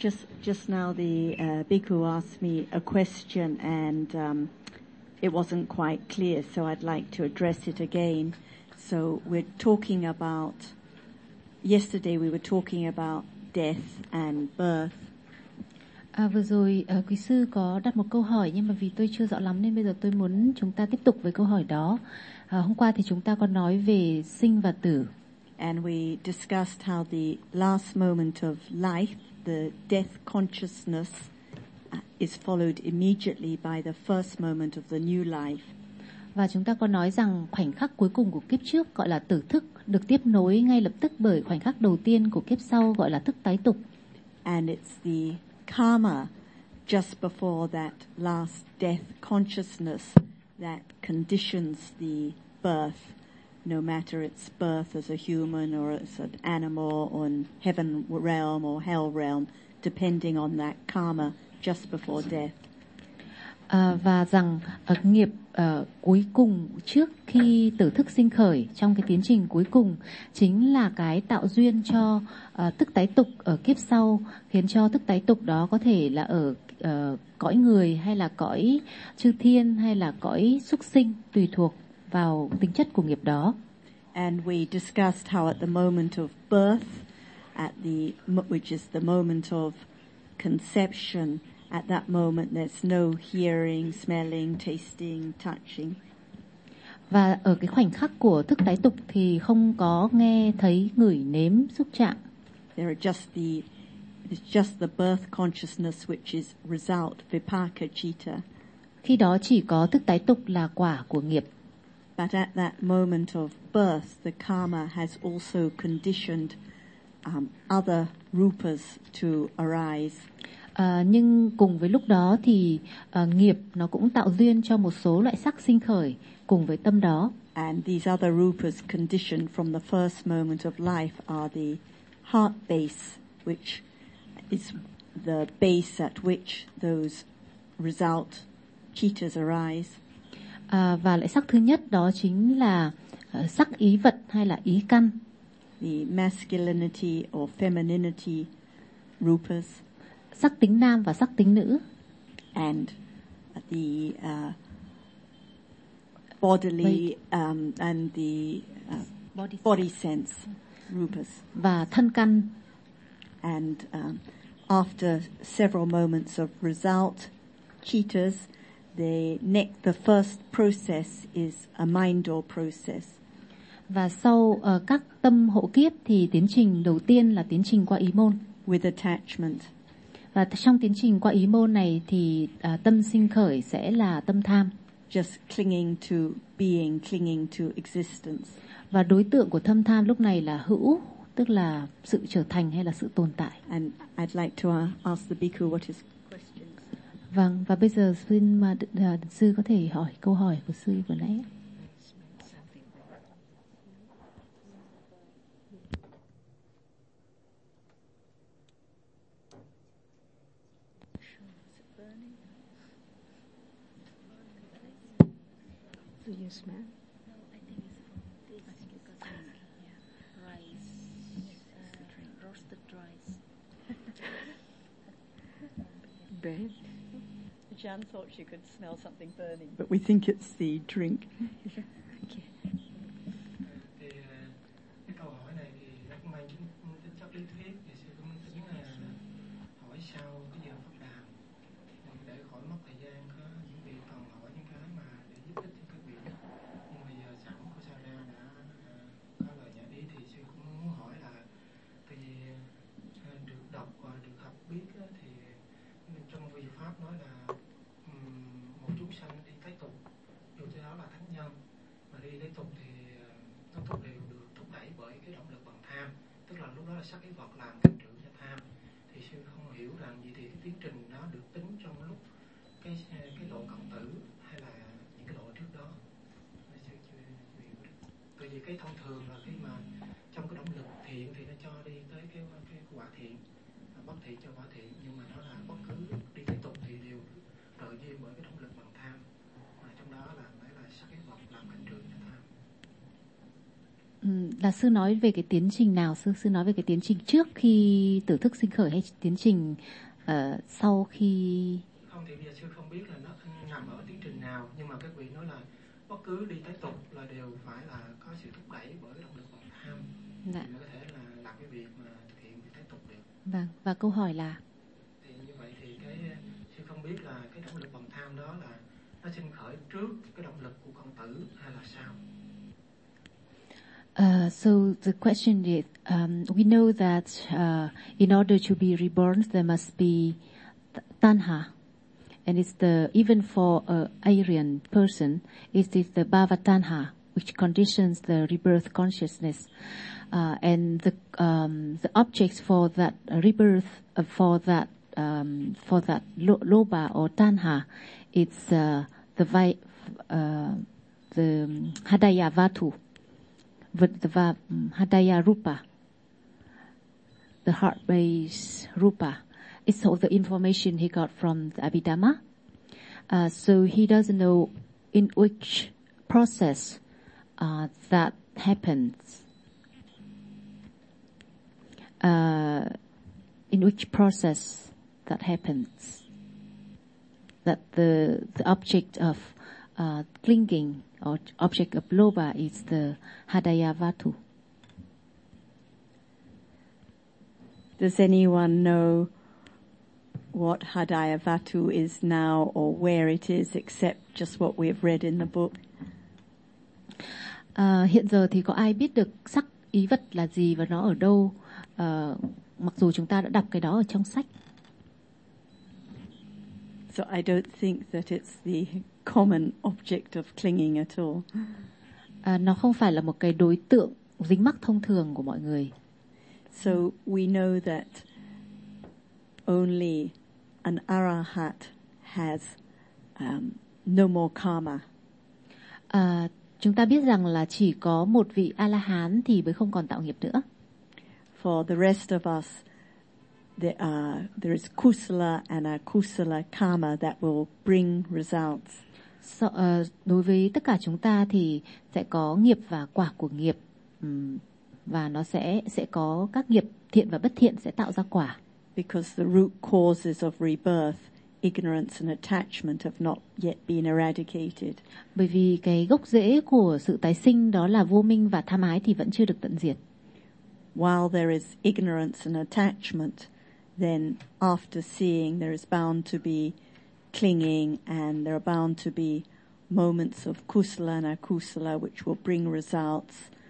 Just now the bhikkhu asked me a question and it wasn't quite clear, so I'd like to address it again. So we're talking about, yesterday we were talking about death and birth. Vừa rồi quý sư có đặt một câu hỏi nhưng mà vì tôi chưa rõ lắm nên bây giờ tôi muốn chúng ta tiếp tục với câu hỏi đó. Hôm qua thì chúng ta có nói về sinh và tử. And we discussed how the last moment of life, the death consciousness, is followed immediately by the first moment of the new life. Và chúng ta có nói rằng khoảnh khắc cuối cùng của kiếp trước gọi là tử thức được tiếp nối ngay lập tức bởi khoảnh khắc đầu tiên của kiếp sau gọi là thức tái tục. And it's the karma just before that last death consciousness that conditions the birth, no matter it's birth as a human or as an animal or in heaven realm or hell realm, depending on that karma just before death. Và rằng nghiệp cuối cùng trước khi tử thức sinh khởi trong cái tiến trình cuối cùng chính là cái tạo duyên cho thức tái tục ở kiếp sau, khiến cho thức tái tục đó có thể là ở cõi người hay là cõi chư thiên hay là cõi súc sinh, tùy thuộc vào tính chất của nghiệp đó. And we discussed how at the moment of birth, which is the moment of conception, at that moment there's no hearing, smelling, tasting, touching. Và ở cái khoảnh khắc của thức tái tục thì không có nghe, thấy, ngửi, nếm, xúc chạm. It's just the birth consciousness which is result, vipaka citta. Khi đó chỉ có thức tái tục là quả của nghiệp. But at that moment of birth, the karma has also conditioned other rupas to arise. Nhưng cùng với lúc đó thì nghiệp nó cũng tạo duyên cho một số loại sắc sinh khởi cùng với tâm đó. And these other rupas conditioned from the first moment of life are the heart base, which is the base at which those result chittas arise. Và loại sắc thứ nhất đó chính là sắc ý vật hay là ý căn. The masculinity or femininity rupas. Sắc tính nam và sắc tính nữ. And the bodily and the body sense rupas. Và thân căn. And after several moments of result chittas, the first process is a mindor process. Và sau các tâm hộ kiếp thì tiến trình đầu tiên là tiến trình qua ý môn. With attachment. Và trong tiến trình qua ý môn này thì tâm sinh khởi sẽ là tâm tham. Just clinging to being, clinging to existence. Và đối tượng của tâm tham lúc này là hữu, tức là sự trở thành hay là sự tồn tại. And I'd like to ask the bhikkhu what his question. Vâng, và bây giờ xin mà sư có thể hỏi câu hỏi của sư vừa nãy. Do you smell? No, I think it's from this rice, roasted rice. Bread? Jan thought she could smell something burning, but we think it's the drink. Okay. Thì cái câu hỏi này thì nó cũng mang tính chất lý thuyết, thì sư cũng tính hỏi sau cái giờ Phật đàm để khỏi mất thời gian có những vị còn hỏi những cái mà để giúp ích cho các vị. Nhưng mà giờ sẵn cô Sa Ra đã có lời nhã ý thì sư cũng muốn hỏi là thì được đọc và được học biết thì trong vị pháp nói là một chúng sanh đi tái tục, dù cho đó là thánh nhân, mà đi tái tục thì nó thúc đều được thúc đẩy bởi cái động lực bằng tham, tức là lúc đó là sắc ý vật làm cản trở cho tham. Thì sư không hiểu rằng gì thì cái tiến trình đó được tính trong lúc cái độ cộng tử hay là những cái độ trước đó. Bởi vì cái thông thường là khi mà trong cái động lực thiện thì nó cho đi tới cái quả thiện, bất thiện cho quả thiện, nhưng mà nó là bất cứ đi tiếp tục thì đều trợ duyên bởi cái động lực bằng tham, mà trong đó là phải là sắc ý vật làm cản trở cho tham. Là sư nói về cái tiến trình nào? Sư nói về cái tiến trình trước khi tử thức sinh khởi hay tiến trình sau khi? Không thì bây giờ sư không biết là nó nằm ở tiến trình nào, nhưng mà các vị nói là bất cứ đi tái tục là đều phải là có sự thúc đẩy bởi động lực vọng tham, Dạ. thì mới có thể là làm cái việc mà thực hiện việc tái tục được. Vâng, và câu hỏi là? Thì như vậy thì cái sư không biết là cái động lực vọng tham đó là nó sinh khởi trước cái động lực của con tử hay là sao? So the question is, we know that in order to be reborn, there must be tanha, and it's even for an Aryan person, it is the bhava tanha which conditions the rebirth consciousness, and the objects for that rebirth, for that lobha or tanha, it's the hadaya vatu. The Hadaya Rupa, the heart-based Rupa. It's all the information he got from the Abhidhamma. So he doesn't know in which process that happens. In which process that happens. That the object of clinging or object of lobha is the Hadaya Vatu. Does anyone know what Hadaya Vatu is now or where it is except just what we have read in the book? Hiện giờ thì có ai biết được sắc ý vật là gì và nó ở đâu, mặc dù chúng ta đã đọc cái đó ở trong sách? So I don't think that it's the common object of clinging at all. Nó không phải là một cái đối tượng dính mắc thông thường của mọi người. So we know that only an arahat has no more karma. Chúng ta biết rằng là chỉ có một vị A-la-hán thì mới không còn tạo nghiệp nữa. For the rest of us, there is kusala and akusala karma that will bring results. Đối với tất cả chúng ta thì sẽ có nghiệp và quả của nghiệp, và nó sẽ có các nghiệp thiện và bất thiện sẽ tạo ra quả. Because the root causes of rebirth, ignorance and attachment have not yet been eradicated. Bởi vì cái gốc rễ của sự tái sinh đó là vô minh và tham ái thì vẫn chưa được tận diệt. While there is ignorance and attachment, then after seeing there is bound to be clinging, and there are bound to be moments of kusala and akusala which will bring results,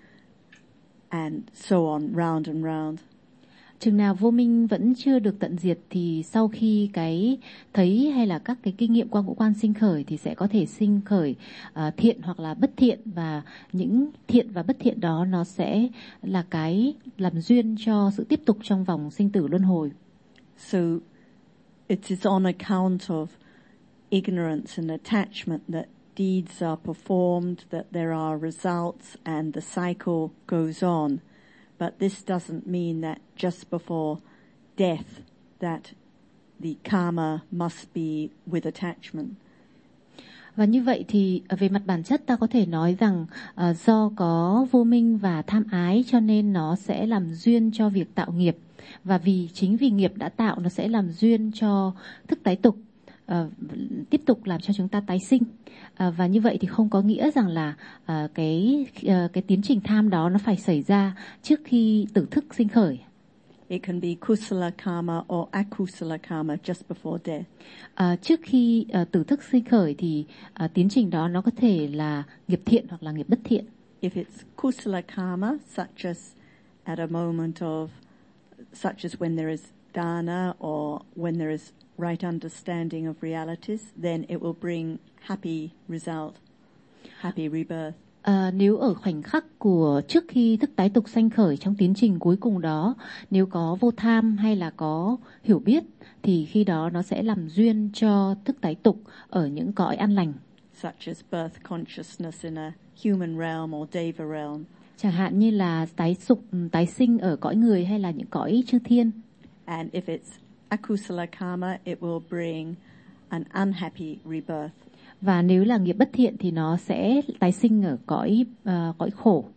and so on, round and round. Chừng nào vô minh vẫn chưa được tận diệt thì sau khi cái thấy hay là các cái kinh nghiệm qua ngũ quan sinh khởi thì sẽ có thể sinh khởi thiện hoặc là bất thiện, và những thiện và bất thiện đó nó sẽ là cái làm duyên cho sự tiếp tục trong vòng sinh tử luân hồi. So it is on account of ignorance and attachment that deeds are performed, that there are results, and the cycle goes on. But this doesn't mean that just before death that the karma must be with attachment. Và như vậy thì về mặt bản chất ta có thể nói rằng do có vô minh và tham ái cho nên nó sẽ làm duyên cho việc tạo nghiệp. Và chính vì nghiệp đã tạo nó sẽ làm duyên cho thức tái tục, tiếp tục làm cho chúng ta tái sinh. Và như vậy thì không có nghĩa rằng là cái tiến trình tham đó nó phải xảy ra trước khi tử thức sinh khởi. It can be kusala karma or akusala karma just before death. Trước khi tử thức sinh khởi thì tiến trình đó nó có thể là nghiệp thiện hoặc là nghiệp bất thiện. If it's kusala karma, such as at a moment of, such as when there is dana or when there is right understanding of realities, then it will bring happy result, happy rebirth. Nếu ở khoảnh khắc của trước khi thức tái tục sanh khởi trong tiến trình cuối cùng đó, nếu có vô tham hay là có hiểu biết thì khi đó nó sẽ làm duyên cho thức tái tục ở những cõi an lành. Such as birth consciousness in a human realm or deva realm. Chẳng hạn như là tái sinh ở cõi người hay là những cõi chư thiên. And if it's akusala karma, it will bring an unhappy rebirth. Và nếu là nghiệp bất thiện thì nó sẽ tái sinh ở cõi khổ.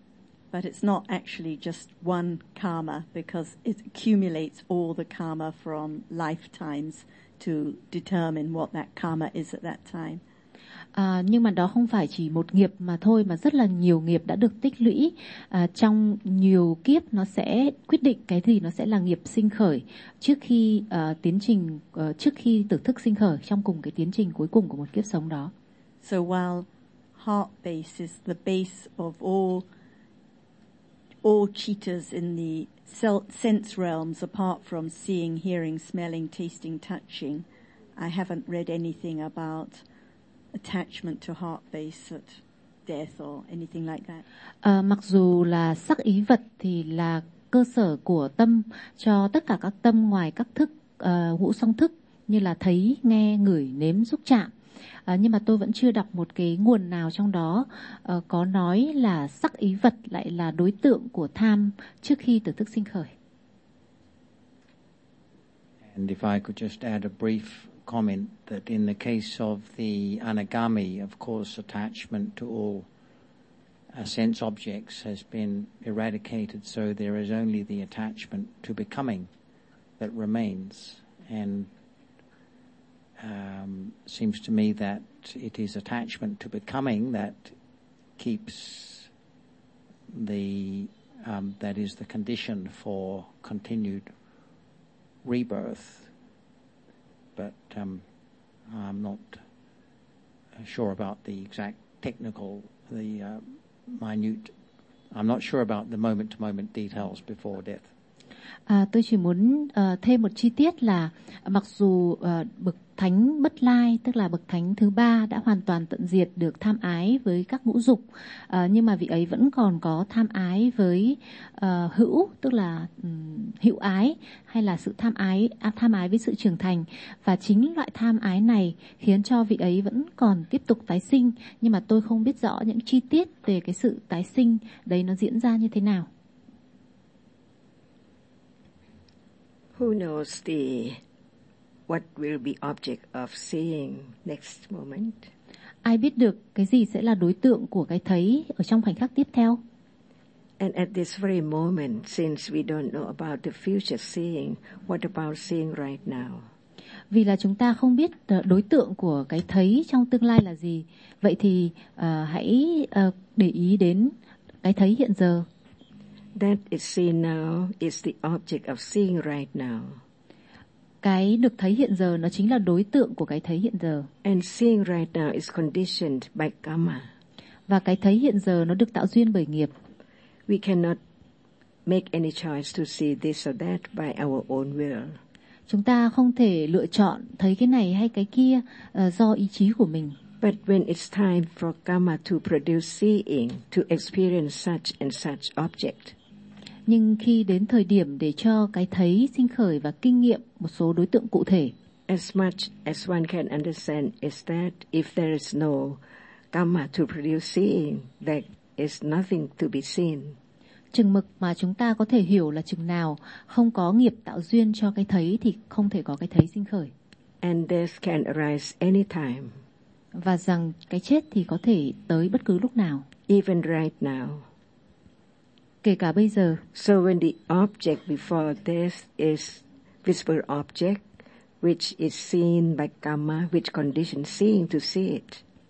but it's not actually just one karma because it accumulates all the karma from lifetimes to determine what that karma is at that time. Nhưng mà đó không phải chỉ một nghiệp mà thôi, mà rất là nhiều nghiệp đã được tích lũy trong nhiều kiếp, nó sẽ quyết định cái gì nó sẽ là nghiệp sinh khởi trước khi trước khi tử thức sinh khởi trong cùng cái tiến trình cuối cùng của một kiếp sống đó. So while heart base is the base of all chitas in the sense realms apart from seeing, hearing, smelling, tasting, touching, I haven't read anything about attachment to heart base at death or anything like that. Mặc dù là sắc ý vật thì là cơ sở của tâm cho tất cả các tâm ngoài các thức ngũ song thức như là thấy, nghe, ngửi, nếm, xúc chạm. Nhưng mà tôi vẫn chưa đọc một cái nguồn nào trong đó có nói là sắc ý vật lại là đối tượng của tham trước khi tử thức sinh khởi. And if I could just add a brief comment that in the case of the anagami, of course, attachment to all sense objects has been eradicated, so there is only the attachment to becoming that remains. And seems to me that it is attachment to becoming that keeps that is the condition for continued rebirth. But I'm not sure about the exact technical, minute. I'm not sure about the moment-to-moment details before death. Tôi chỉ muốn thêm một chi tiết là mặc dù bậc thánh Bất Lai, tức là bậc thánh thứ 3 đã hoàn toàn tận diệt được tham ái với các ngũ dục, nhưng mà vị ấy vẫn còn có tham ái với hữu, tức là hữu ái, hay là sự tham ái với sự trưởng thành. Và chính loại tham ái này khiến cho vị ấy vẫn còn tiếp tục tái sinh, nhưng mà tôi không biết rõ những chi tiết về cái sự tái sinh đấy nó diễn ra như thế nào. Who knows what will be object of seeing next moment? Ai biết được cái gì sẽ là đối tượng của cái thấy ở trong khoảnh khắc tiếp theo? And at this very moment, since we don't know about the future seeing, what about seeing right now? Vì là chúng ta không biết đối tượng của cái thấy trong tương lai là gì, vậy thì hãy để ý đến cái thấy hiện giờ. That is seen now is the object of seeing right now. Cái được thấy hiện giờ nó chính là đối tượng của cái thấy hiện giờ. And seeing right now is conditioned by karma. Và cái thấy hiện giờ nó được tạo duyên bởi nghiệp. We cannot make any choice to see this or that by our own will. Chúng ta không thể lựa chọn thấy cái này hay cái kia do ý chí của mình. But when it's time for karma to produce seeing, to experience such and such object, nhưng khi đến thời điểm để cho cái thấy sinh khởi và kinh nghiệm một số đối tượng cụ thể, as much as one can understand is that if there is no karma to produce seeing, there is nothing to be seen. Chừng mực mà chúng ta có thể hiểu là chừng nào không có nghiệp tạo duyên cho cái thấy thì không thể có cái thấy sinh khởi. And death can arise anytime. Và rằng cái chết thì có thể tới bất cứ lúc nào. Even right now. Kể cả bây giờ. So when the object before death is visible object, which is seen by karma, which conditions seeing to see it.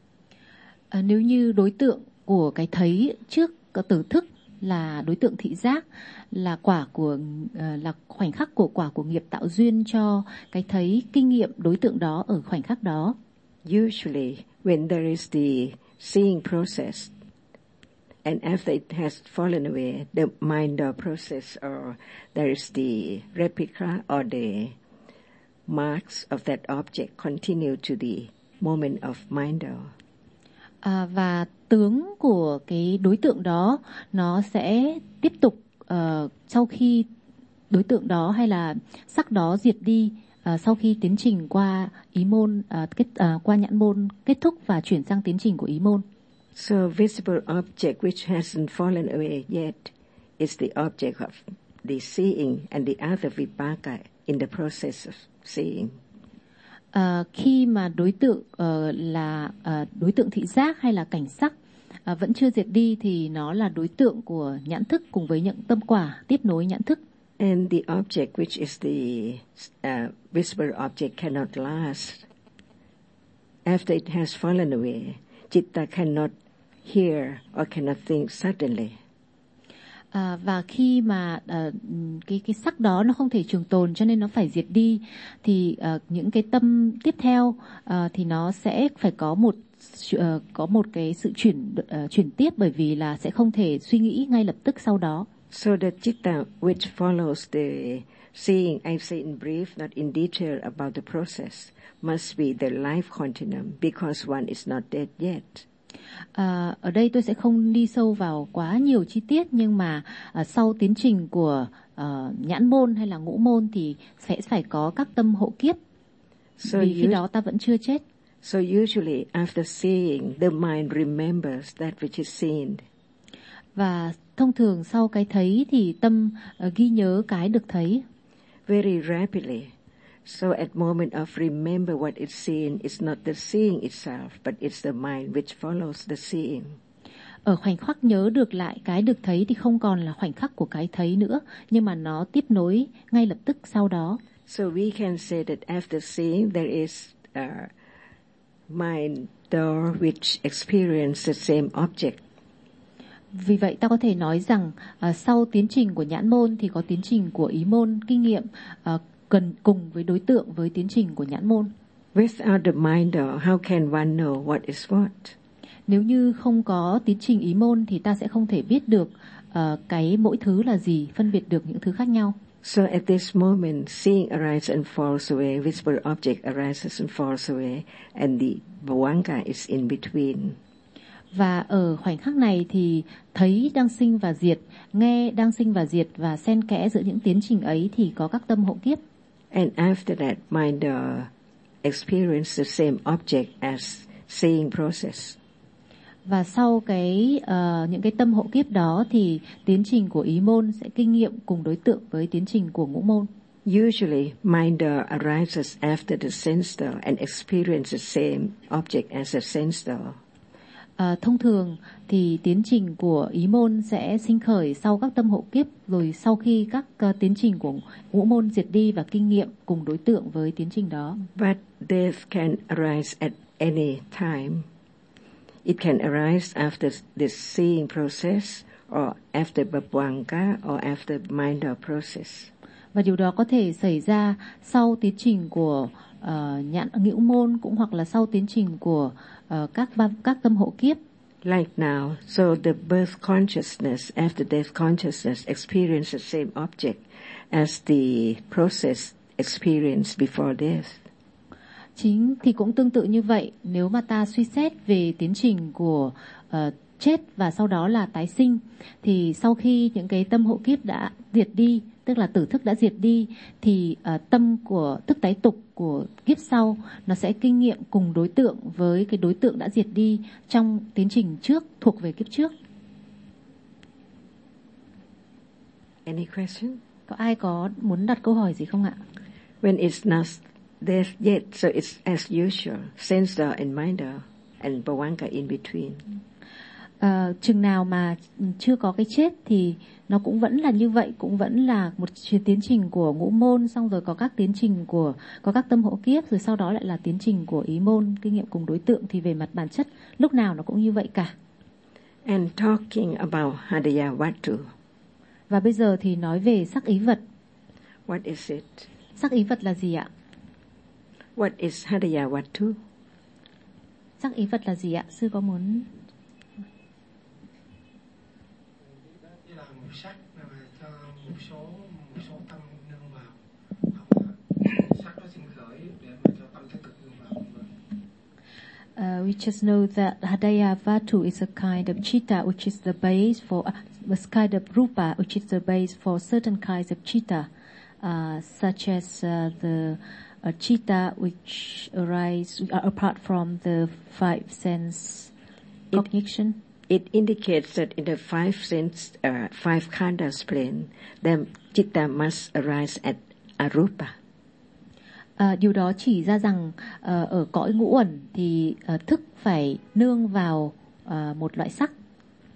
Nếu như đối tượng của cái thấy trước tử thức là đối tượng thị giác, là là khoảnh khắc của quả của nghiệp tạo duyên cho cái thấy kinh nghiệm đối tượng đó ở khoảnh khắc đó. Usually, when there is the seeing process, and after it has fallen away, the mind process, or there is the replica or the marks of that object continue to the moment of mind. Và tướng của cái đối tượng đó nó sẽ tiếp tục sau khi đối tượng đó hay là sắc đó diệt đi, sau khi tiến trình qua ý môn qua nhãn môn kết thúc và chuyển sang tiến trình của ý môn. So visible object which hasn't fallen away yet is the object of the seeing and the other vipaka in the process of seeing. Khi mà đối tượng là đối tượng thị giác hay là cảnh sắc vẫn chưa diệt đi thì nó là đối tượng của nhãn thức cùng với những tâm quả tiếp nối nhãn thức. And the object, which is the visible object, cannot last. After it has fallen away, Chitta cannot hear or cannot think suddenly. Và khi mà cái sắc đó nó không thể trường tồn cho nên nó phải diệt đi, thì những cái tâm tiếp theo thì nó sẽ phải có một cái sự chuyển tiếp, bởi vì là sẽ không thể suy nghĩ ngay lập tức sau đó. So the Chitta which follows the seeing, I say in brief, not in detail about the process, must be the life continuum because one is not dead yet. Ở đây tôi sẽ không đi sâu vào quá nhiều chi tiết, nhưng mà sau tiến trình của nhãn môn hay là ngũ môn thì sẽ phải có các tâm hộ kiếp, vì khi đó ta vẫn chưa chết. So usually after seeing, the mind remembers that which is seen. Và thông thường sau cái thấy thì tâm ghi nhớ cái được thấy. Very rapidly. So at moment of remember what is seen, it's not the seeing itself, but it's the mind which follows the seeing. Ở khoảnh khắc nhớ được lại cái được thấy thì không còn là khoảnh khắc của cái thấy nữa, nhưng mà nó tiếp nối ngay lập tức sau đó. So we can say that after seeing there is a mind door which experiences the same object. Vì vậy ta có thể nói rằng sau tiến trình của nhãn môn thì có tiến trình của ý môn kinh nghiệm cần cùng với đối tượng với tiến trình của nhãn môn. Without the mind door, how can one know what is what? Nếu như không có tiến trình ý môn thì ta sẽ không thể biết được cái mỗi thứ là gì, phân biệt được những thứ khác nhau. So at this moment, seeing arises and falls away, visible object arises and falls away, and the bhavanga is in between. Và ở khoảnh khắc này thì thấy đang sinh và diệt, nghe đang sinh và diệt, và xen kẽ giữa những tiến trình ấy thì có các tâm hộ kiếp. And after that, mind experience the same object as seeing process. Và sau những cái tâm hộ kiếp đó thì tiến trình của ý môn sẽ kinh nghiệm cùng đối tượng với tiến trình của ngũ môn. Usually, mind arises after the sense door and experiences the same object as the sense door. Thông thường thì tiến trình của ý môn sẽ sinh khởi sau các tâm hộ kiếp, rồi sau khi các tiến trình của ngũ môn diệt đi và kinh nghiệm cùng đối tượng với tiến trình đó. But death can arise at any time. It can arise after the seeing process or after bhavanga or after mind process. Và điều đó có thể xảy ra sau tiến trình của nhãn ngũ môn, cũng hoặc là sau tiến trình của các tâm hộ kiếp. Like now, so the birth consciousness after death consciousness experience the same object as the process experienced before death. Chính thì cũng tương tự như vậy, nếu mà ta suy xét về tiến trình của chết và sau đó là tái sinh, thì sau khi những cái tâm hộ kiếp đã diệt đi, tức là tử thức đã diệt đi, thì tâm của thức tái tục của kiếp sau nó sẽ kinh nghiệm cùng đối tượng với cái đối tượng đã diệt đi trong tiến trình trước thuộc về kiếp trước. Any question? Có ai có muốn đặt câu hỏi gì không ạ? When it's not death yet, so it's as usual, sense door and mind door and bhavanga in between. Chừng nào mà chưa có cái chết thì nó cũng vẫn là như vậy, cũng vẫn là một tiến trình của ngũ môn, xong rồi có các tiến trình có các tâm hộ kiếp, rồi sau đó lại là tiến trình của ý môn kinh nghiệm cùng đối tượng, thì về mặt bản chất lúc nào nó cũng như vậy cả. And talking about Hadayavatu. Và bây giờ thì nói về sắc ý vật. What is it? Sắc ý vật là gì ạ? What is Hadayavatu? Sắc ý vật là gì ạ? Sư có muốn... Chỉ là một sắc mà cho một số tâm nương vào, hoặc là sắc nó sinh khởi để mà cho tâm tích cực nương vào. We just know that Hadayavatu is a kind of chitta, which is the base for a kind of rupa, which is the base for certain kinds of chitta, such as the chitta which arise apart from the five sense cognition. It indicates that in the five khandas plane, then chitta must arise at arupa. Điều đó chỉ ra rằng ở cõi ngũ uẩn thì thức phải nương vào một loại sắc.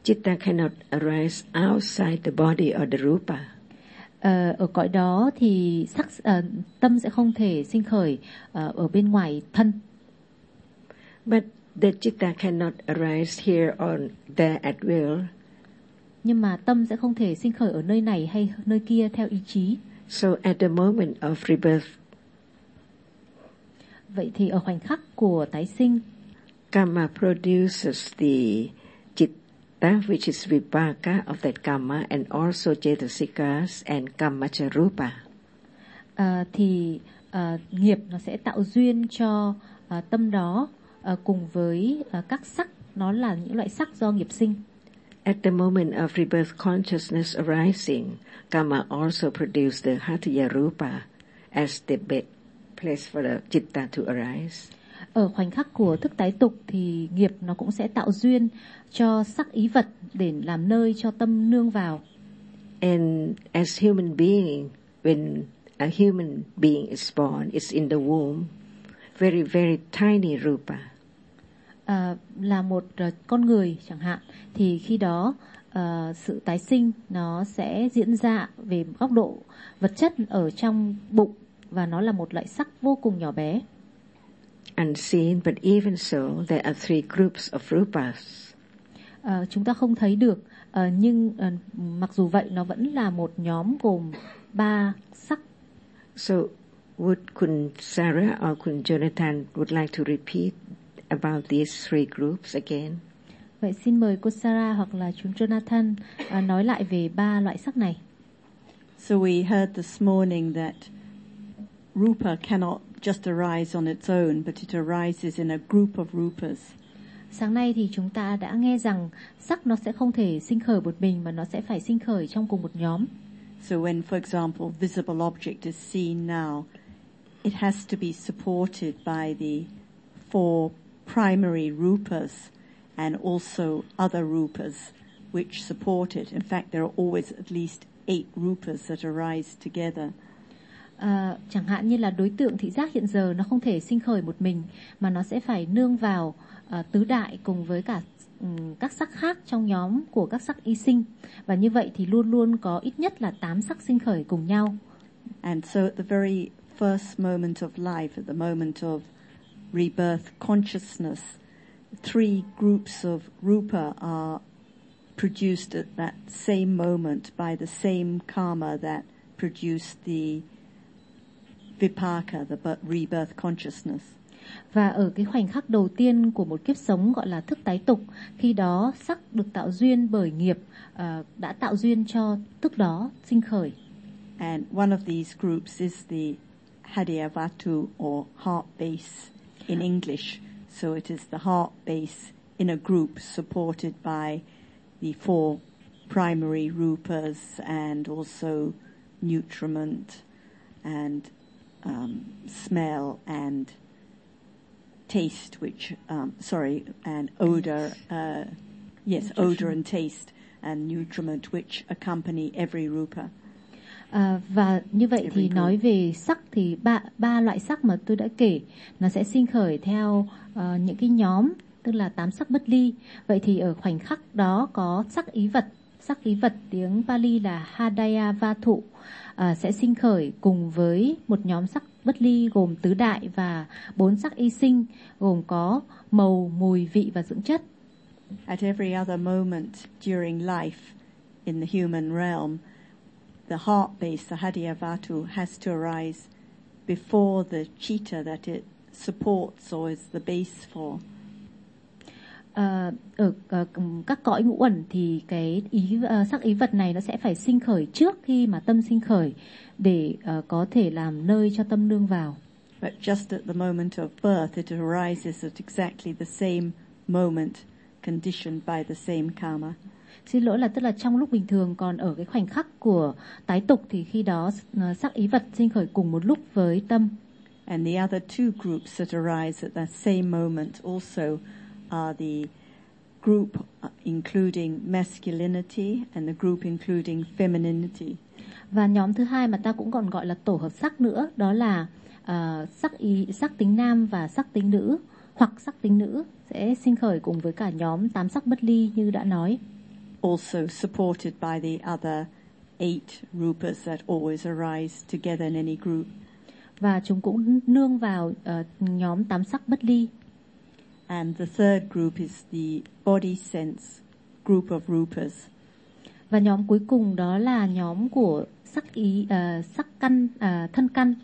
Chitta cannot arise outside the body or the rupa. Ở cõi đó thì tâm sẽ không thể sinh khởi ở bên ngoài thân. But the chitta cannot arise here or there at will. Nhưng mà tâm sẽ không thể sinh khởi ở nơi này hay nơi kia theo ý chí. So at the moment of rebirth, vậy thì ở khoảnh khắc của tái sinh, karma produces the chitta which is vipaka of that karma and also cetasikas and kammacharupa. Thì nghiệp nó sẽ tạo duyên cho tâm đó cùng với các sắc, nó là những loại sắc do nghiệp sinh. At the moment of rebirth consciousness arising, karma also produces the hatya rupa as the place for the chitta to arise. Ở khoảnh khắc của thức tái tục thì nghiệp nó cũng sẽ tạo duyên cho sắc ý vật để làm nơi cho tâm nương vào. And as human being, when a human being is born, it's in the womb, very, very tiny rupa. Là một con người chẳng hạn, thì khi đó sự tái sinh nó sẽ diễn ra về góc độ vật chất ở trong bụng, và nó là một loại sắc vô cùng nhỏ bé. Unseen, but even so, there are three groups of rupas. Chúng ta không thấy được, nhưng mặc dù vậy nó vẫn là một nhóm gồm 3 sắc. So, would Kun Sarah or Kun Jonathan would like to repeat about these three groups again? Vậy xin mời cô Sarah hoặc là chú Jonathan nói lại về 3 loại sắc này. So we heard this morning that rupa cannot just arise on its own, but it arises in a group of rupas. Sáng nay thì chúng ta đã nghe rằng sắc nó sẽ không thể sinh khởi một mình, mà nó sẽ phải sinh khởi trong cùng một nhóm. So when, for example, visible object is seen now, it has to be supported by the 4 primary rupas and also other rupas which support it. In fact, there are always at least 8 rupas that arise together. Chẳng hạn như là đối tượng thị giác hiện giờ nó không thể sinh khởi một mình, mà nó sẽ phải nương vào tứ đại cùng với cả các sắc khác trong nhóm của các sắc y sinh, và như vậy thì luôn luôn có ít nhất là 8 sắc sinh khởi cùng nhau. And so at the very first moment of life, at the moment of rebirth consciousness, 3 groups of rupa are produced at that same moment by the same karma that produced the vipaka, the rebirth consciousness. Và ở cái khoảnh khắc đầu tiên của một kiếp sống gọi là thức tái tục, khi đó sắc được tạo duyên bởi nghiệp đã tạo duyên cho thức đó sinh khởi. And one of these groups is the Hadyavatu or heart base in English. So it is the heart base in a group supported by the 4 primary rupas and also nutriment and smell and taste, and odor. Odor and taste and nutriment which accompany every rupa. Và như vậy thì nói về sắc thì ba loại sắc mà tôi đã kể nó sẽ sinh khởi theo những cái nhóm, tức là 8 sắc bất ly. Vậy thì ở khoảnh khắc đó có sắc ý vật tiếng Pali là Hadayavatu sẽ sinh khởi cùng với một nhóm sắc bất ly gồm tứ đại và 4 sắc y sinh gồm có màu, mùi, vị và dưỡng chất. At every other moment during life in the human realm, the heart base, the Hadyavatu, has to arise before the chitta that it supports or is the base for. Ở các cõi ngũ uẩn thì cái sắc ý vật này nó sẽ phải sinh khởi trước khi mà tâm sinh khởi để có thể làm nơi cho tâm nương vào. But just at the moment of birth, it arises at exactly the same moment, conditioned by the same karma. Xin lỗi là tức là trong lúc bình thường, còn ở cái khoảnh khắc của tái tục thì khi đó sắc ý vật sinh khởi cùng một lúc với tâm. And the other 2 groups that arise at that same moment also are the group including masculinity and the group including femininity. Và nhóm thứ hai mà ta cũng còn gọi là tổ hợp sắc nữa, đó là sắc tính nam và sắc tính nữ, hoặc sắc tính nữ sẽ sinh khởi cùng với cả nhóm 8 sắc bất ly như đã nói. also supported by the other 8 rupas that always arise together in any group. Và chúng cũng nương vào nhóm 8 sắc bất ly. And the third group is the body sense group of rupas. Và nhóm cuối cùng đó là nhóm của sắc căn, thân căn.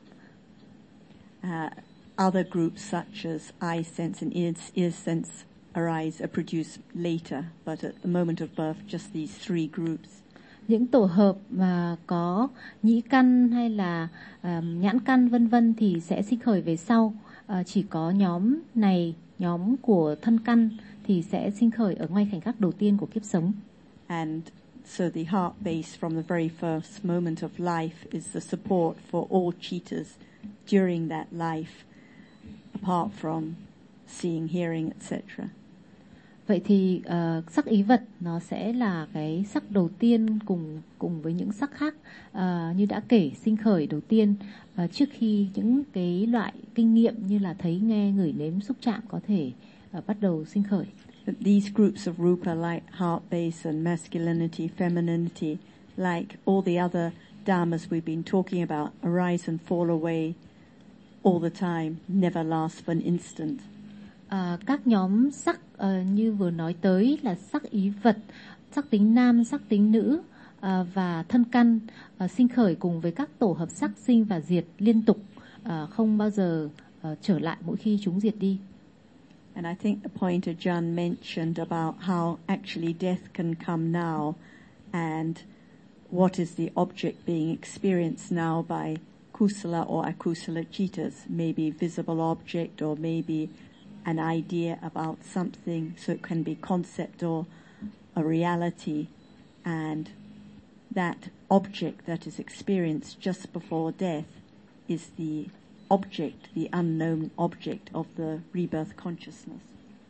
Other groups such as eye sense and ear sense arise are produced later, but at the moment of birth, just these 3 groups. Những tổ hợp mà có nhĩ căn hay là nhãn căn vân vân thì sẽ sinh khởi về sau. Chỉ có nhóm này, nhóm của thân căn thì sẽ sinh khởi ở ngay khoảnh khắc đầu tiên của kiếp sống. And so the heart base from the very first moment of life is the support for all chitas during that life, apart from seeing, hearing, etc. Vậy thì sắc ý vật nó sẽ là cái sắc đầu tiên cùng với những sắc khác như đã kể sinh khởi đầu tiên trước khi những cái loại kinh nghiệm như là thấy, nghe, ngửi, nếm, xúc chạm có thể bắt đầu sinh khởi. But these groups of rupa like heart base and masculinity, femininity, like all the other dharmas we've been talking about, arise and fall away all the time, never last for an instant. Các nhóm sắc như vừa nói tới là sắc ý vật, sắc tính nam, sắc tính nữ và thân căn sinh khởi cùng với các tổ hợp sắc sinh và diệt liên tục, không bao giờ trở lại mỗi khi chúng diệt đi. And I think the point Ajahn mentioned about how actually death can come now and what is the object being experienced now by kusala or akusala chitas, maybe visible object or maybe an idea about something, so it can be concept or a reality, and that object that is experienced just before death is the object, the unknown object of the rebirth consciousness.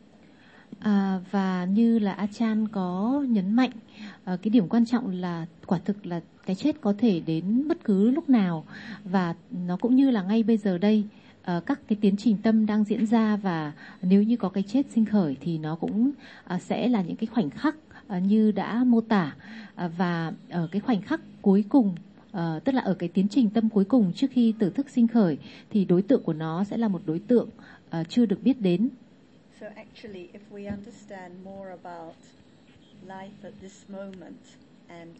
Và như là Ajahn có nhấn mạnh, cái điểm quan trọng là quả thực là cái chết có thể đến bất cứ lúc nào, và nó cũng như là ngay bây giờ đây. Các cái tiến trình tâm đang diễn ra, và nếu như có cái chết sinh khởi thì nó cũng sẽ là những cái khoảnh khắc như đã mô tả, và ở cái khoảnh khắc cuối cùng, tức là ở cái tiến trình tâm cuối cùng trước khi tử thức sinh khởi, thì đối tượng của nó sẽ là một đối tượng chưa được biết đến. So actually, if we understand more about life at this moment, and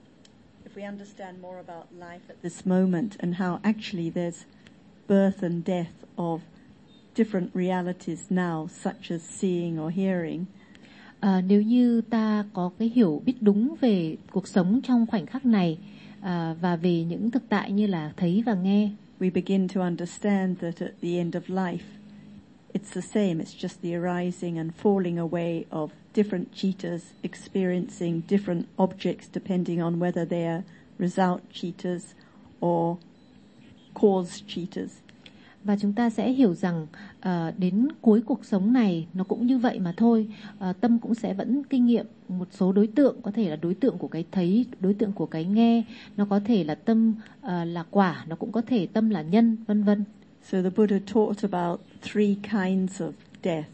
if we understand more about life at this moment and how actually there's birth and death of different realities now, such as seeing or hearing. Nếu như ta có cái hiểu biết đúng về cuộc sống trong khoảnh khắc này và về những thực tại như là thấy và nghe, we begin to understand that at the end of life, it's the same. It's just the arising and falling away of different chitas, experiencing different objects depending on whether they are result chitas or cause chitas. Và chúng ta sẽ hiểu rằng đến cuối cuộc sống này nó cũng như vậy mà thôi. Tâm cũng sẽ vẫn kinh nghiệm một số đối tượng, có thể là đối tượng của cái thấy, đối tượng của cái nghe, nó có thể là tâm là quả, nó cũng có thể tâm là nhân, vân vân. So the Buddha taught about 3 kinds of death.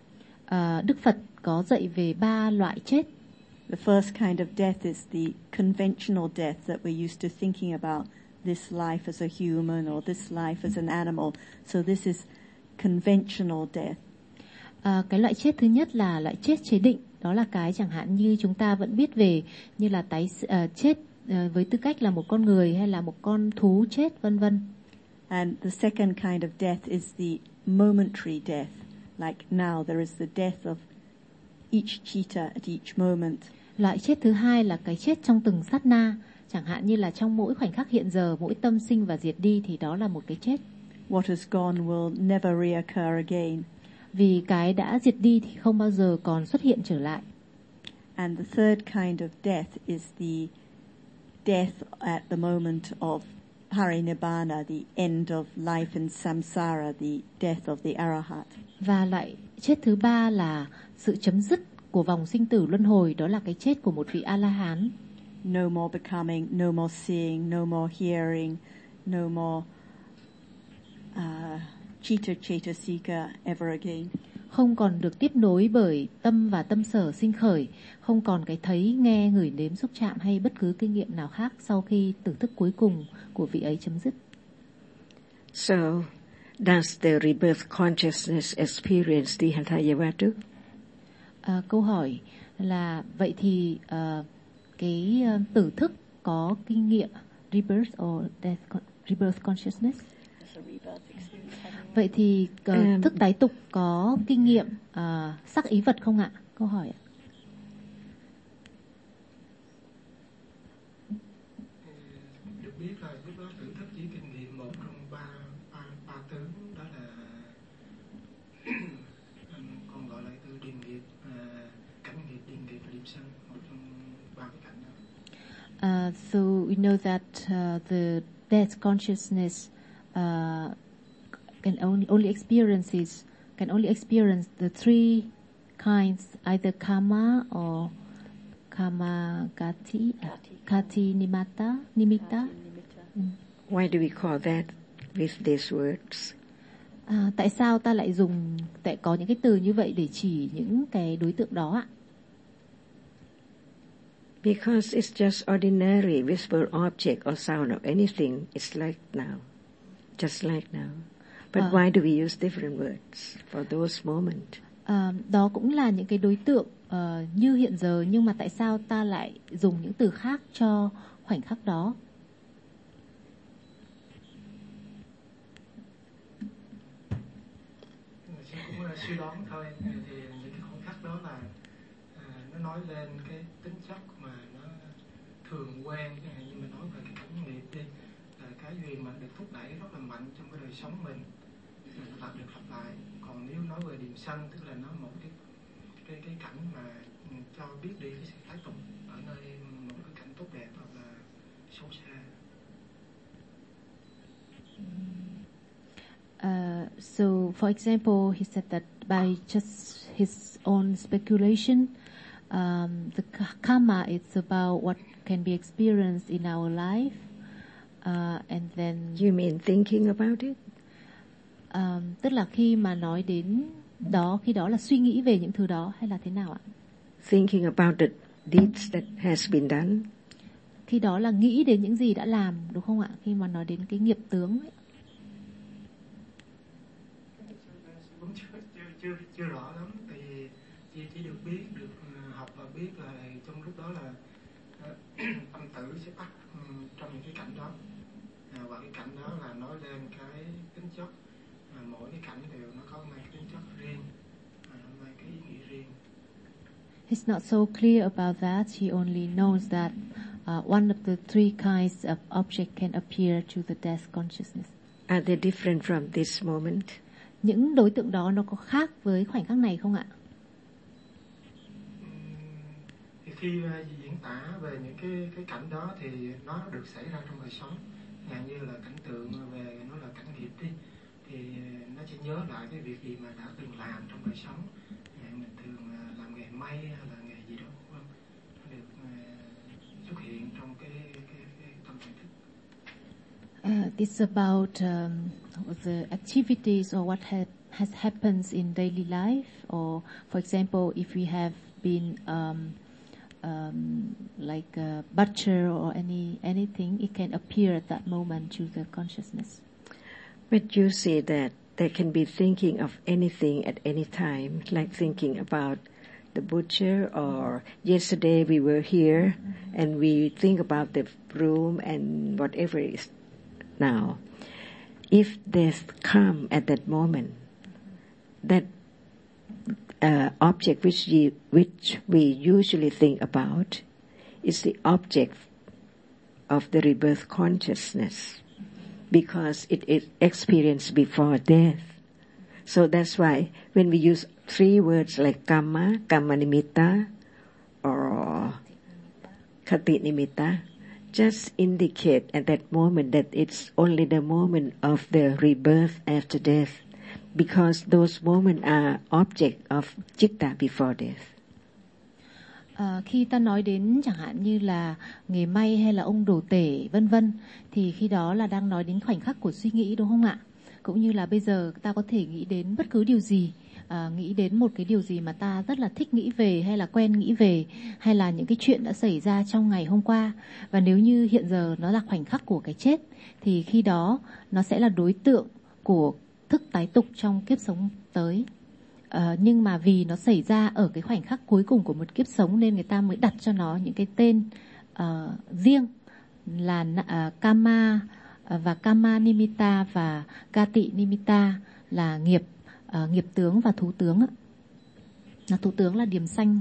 Đức Phật có dạy về 3 loại chết. The first kind of death is the conventional death that we're used to thinking about. This life as a human or this life as an animal. So this is conventional death. Cái loại chết thứ nhất là loại chết chế định. Đó là cái chẳng hạn như chúng ta vẫn biết về, như là chết với tư cách là một con người hay là một con thú chết, vân vân. And the second kind of death is the momentary death. Like now there is the death of each chitta at each moment. Loại chết thứ hai là cái chết trong từng sát na. Chẳng hạn như là trong mỗi khoảnh khắc hiện giờ, mỗi tâm sinh và diệt đi thì đó là một cái chết. What has gone will never reoccur again. Vì cái đã diệt đi thì không bao giờ còn xuất hiện trở lại. And the third kind of death is the death at the moment of Parinibbana, the end of life in samsara, the death of the arahat. Và loại chết thứ ba là sự chấm dứt của vòng sinh tử luân hồi, đó là cái chết của một vị A-la-hán. No more becoming, no more seeing, no more hearing, no more chitta cetasika ever again. không còn được tiếp nối bởi tâm và tâm sở sinh khởi, không còn cái thấy, nghe, ngửi, nếm, xúc chạm hay bất cứ kinh nghiệm nào khác sau khi tử thức cuối cùng của vị ấy chấm dứt. So, does the rebirth consciousness experience the Hatayavadu? Câu hỏi là vậy thì cái tử thức có kinh nghiệm rebirth or death, rebirth consciousness? Vậy thì thức tái tục có kinh nghiệm sắc ý vật không ạ? Câu hỏi ạ. Được biết là lúc đó tử thức chỉ kinh nghiệm một trong ba tướng, đó là còn gọi là từ điền nghiệp, cảnh nghiệp, điền nghiệp, liệm sân, một trong ba cái cảnh đó. So we know that the death consciousness can only experience the three kinds, either karma or karma kati nimitta. Why do we call that with these words? Tại sao ta lại có những cái từ như vậy để chỉ những cái đối tượng đó ạ? Because it's just ordinary visible object or sound or anything. It's like now, just like now. But why do we use different words for those moments? Đó cũng là những cái đối tượng như hiện giờ, nhưng mà tại sao ta lại dùng những từ khác cho khoảnh khắc đó? Cũng suy đoán thôi, thì những cái khoảnh khắc đó là nó nói lên cái tính chất mà nó thường quen, chẳng hạn như mình nói về cái cảnh nghiệp đi, là cái gì mà được thúc đẩy rất là mạnh trong cái đời sống mình lặp lại. Còn nếu nói về điềm sanh, tức là nó một cái cảnh mà cho biết đi cái sự tái tục ở nơi một cái cảnh tốt đẹp hoặc là xấu xa. So, for example, he said that by just his own speculation, the karma is about what can be experienced in our life, and then. You mean thinking about it? Tức là khi mà nói đến đó, khi đó là suy nghĩ về những thứ đó hay là thế nào ạ? Thinking about the deeds that has been done. Khi đó là nghĩ đến những gì đã làm, đúng không ạ? Khi mà nói đến cái nghiệp tướng ấy. Cũng chưa rõ lắm, thì chỉ được biết, được học và biết là trong lúc đó là tâm tử sẽ bắt trong những cái cảnh đó, và cái cảnh đó là nói lên cái tính chất, mỗi cái cảnh đều nó có mang cái tính chất riêng, nó mang cái ý nghĩa riêng. He's not so clear about that. He only knows that one of the three kinds of object can appear to the death consciousness. Are they different from this moment? Những đối tượng đó nó có khác với khoảnh khắc này không ạ? Thì khi diễn tả về những cái cảnh đó thì nó được xảy ra trong đời sống, như là cảnh tượng về nó là cảnh nghiệp đi, thì nó sẽ nhớ lại cái việc gì mà đã từng làm trong đời sống. Mình thường làm nghề may hay là nghề gì đó, nó được xuất hiện trong cái tâm thần thức. It's about the activities or what has happened in daily life, or for example, if we have been like a butcher or anything, it can appear at that moment to the consciousness. But you see that they can be thinking of anything at any time, like thinking about the butcher, or yesterday we were here and we think about the room and whatever it is now. If death come at that moment, that object which we usually think about is the object of the rebirth consciousness, because it is experienced before death. So that's why when we use three words like karma, karma nimitta, or kati nimitta, just indicate at that moment that it's only the moment of the rebirth after death, because those moments are object of citta before death. Khi ta nói đến chẳng hạn như là nghề may hay là ông đồ tể vân vân, thì khi đó là đang nói đến khoảnh khắc của suy nghĩ, đúng không ạ? cũng như là bây giờ ta có thể nghĩ đến bất cứ điều gì, nghĩ đến một cái điều gì mà ta rất là thích nghĩ về, hay là quen nghĩ về, hay là những cái chuyện đã xảy ra trong ngày hôm qua. Và nếu như hiện giờ nó là khoảnh khắc của cái chết, thì khi đó nó sẽ là đối tượng của thức tái tục trong kiếp sống tới. Nhưng mà vì nó xảy ra ở cái khoảnh khắc cuối cùng của một kiếp sống, nên người ta mới đặt cho nó những cái tên riêng là Kama và Kama Nimitta và Gati Nimitta, là nghiệp tướng và thú tướng. Thú tướng là điểm xanh.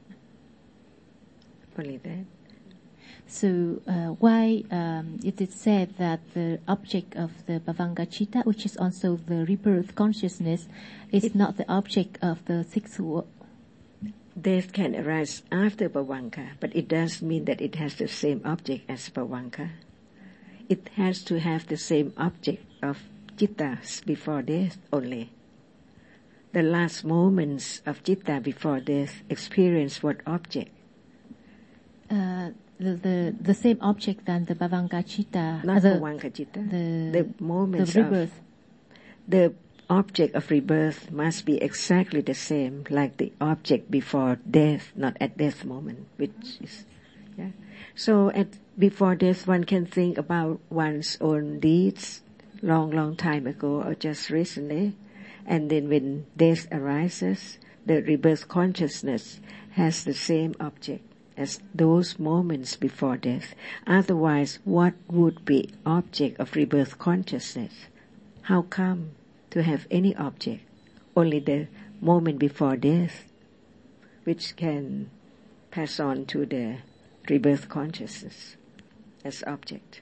Only that. So why it is said that the object of the Bhavanga Chitta, which is also the rebirth consciousness, is not the object of the sixth world? Death can arise after Bhavanga, but it does mean that it has the same object as Bhavanga. It has to have the same object of Chitta before death only. The last moments of Chitta before death experience what object? The same object than the Bhavanga Chitta. Not Bhavanga Chitta. The moments the rebirth. The object of rebirth must be exactly the same like the object before death, not at death moment, which is, yeah. So before death, one can think about one's own deeds long time ago or just recently. And then when death arises, the rebirth consciousness has the same object as those moments before death. Otherwise, what would be object of rebirth consciousness? How come to have any object? Only the moment before death, which can pass on to the rebirth consciousness as object.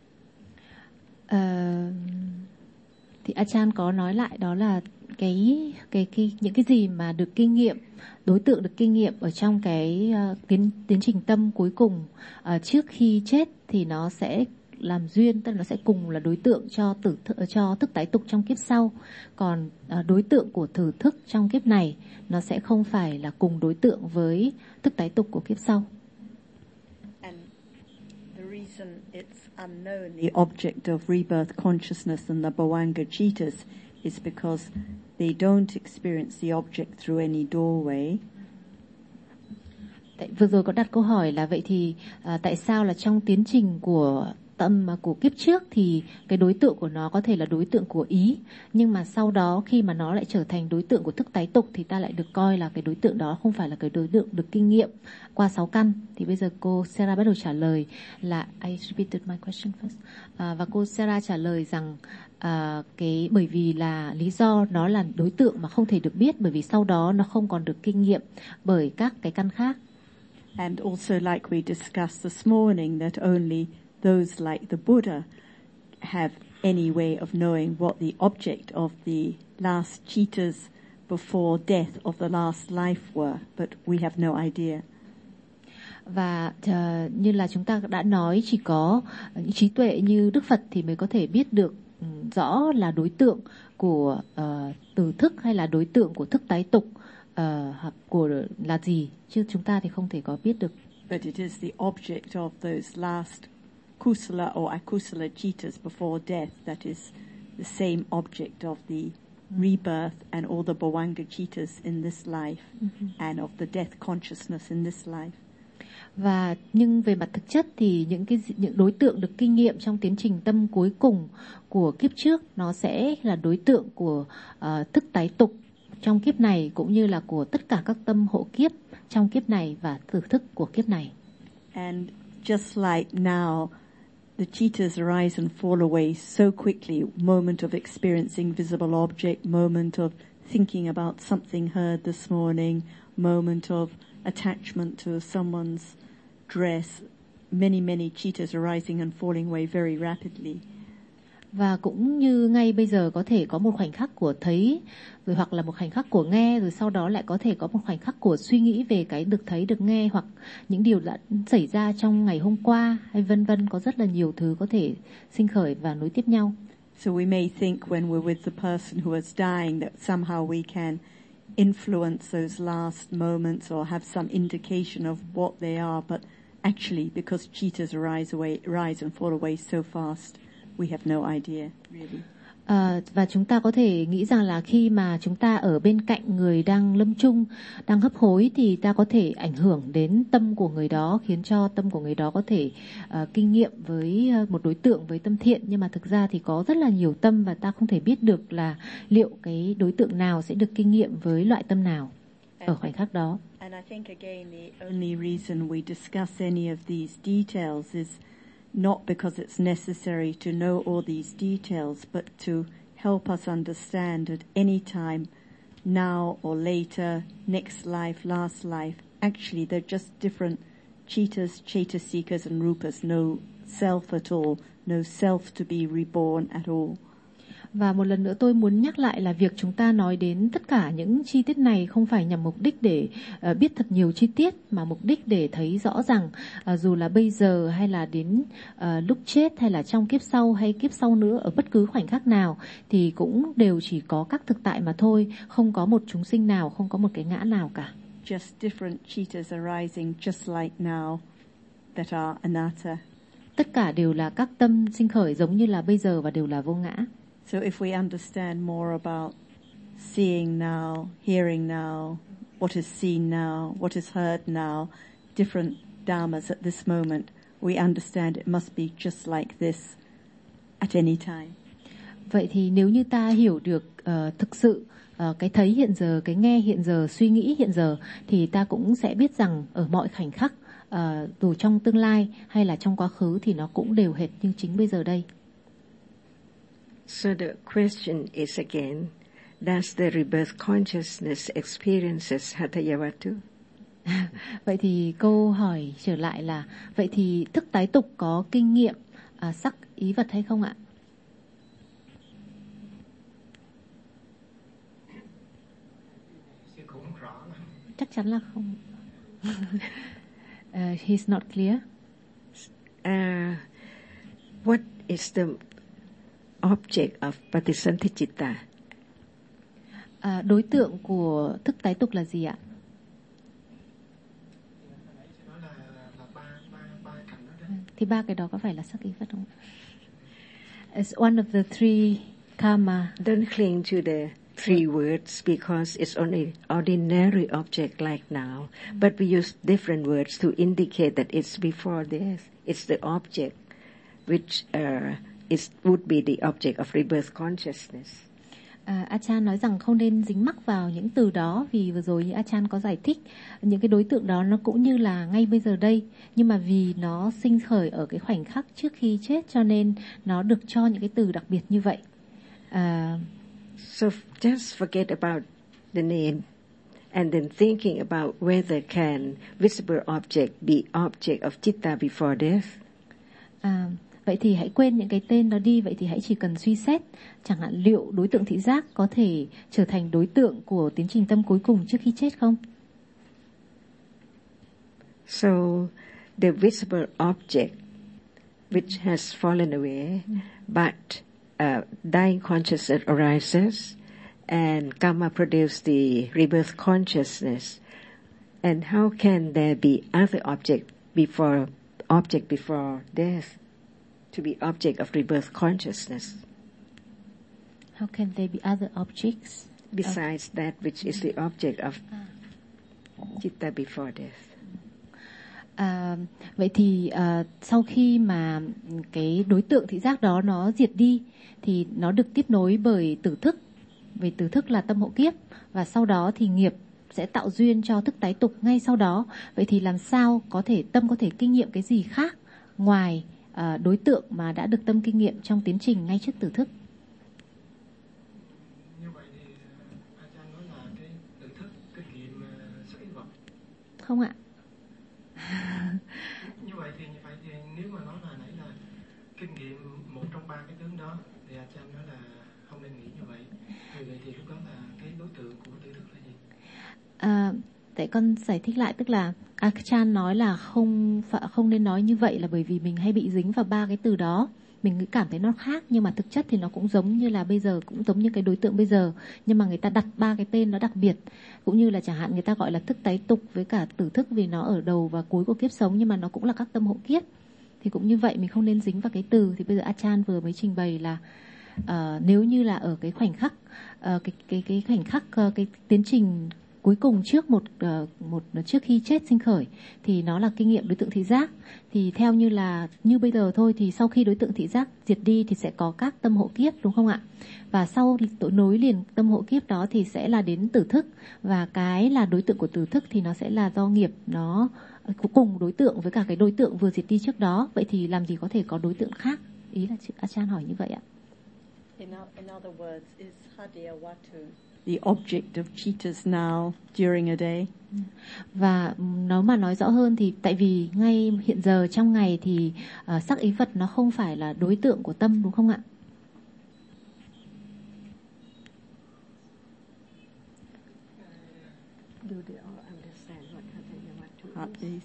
Thì Achan có nói lại đó là những cái gì mà được kinh nghiệm, đối tượng được kinh nghiệm ở trong cái tiến trình tâm cuối cùng trước khi chết, thì nó sẽ làm duyên, tức là nó sẽ cùng là đối tượng cho thức tái tục trong kiếp sau. Còn đối tượng của thử thức trong kiếp này nó sẽ không phải là cùng đối tượng với thức tái tục của kiếp sau. And the reason it's unknown, the object of rebirth consciousness and the Bhavanga Chittas, is because they don't experience the object through any doorway. Vừa rồi có đặt câu hỏi là vậy thì tại sao là trong tiến trình của tâm của kiếp trước thì cái đối tượng của nó có thể là đối tượng của ý, nhưng mà sau đó khi mà nó lại trở thành đối tượng của thức tái tục thì ta lại được coi là cái đối tượng đó không phải là cái đối tượng được kinh nghiệm qua 6 căn. Thì bây giờ cô Sarah bắt đầu trả lời là I repeated my question first. Và cô Sarah trả lời rằng bởi vì là lý do nó là đối tượng mà không thể được biết, bởi vì sau đó nó không còn được kinh nghiệm bởi các cái căn khác. And also like we discussed this morning, that only those like the Buddha have any way of knowing what the object of the last chittas before death of the last life were, but we have no idea. Và như là chúng ta đã nói, chỉ có những trí tuệ như Đức Phật thì mới có thể biết được rõ là đối tượng của từ thức hay là đối tượng của thức tái tục của là gì, chứ chúng ta thì không thể có biết được. But it is the object of those last kusala or akusala chittas before death that is the same object of the rebirth and all the Bhavanga chittas in this life and of the death consciousness in this life. Và nhưng về mặt thực chất thì những đối tượng được kinh nghiệm trong tiến trình tâm cuối cùng của kiếp trước nó sẽ là đối tượng của thức tái tục trong kiếp này, cũng như là của tất cả các tâm hộ kiếp trong kiếp này và thử thức của kiếp này. And just like now, the chittas arise and fall away so quickly, moment of experiencing visible object, moment of thinking about something heard this morning, moment of attachment to someone's dress, many chittas arising and falling away very rapidly. Và cũng như ngay bây giờ có thể có một khoảnh khắc của thấy, rồi hoặc là một khoảnh khắc của nghe, rồi sau đó lại có thể có một khoảnh khắc của suy nghĩ về cái được thấy, được nghe, hoặc những điều đã xảy ra trong ngày hôm qua, hay vân vân, có rất là nhiều thứ có thể sinh khởi và nối tiếp nhau. So we may think when we're with the person who is dying that somehow we can influence those last moments or have some indication of what they are, but actually because chittas rise and fall away so fast, we have no idea, really. Và chúng ta có thể nghĩ rằng là khi mà chúng ta ở bên cạnh người đang lâm chung, đang hấp hối, thì ta có thể ảnh hưởng đến tâm của người đó, khiến cho tâm của người đó có thể kinh nghiệm với một đối tượng với tâm thiện. Nhưng mà thực ra thì có rất là nhiều tâm và ta không thể biết được là liệu cái đối tượng nào sẽ được kinh nghiệm với loại tâm nào ở khoảnh khắc đó. And I think again the only reason we discuss any of these details is not because it's necessary to know all these details, but to help us understand at any time, now or later, next life, last life, actually they're just different chitas, chetasekas and rupas, no self at all, no self to be reborn at all. Và một lần nữa tôi muốn nhắc lại là việc chúng ta nói đến tất cả những chi tiết này không phải nhằm mục đích để biết thật nhiều chi tiết, mà mục đích để thấy rõ rằng dù là bây giờ hay là đến lúc chết hay là trong kiếp sau hay kiếp sau nữa, ở bất cứ khoảnh khắc nào thì cũng đều chỉ có các thực tại mà thôi, không có một chúng sinh nào, không có một cái ngã nào cả. Just different chitas arising just like now that are anatta. Tất cả đều là các tâm sinh khởi giống như là bây giờ và đều là vô ngã. So if we understand more about seeing now, hearing now, what is seen now, what is heard now, different dharmas at this moment, we understand it must be just like this at any time. Vậy thì nếu như ta hiểu được thực sự cái thấy hiện giờ, cái nghe hiện giờ, suy nghĩ hiện giờ, thì ta cũng sẽ biết rằng ở mọi khoảnh khắc, dù trong tương lai hay là trong quá khứ, thì nó cũng đều hệt như chính bây giờ đây. So the question is again, does the rebirth consciousness experiences Hatayavatu? Vậy thì câu hỏi trở lại là, vậy thì thức tái tục có kinh nghiệm sắc ý vật hay không ạ? Chắc chắn là không. He's not clear. What is the object of Patisanthichitta? Đối tượng của thức tái tục là gì ạ? Thì ba cái đó có phải là sắc ý vật không? It's one of the three karma. Don't cling to the three words because it's only ordinary object like now. But we use different words to indicate that it's before death. It's the object which would be the object of rebirth consciousness. Achan nói rằng không nên dính mắc vào những từ đó, vì vừa rồi như Achan có giải thích, những cái đối tượng đó nó cũng như là ngay bây giờ đây, nhưng mà vì nó sinh khởi ở cái khoảnh khắc trước khi chết cho nên nó được cho những cái từ đặc biệt như vậy. So just forget about the name and then thinking about whether can visible object be object of chitta before death. Vậy thì hãy quên những cái tên đó đi, vậy thì hãy chỉ cần suy xét, chẳng hạn liệu đối tượng thị giác có thể trở thành đối tượng của tiến trình tâm cuối cùng trước khi chết không? So the visible object which has fallen away, but dying consciousness arises and karma produces the rebirth consciousness. And how can there be other object before death to be object of rebirth consciousness? How can there be other objects besides that which is the object of chitta before death? Vậy thì sau khi mà cái đối tượng thị giác đó nó diệt đi thì nó được tiếp nối bởi tử thức, vì tử thức là tâm hộ kiếp, và sau đó thì nghiệp sẽ tạo duyên cho thức tái tục ngay sau đó. Vậy thì làm sao tâm có thể kinh nghiệm cái gì khác ngoài đối tượng mà đã được tâm kinh nghiệm trong tiến trình ngay trước tử thức? Như vậy thì Achan nói là cái tử thức kinh nghiệm sắc ý vật. Không ạ. Như vậy thì nếu mà nói là nãy là kinh nghiệm một trong ba cái tướng đó thì Achan nói là không nên nghĩ như vậy. Vì vậy thì lúc đó là cái đối tượng của tử thức là gì? Tại con giải thích lại, tức là Achan nói là không nên nói như vậy là bởi vì mình hay bị dính vào ba cái từ đó. Mình cảm thấy nó khác nhưng mà thực chất thì nó cũng giống như là bây giờ, cũng giống như cái đối tượng bây giờ, nhưng mà người ta đặt ba cái tên nó đặc biệt. Cũng như là chẳng hạn người ta gọi là thức tái tục với cả tử thức vì nó ở đầu và cuối của kiếp sống, nhưng mà nó cũng là các tâm hộ kiếp. Thì cũng như vậy, mình không nên dính vào cái từ. Thì bây giờ Achan vừa mới trình bày là nếu như là ở cái khoảnh khắc cái tiến trình cuối cùng trước trước khi chết sinh khởi thì nó là kinh nghiệm đối tượng thị giác. Thì theo như bây giờ thôi thì sau khi đối tượng thị giác diệt đi thì sẽ có các tâm hộ kiếp, đúng không ạ? Và sau nối liền tâm hộ kiếp đó thì sẽ là đến tử thức, và cái là đối tượng của tử thức thì nó sẽ là do nghiệp nó cùng đối tượng với cả cái đối tượng vừa diệt đi trước đó. Vậy thì làm gì có thể có đối tượng khác? Ý là Achan hỏi như vậy ạ. In other words, is Hadiyawatu the object of citas now during a day? Và nếu mà nói rõ hơn thì tại vì ngay hiện giờ trong ngày thì sắc ý vật nó không phải là đối tượng của tâm, đúng không ạ? Do they all understand what Hadiyawatu is?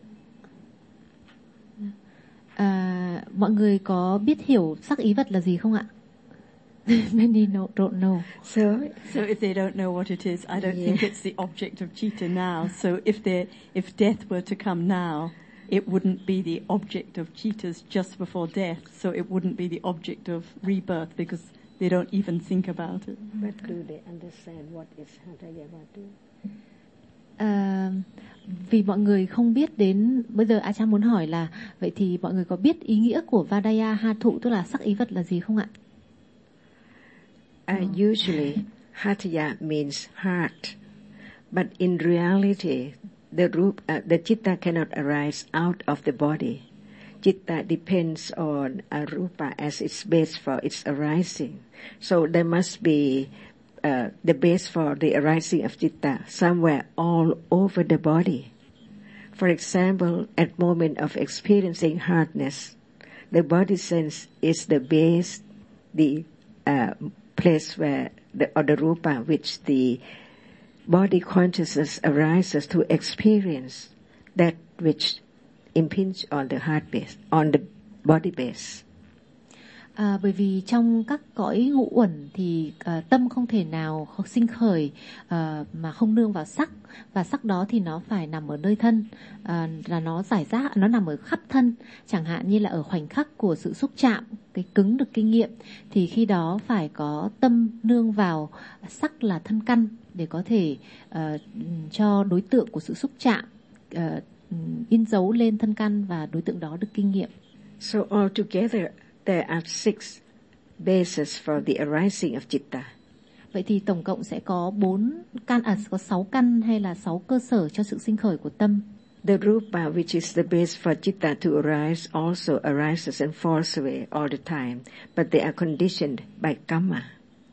Mọi người có biết hiểu sắc ý vật là gì không ạ? Many don't know. So if they don't know what it is, I don't think it's the object of citta now. So if death were to come now, it wouldn't be the object of cittas just before death. So it wouldn't be the object of rebirth because they don't even think about it. But do they understand what is Hadiyawatu? Vì mọi người không biết đến, bây giờ Achan muốn hỏi là vậy thì mọi người có biết ý nghĩa của Vadaya Ha Thụ, tức là sắc ý vật là gì không ạ? Usually, Hatya means heart, but in reality, the citta cannot arise out of the body. Citta depends on Rupa as its base for its arising. So there must be the base for the arising of citta somewhere all over the body. For example, at moment of experiencing hardness, the body sense is the base, the place where the rupa which the body consciousness arises to experience that which impinge on the heart base, on the body base. Bởi vì trong các cõi ngũ uẩn thì tâm không thể nào sinh khởi mà không nương vào sắc, và sắc đó thì nó phải nằm ở nơi thân, là nó giải rác, nó nằm ở khắp thân. Chẳng hạn như là ở khoảnh khắc của sự xúc chạm, cái cứng được kinh nghiệm, thì khi đó phải có tâm nương vào sắc là thân căn để có thể cho đối tượng của sự xúc chạm in dấu lên thân căn và đối tượng đó được kinh nghiệm. So altogether there are 6 bases for the arising of citta. Vậy thì tổng cộng sẽ có có 6 căn hay là 6 cơ sở cho sự sinh khởi của tâm. The rupa which is the base for citta to arise also arises and falls away all the time, but they are conditioned by karma.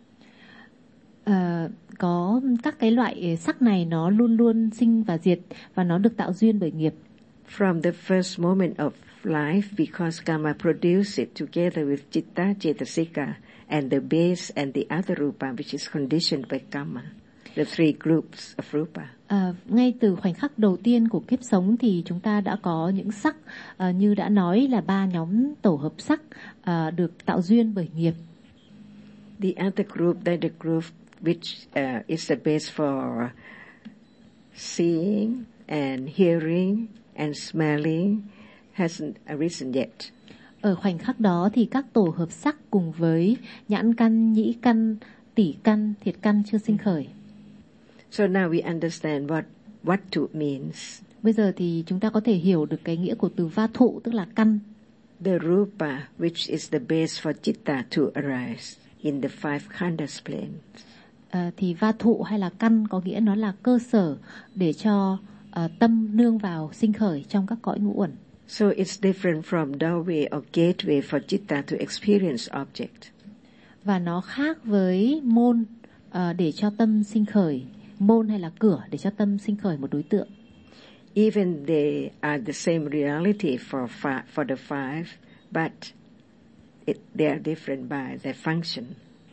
Có các cái loại sắc này nó luôn luôn sinh và diệt, và nó được tạo duyên bởi nghiệp. From the first moment of life, because karma produces it together with citta, cetasika, and the base and the other rupa which is conditioned by karma, the 3 groups of rupa. Ngay từ khoảnh khắc đầu tiên của kiếp sống thì chúng ta đã có những sắc, như đã nói là 3 nhóm tổ hợp sắc được tạo duyên bởi nghiệp. The other group, that the group which is the base for seeing and hearing and smelling, hasn't arisen yet. Ở khoảnh khắc đó thì các tổ hợp sắc cùng với nhãn căn, nhĩ căn, tỷ căn, thiệt căn chưa sinh khởi. So now we understand what to means. Bây giờ thì chúng ta có thể hiểu được cái nghĩa của từ va thụ, tức là căn. The rupa which is the base for citta to arise in the 5 khandas planes. Thì va thụ hay là căn có nghĩa nó là cơ sở để cho tâm nương vào sinh khởi trong các cõi ngũ uẩn. So it's different from doorway or gateway for citta to experience object. Và nó khác với môn để cho tâm sinh khởi, môn hay là cửa để cho tâm sinh khởi một đối tượng. Even they are the same reality for the 5, but they are different by their function.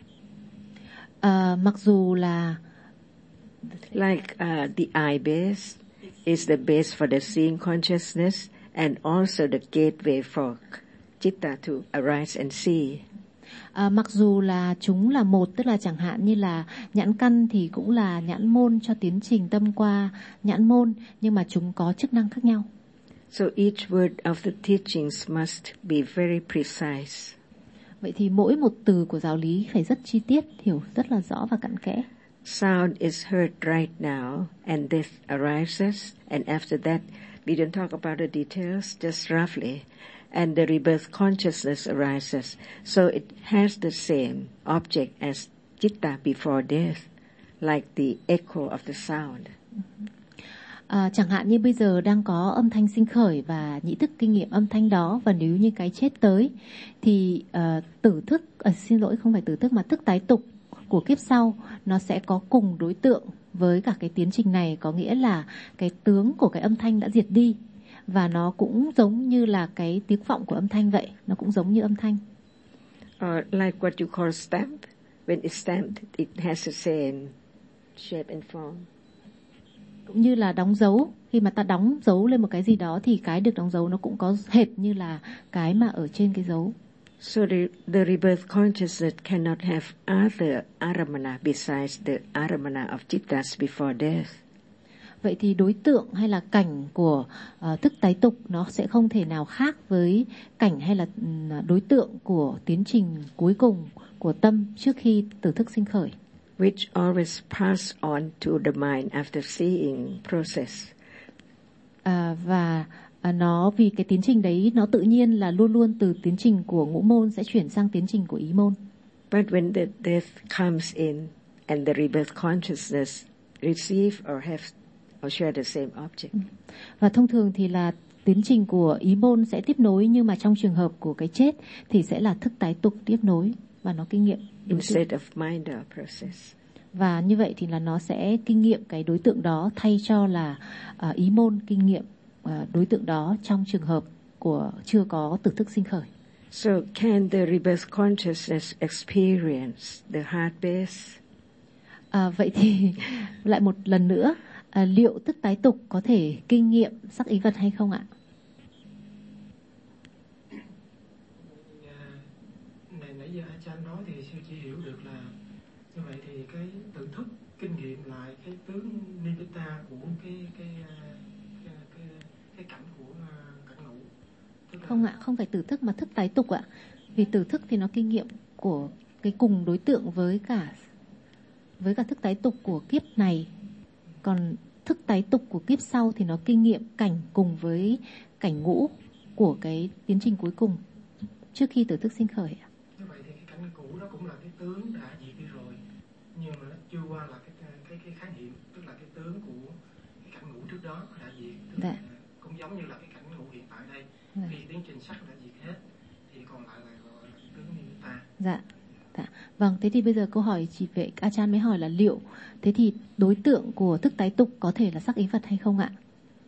Mặc dù là like the eye base is the base for the seeing consciousness and also the gateway for citta to arise and see. Mặc dù là chúng là một, tức là chẳng hạn như là nhãn căn thì cũng là nhãn môn cho tiến trình tâm qua nhãn môn, nhưng mà chúng có chức năng khác nhau. So each word of the teachings must be very precise. Vậy thì mỗi một từ của giáo lý phải rất chi tiết, hiểu rất là rõ và cặn kẽ. Sound is heard right now, and death arises, and after that, we don't talk about the details, just roughly, and the rebirth consciousness arises. So it has the same object as citta before death, like the echo of the sound. Chẳng hạn như bây giờ đang có âm thanh sinh khởi và nhĩ thức kinh nghiệm âm thanh đó, và nếu như cái chết tới thì tử thức, xin lỗi không phải tử thức mà thức tái tục của kiếp sau nó sẽ có cùng đối tượng với cả cái tiến trình này, có nghĩa là cái tướng của cái âm thanh đã diệt đi và nó cũng giống như là cái tiếng vọng của âm thanh vậy, nó cũng giống như âm thanh. Like what you call stamp, when it's stamped, it has the same shape and form. Cũng như là đóng dấu, khi mà ta đóng dấu lên một cái gì đó thì cái được đóng dấu nó cũng có hệt như là cái mà ở trên cái dấu. So the rebirth consciousness cannot have other aramana besides the aramana of chittas before death. Vậy thì đối tượng hay là cảnh của thức tái tục nó sẽ không thể nào khác với cảnh hay là đối tượng của tiến trình cuối cùng của tâm trước khi tử thức sinh khởi. Which always pass on to the mind after seeing process. Và nó vì cái tiến trình đấy nó tự nhiên là luôn luôn từ tiến trình của ngũ môn sẽ chuyển sang tiến trình của ý môn. But when the death comes in and the rebirth consciousness receive or have or share the same object. Và thông thường thì là tiến trình của ý môn sẽ tiếp nối, nhưng mà trong trường hợp của cái chết thì sẽ là thức tái tục tiếp nối và nó kinh nghiệm instead of mind or process. Và như vậy thì là nó sẽ kinh nghiệm cái đối tượng đó thay cho là ý môn kinh nghiệm đối tượng đó trong trường hợp của chưa có tử thức sinh khởi. So can the rebirth consciousness experience the heart base? Vậy thì lại một lần nữa, liệu thức tái tục có thể kinh nghiệm sắc ý vật hay không ạ? Nãy giờ Achan nói thì sư chỉ hiểu được là như vậy thì cái tự thức kinh nghiệm lại cái tướng nimitta của cái cảnh của cảnh ngũ. Không ạ, không phải tử thức mà thức tái tục ạ. Vì tử thức thì nó kinh nghiệm của cái cùng đối tượng với cả thức tái tục của kiếp này. Còn thức tái tục của kiếp sau thì nó kinh nghiệm cảnh cùng với cảnh ngũ của cái tiến trình cuối cùng trước khi tử thức sinh khởi ạ. Như vậy thì cái cảnh cũ đó cũng là cái tướng đã diệt đi rồi, nhưng mà nó chưa qua là cái khái niệm, tức là cái tướng của cái cảnh ngũ trước đó đã diệt. Dạ. Cũng giống như là cái cảnh ngũ hiện tại đây, khi tiến trình sắc đã diệt hết thì còn lại là gọi là cái tướng nimitta. Dạ. Vâng, thế thì bây giờ câu hỏi chị vệ Achan mới hỏi là liệu thế thì đối tượng của thức tái tục có thể là sắc ý vật hay không ạ?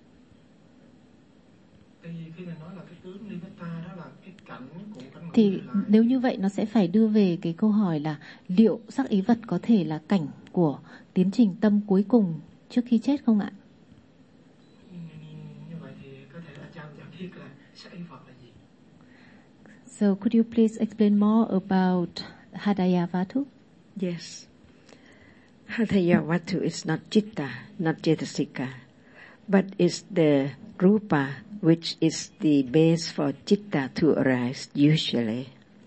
Thì khi mình nói là cái tướng nimitta đó là cái cảnh của cảnh ngũ thì nếu như vậy nó sẽ phải đưa về cái câu hỏi là liệu sắc ý vật có thể là cảnh của tiến trình tâm cuối cùng trước khi chết không ạ? Như vậy thì có thể Achan cho biết là sắc ý vật là gì? So could you please explain more about Hadayavatu? Yes. Hadayavatu is not citta, not cetasika, but is the rupa which is the base for citta to arise usually.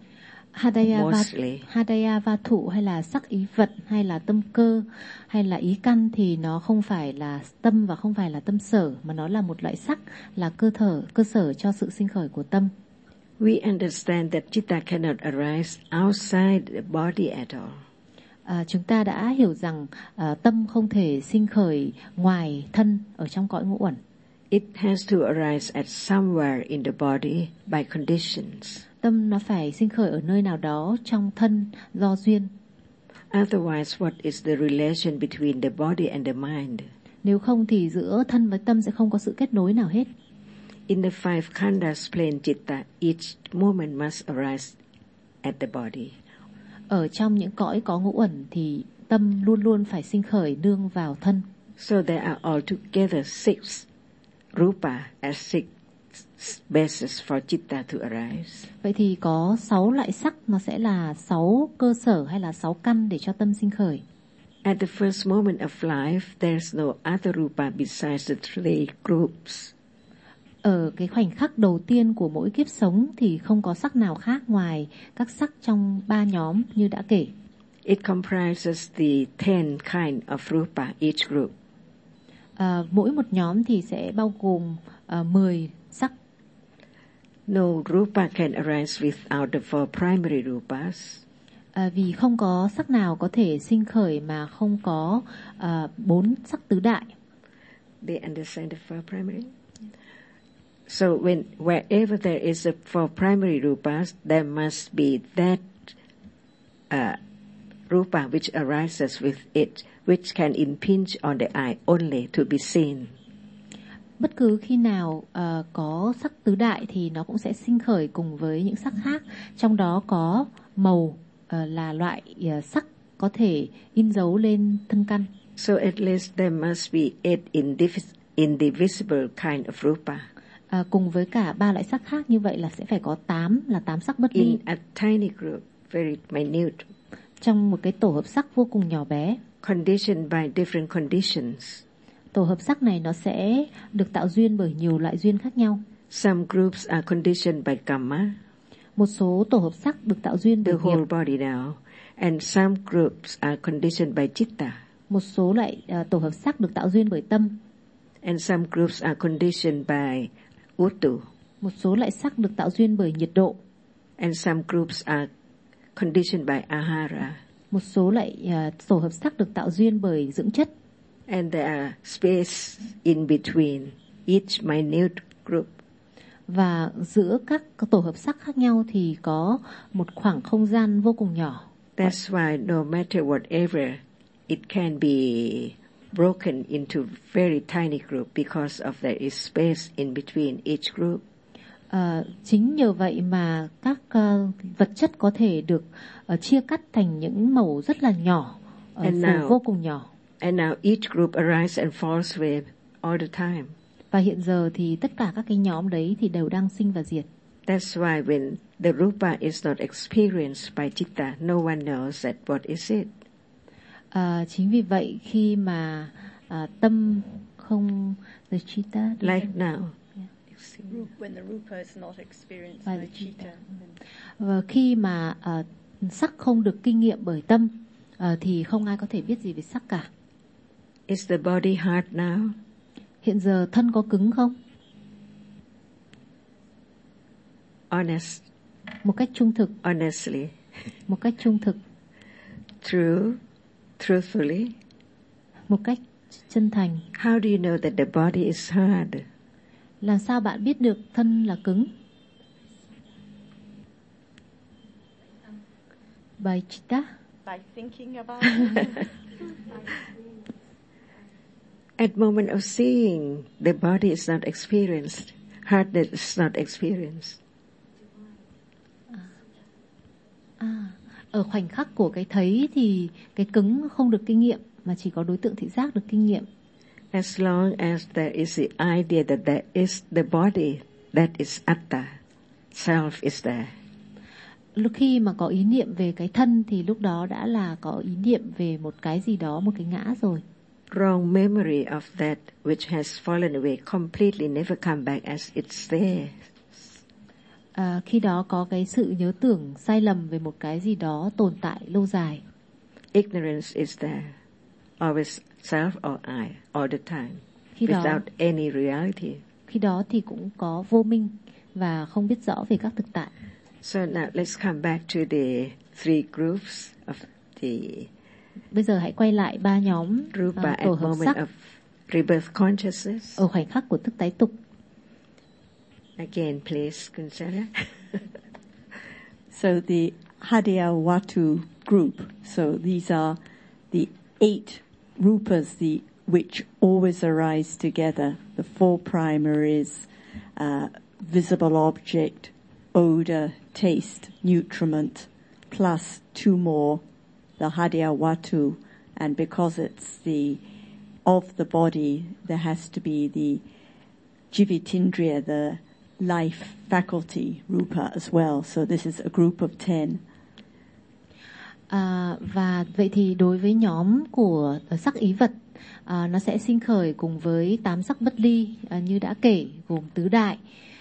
Hadayavatu hay là sắc ý vật hay là tâm cơ hay là ý căn thì nó không phải là tâm và không phải là tâm sở, mà nó là một loại sắc, là cơ sở cho sự sinh khởi của tâm. We understand that citta cannot arise outside the body at all. Chúng ta đã hiểu rằng tâm không thể sinh khởi ngoài thân ở trong cõi ngũ uẩn. It has to arise at somewhere in the body by conditions. Tâm nó phải sinh khởi ở nơi nào đó trong thân do duyên. Otherwise, what is the relation between the body and the mind? Nếu không thì giữa thân với tâm sẽ không có sự kết nối nào hết. In the five khandas plane citta, each moment must arise at the body. Ở trong những cõi có ngũ uẩn thì tâm luôn luôn phải sinh khởi nương vào thân. So there are altogether 6 rupa as 6 bases for citta to arise. Vậy thì có 6 loại sắc, nó sẽ là 6 cơ sở hay là 6 căn để cho tâm sinh khởi. At the first moment of life, there is no other rupa besides the 3 groups. Ở cái khoảnh khắc đầu tiên của mỗi kiếp sống thì không có sắc nào khác ngoài các sắc trong 3 nhóm như đã kể. It comprises the 10 kind of rupa, each group. Mỗi một nhóm thì sẽ bao gồm 10 sắc. No rupa can arise without the 4 primary rupas. Vì không có sắc nào có thể sinh khởi mà không có 4 sắc tứ đại. They understand the 4 primary? So wherever there is a 4 primary rupas, there must be that rupa which arises with it, which can impinge on the eye only to be seen. Bất cứ khi nào có sắc tứ đại thì nó cũng sẽ sinh khởi cùng với những sắc khác. Trong đó có màu là loại sắc có thể in dấu lên thân căn. So at least there must be 8 indivisible kind of rupa. Cùng với cả 3 loại sắc khác như vậy là sẽ phải có 8 sắc bất ly. In a tiny group, very minute. Trong một cái tổ hợp sắc vô cùng nhỏ bé. Conditioned by different conditions. Tổ hợp sắc này nó sẽ được tạo duyên bởi nhiều loại duyên khác nhau. Some groups are conditioned by karma. Một số tổ hợp sắc được tạo duyên bởi the whole nghiệp. Body now. And some groups are conditioned by chitta. Một số loại tổ hợp sắc được tạo duyên bởi tâm. And some groups are conditioned by uttu. Một số loại sắc được tạo duyên bởi nhiệt độ. And some groups are conditioned by ahara. Một số loại tổ hợp sắc được tạo duyên bởi dưỡng chất. And there are space in between each minute group. Và giữa các tổ hợp sắc khác nhau thì có một khoảng không gian vô cùng nhỏ. That's why no matter whatever, it can be broken into very tiny group because of there is space in between each group. Chính nhờ vậy mà các vật chất có thể được chia cắt thành những mẩu rất là nhỏ, vô cùng nhỏ. And now each group arises and falls away all the time. Và hiện giờ thì tất cả các cái nhóm đấy thì đều đang sinh và diệt. That's why when the rupa is not experienced by chitta, no one knows that what is it. Chính vì vậy khi mà tâm không the chitta like now. When the rupa is not experienced by chitta. Và khi mà sắc không được kinh nghiệm bởi tâm thì không ai có thể biết gì về sắc cả. Is the body hard now? Hiện giờ thân có cứng không? Honest. Một cách trung thực. Honestly. Một cách trung thực. True. Truthfully. Một cách chân thành. How do you know that the body is hard? Làm sao bạn biết được thân là cứng? By chitta. By thinking about it. At moment of seeing, the body is not experienced. Hardness is not experienced. Ở khoảnh khắc của cái thấy thì cái cứng không được kinh nghiệm mà chỉ có đối tượng thị giác được kinh nghiệm. As long as there is the idea that there is the body, that is atta, self is there. Lúc khi mà có ý niệm về cái thân thì lúc đó đã là có ý niệm về một cái gì đó, một cái ngã rồi. Wrong memory of that which has fallen away completely never come back as it's there. Khi đó có cái sự nhớ tưởng sai lầm về một cái gì đó tồn tại lâu dài. Ignorance is there, always self or I, all the time, without any reality. Khi đó thì cũng có vô minh và không biết rõ về các thực tại. So now let's come back to the 3 groups of the. Bây giờ hãy quay lại 3 nhóm rupa tổ at hợp moment sắc of rebirth consciousness. Ở khoảnh khắc của thức tái tục. Again, please, Kunsara. So the Hadiyawatu group. So these are the 8 rupas which always arise together. The 4 primaries, visible object, odor, taste, nutriment, plus 2 more, the Hadiyawatu. And because it's of the body, there has to be the Jivitindriya, the life faculty rupa as well. So this is a group of 10. Và vậy thì đối với nhóm của sắc ý vật nó sẽ sinh khởi cùng với 8 sắc bất ly như đã kể, gồm tứ đại,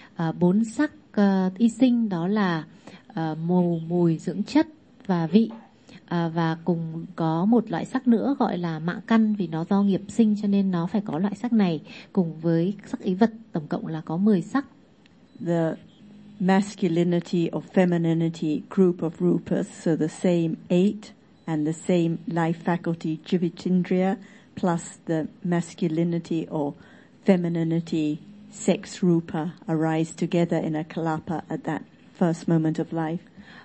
4 sắc y sinh, đó là màu, mùi, dưỡng chất và vị, và cùng có một loại sắc nữa gọi là mạng căn, vì nó do nghiệp sinh cho nên nó phải có loại sắc này, cùng với sắc ý vật, tổng cộng là có 10 sắc. The masculinity or femininity group of rupas, so the same 8 and the same life faculty Jivitindriya plus the masculinity or femininity sex rupa arise together in a kalapa at that first moment of life.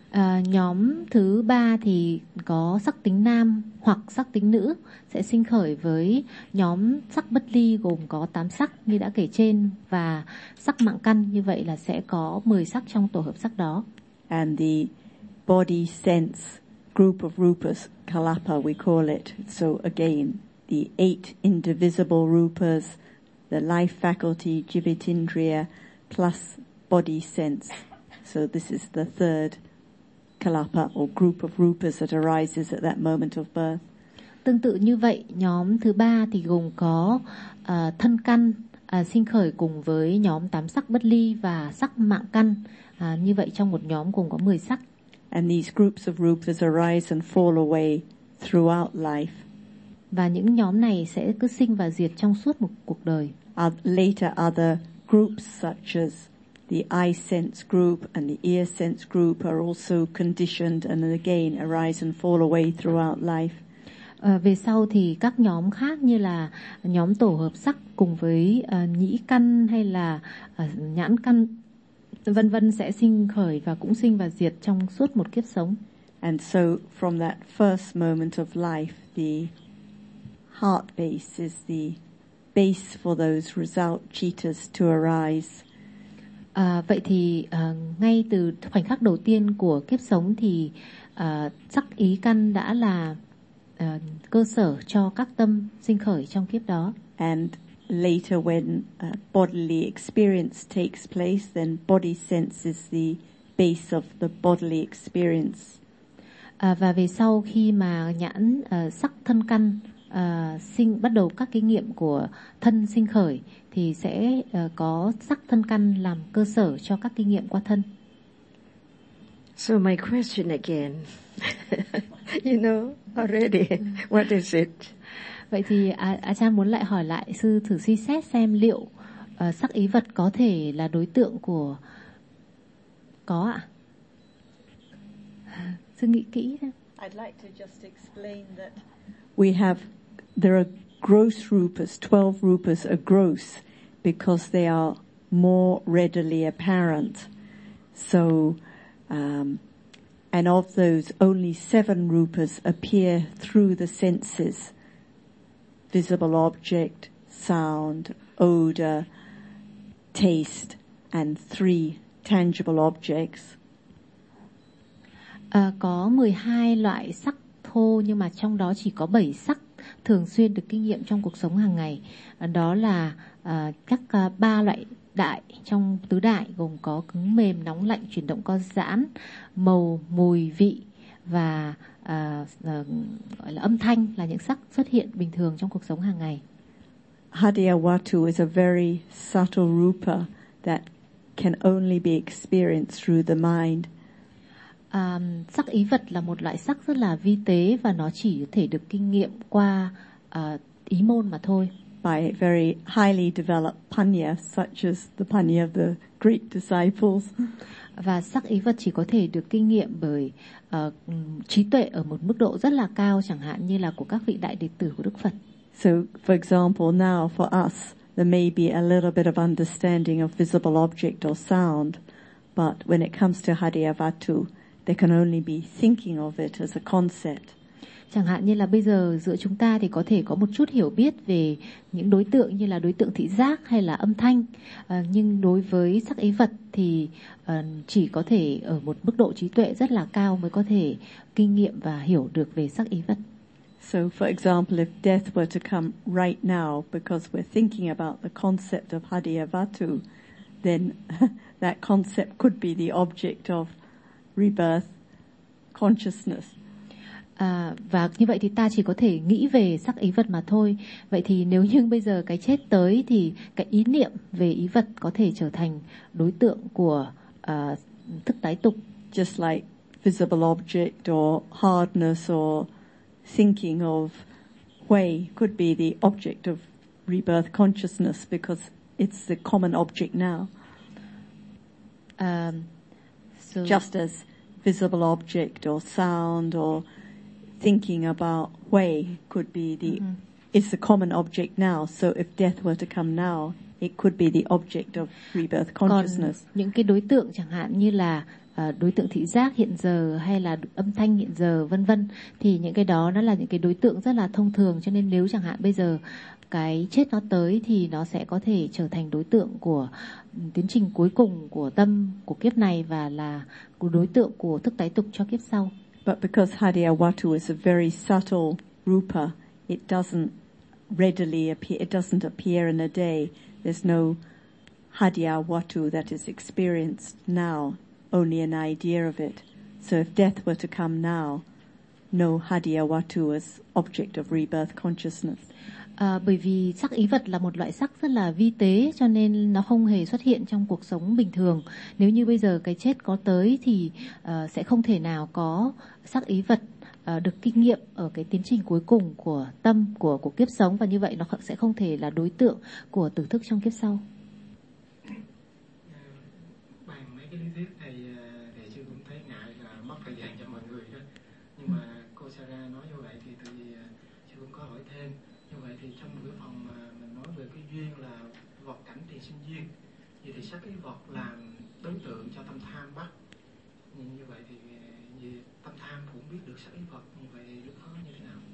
Nhóm thứ 3 thì có sắc tính nam hoặc sắc tính nữ sẽ sinh khởi với nhóm sắc bất ly gồm có 8 sắc như đã kể trên, và sắc mạng căn, như vậy là sẽ có 10 sắc trong tổ hợp sắc đó. And the body sense group of rupas, kalapa we call it. So again, the 8 indivisible rupas, the life faculty Jivitindriya plus body sense. So this is the third kalapa or group of rupas that arises at that moment of birth. Tương tự như vậy, nhóm thứ 3 thì gồm có thân căn sinh khởi cùng với nhóm 8 sắc bất ly và sắc mạng căn. Như vậy trong một nhóm gồm có 10 sắc. And these groups of rupas arise and fall away throughout life. Và những nhóm này sẽ cứ sinh và diệt trong suốt một cuộc đời. Later other groups such as the eye sense group and the ear sense group are also conditioned and again arise and fall away throughout life. Về sau thì các nhóm khác như là nhóm tổ hợp sắc cùng với nhĩ căn hay là nhãn căn vân vân sẽ sinh khởi và cũng sinh và diệt trong suốt một kiếp sống. And so from that first moment of life, the heart base is the base for those result chitas to arise. Vậy thì ngay từ khoảnh khắc đầu tiên của kiếp sống thì sắc ý căn đã là cơ sở cho các tâm sinh khởi trong kiếp đó. And later when bodily experience takes place, then body sense is the base of the bodily experience. Và về sau khi mà nhãn sắc thân căn bắt đầu các kinh nghiệm của thân sinh khởi thì sẽ có sắc thân căn làm cơ sở cho các kinh nghiệm qua thân. So my question again, you know already, what is it? Vậy thì Achan muốn lại hỏi lại sư thử suy xét xem liệu sắc ý vật có thể là đối tượng của có ạ? Sư nghĩ kỹ thôi. I'd like to just explain that there are gross rupas, 12 rupas are gross because they are more readily apparent. So, and of those, only 7 rupas appear through the senses: visible object, sound, odor, taste, and 3 tangible objects. Có 12 loại sắc thô nhưng mà trong đó chỉ có 7 sắc thường xuyên được kinh nghiệm trong cuộc sống hàng ngày. Đó là các 3 loại đại trong tứ đại gồm có cứng mềm, nóng lạnh, chuyển động co giãn, màu, mùi, vị và gọi là âm thanh là những sắc xuất hiện bình thường trong cuộc sống hàng ngày. Hadiyavatu is a very subtle rupa that can only be experienced through the mind. Sắc ý vật là một loại sắc rất là vi tế và nó chỉ có thể được kinh nghiệm qua ý môn mà thôi. By very highly developed panya, such as the panya of the Greek disciples. Và sắc ý vật chỉ có thể được kinh nghiệm bởi trí tuệ ở một mức độ rất là cao, chẳng hạn như là của các vị đại đệ tử của Đức Phật. So, for example, now for us, there may be a little bit of understanding of visible object or sound, but when it comes to Hadiyavatu, they can only be thinking of it as a concept. Chẳng hạn như là bây giờ giữa chúng ta thì có thể có một chút hiểu biết về những đối tượng như là đối tượng thị giác hay là âm thanh, nhưng đối với sắc ý vật thì chỉ có thể ở một mức độ trí tuệ rất là cao mới có thể kinh nghiệm và hiểu được về sắc ý vật. So, for example, if death were to come right now because we're thinking about the concept of Hadiyavatu, then that concept could be the object of rebirth consciousness. Và như vậy thì ta chỉ có thể nghĩ về sắc ý vật mà thôi. Vậy thì nếu như bây giờ cái chết tới thì cái ý niệm về ý vật có thể trở thành đối tượng của thức tái tục. Just like visible object or hardness or thinking of way could be the object of rebirth consciousness because it's the common object now. Just as visible object or sound or thinking about way could be it's the common object now. So if death were to come now, it could be the object of rebirth consciousness. Còn những cái đối tượng chẳng hạn như là đối tượng thị giác hiện giờ hay là âm thanh hiện giờ vân vân, thì những cái đó nó là những cái đối tượng rất là thông thường, cho nên nếu chẳng hạn bây giờ cái chết nó tới thì nó sẽ có thể trở thành đối tượng của tiến trình cuối cùng của tâm của kiếp này và là đối tượng của thức tái tục cho kiếp sau. But because Hadiyawatu is a very subtle rupa, it doesn't readily appear, it doesn't appear in a day. There's no Hadiyawatu that is experienced now, only an idea of it. So if death were to come now, no Hadiyawatu as object of rebirth consciousness. Bởi vì sắc ý vật là một loại sắc rất là vi tế, cho nên nó không hề xuất hiện trong cuộc sống bình thường. Nếu như bây giờ cái chết có tới thì sẽ không thể nào có sắc ý vật được kinh nghiệm ở cái tiến trình cuối cùng của tâm của kiếp sống, và như vậy nó sẽ không thể là đối tượng của tử thức trong kiếp sau. Bàn mấy cái lý thuyết thầy sư cũng thấy ngại là mất thời gian cho mọi người đó, nhưng mà cô Sarah nói như vậy thì tự vì sư cũng có hỏi thêm. Như vậy thì trong buổi phòng mà mình nói về cái duyên là vọt cảnh thì sinh duyên, vậy thì sắc ý vọt làm đối tượng cho tâm tham bắt. Như vậy thì tâm tham cũng biết được sắc ý vọt, như vậy lúc đó như thế nào?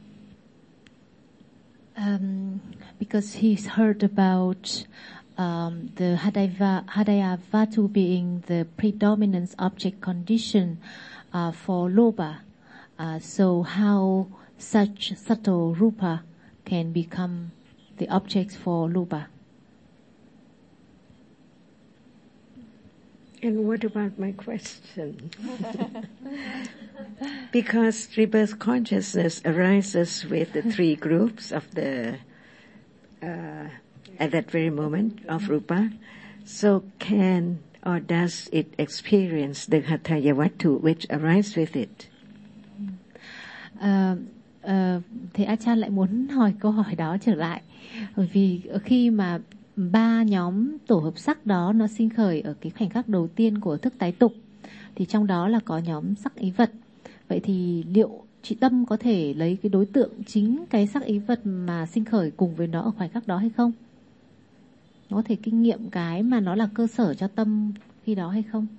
Because he's heard about the Hadayavatu being the predominant object condition for Lobha. So how such subtle rupa can become the objects for Lobha? And what about my question? Because rebirth consciousness arises with the three groups of the at that very moment of rupa. So can or does it experience the Hatayavatu which arises with it? Thì Achan lại muốn hỏi câu hỏi đó trở lại, bởi vì khi mà ba nhóm tổ hợp sắc đó nó sinh khởi ở cái khoảnh khắc đầu tiên của thức tái tục, thì trong đó là có nhóm sắc ý vật. Vậy thì liệu chị Tâm có thể lấy cái đối tượng chính cái sắc ý vật mà sinh khởi cùng với nó ở khoảnh khắc đó hay không? Nó có thể kinh nghiệm cái mà nó là cơ sở cho tâm khi đó hay không?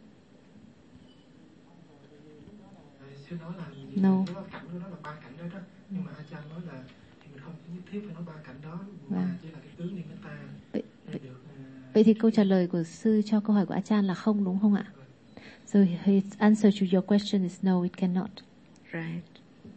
Sư nói là No. cảnh đó là ba cảnh đó đó, nhưng mà Achan nói là thì mình không nhất thiết phải nói ba cảnh đó, mà chỉ là cái tướng niệm ta. Vậy thì câu trả lời của sư cho câu hỏi của Achan là không, đúng không ạ? So his answer to your question is no, it cannot. Right.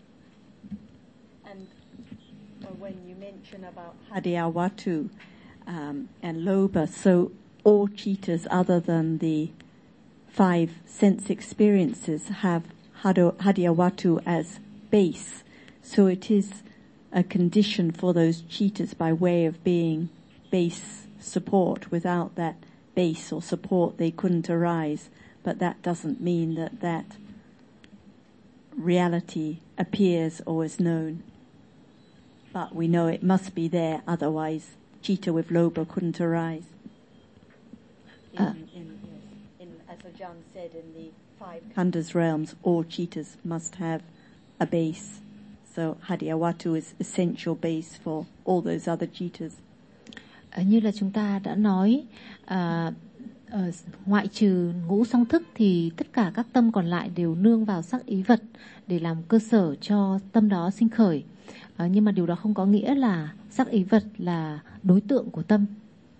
And when you mention about Hadiyawatu and Lobha, so all cheetahs other than the 5 sense experiences have Hadiyawatu as base. So it is a condition for those cheetahs by way of being base support. Without that base or support, they couldn't arise. But that doesn't mean that reality appears or is known. But we know it must be there, otherwise cheetah with Lobha couldn't arise. As Ajahn said, in the 5 khandas realms, all cheetahs must have a base. So Hadiyawatu is essential base for all those other cheetahs. Như là chúng ta đã nói, ngoại trừ ngũ song thức thì tất cả các tâm còn lại đều nương vào sắc ý vật để làm cơ sở cho tâm đó sinh khởi. Nhưng mà điều đó không có nghĩa là sắc ý vật là đối tượng của tâm.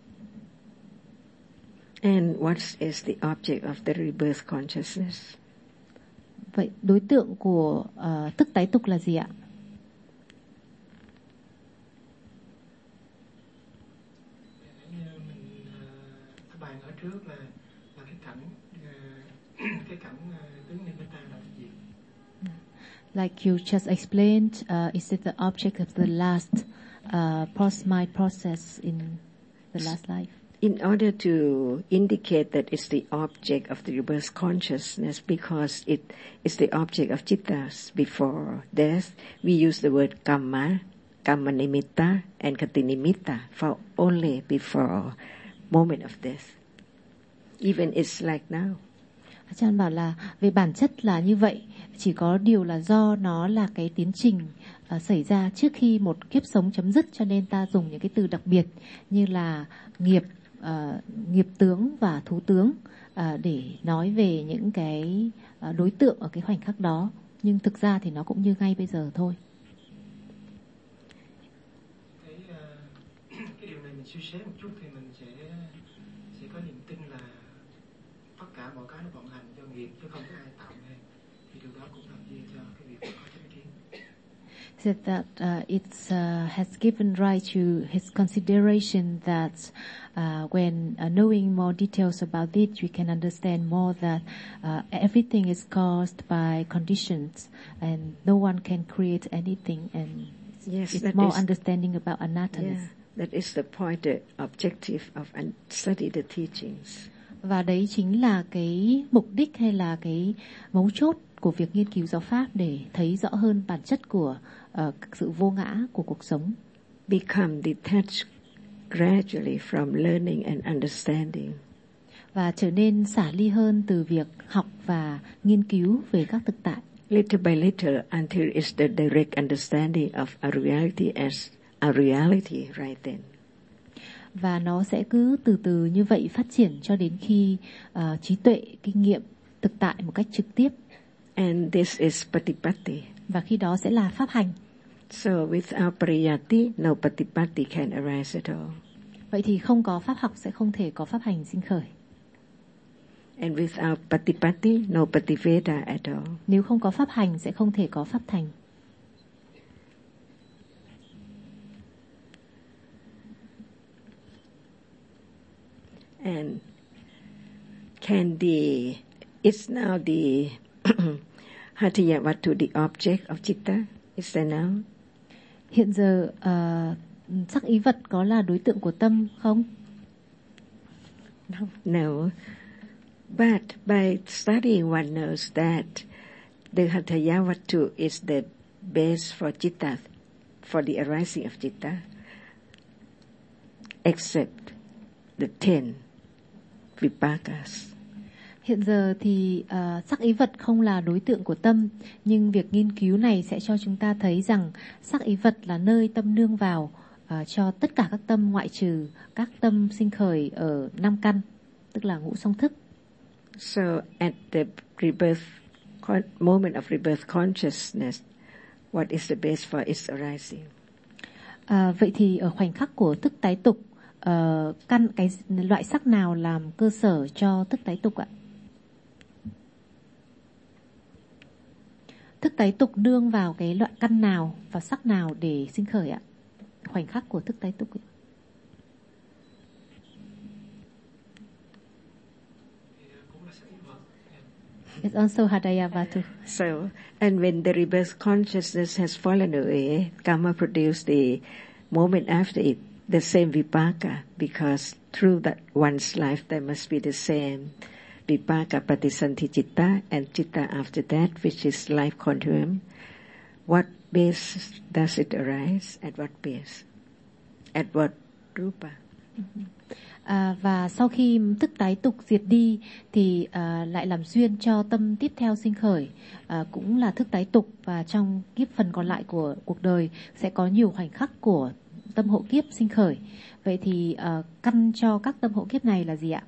And what is the object of the rebirth consciousness? Vậy đối tượng của thức tái tục là gì ạ? Bàn ở trước là cái cảnh tướng niệm ta là gì? Like you just explained, is it the object of the last mind process in the last life? In order to indicate that it's the object of the rebirth consciousness, because it is the object of chittas before death, we use the word kamma, kamma nimitta, and kati nimitta for only before moment of death. Even it's like now. Ajahn bảo là về bản chất là như vậy, chỉ có điều là do nó là cái tiến trình xảy ra trước khi một kiếp sống chấm dứt, cho nên ta dùng những cái từ đặc biệt như là nghiệp, nghiệp tướng và thú tướng để nói về những cái đối tượng ở cái khoảnh khắc đó, nhưng thực ra thì nó cũng như ngay bây giờ thôi. Cái điều này mình suy xét một chút thì mình sẽ có niềm tin là tất cả mọi cái nó vận hành do nghiệp chứ không có ai tạo nên, thì điều đó cũng làm gì cho cái việc có chánh kiến. Said that it has given right to his consideration that when knowing more details about it, we can understand more that everything is caused by conditions and no one can create anything, and yes, it's more understanding about anatta. Yeah, that is the point, the objective of study the teachings. Và đấy chính là cái mục đích hay là cái mấu chốt của việc nghiên cứu giáo pháp, để thấy rõ hơn bản chất của sự vô ngã của cuộc sống. Become detached gradually from learning and understanding. Và trở nên xả ly hơn từ việc học và nghiên cứu về các thực tại. Little by little until it's the direct understanding of a reality as a reality right then. Và nó sẽ cứ từ từ như vậy phát triển cho đến khi trí tuệ, kinh nghiệm thực tại một cách trực tiếp. And this is patipatti. Và khi đó sẽ là pháp hành. So without pariyati, no patipatti can arise at all. Vậy thì không có pháp học sẽ không thể có pháp hành sinh khởi. And without patipatti, no pativeda at all. Nếu không có pháp hành sẽ không thể có pháp thành. And it's now the Hatiyavatu, the object of chitta, is there now? Hiện giờ sắc ý vật có là đối tượng của tâm không? No. But by studying one knows that the Hatiyavatu is the base for chitta, for the arising of chitta, except the 10 vipakas. Hiện giờ thì sắc ý vật không là đối tượng của tâm, nhưng việc nghiên cứu này sẽ cho chúng ta thấy rằng sắc ý vật là nơi tâm nương vào cho tất cả các tâm, ngoại trừ các tâm sinh khởi ở 5 căn, tức là ngũ song thức. So at the moment of rebirth consciousness, what is the base for its arising? Vậy thì ở khoảnh khắc của thức tái tục, cái loại sắc nào làm cơ sở cho thức tái tục ạ? Thức tái tục nương vào cái loại căn nào và sắc nào để sinh khởi ạ? Khoảnh khắc của thức tái tục ạ. It's also Hadayavatu. So, and when the rebirth consciousness has fallen away, karma produces the moment after it, the same vipaka, because through that one's life there must be the same vipaka patisanti chitta and chitta after that, which is life continuum. What base does it arise? At what base? At what rupa? Và sau khi thức tái tục diệt đi thì lại làm duyên cho tâm tiếp theo sinh khởi, cũng là thức tái tục, và trong kiếp phần còn lại của cuộc đời sẽ có nhiều khoảnh khắc của tâm hộ kiếp sinh khởi. Vậy thì căn cho các tâm hộ kiếp này là gì ạ?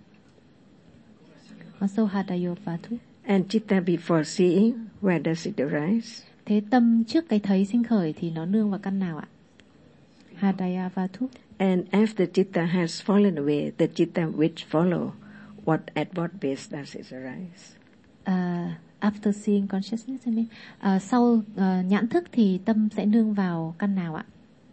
Also Hadayavatu. And chitta before seeing, where does it arise? Thế tâm trước cái thấy sinh khởi thì nó nương vào căn nào ạ? Hadayavatu. And after chitta has fallen away, the chitta which follow, at what base does it arise? After seeing consciousness, I mean, sau nhãn thức thì tâm sẽ nương vào căn nào ạ?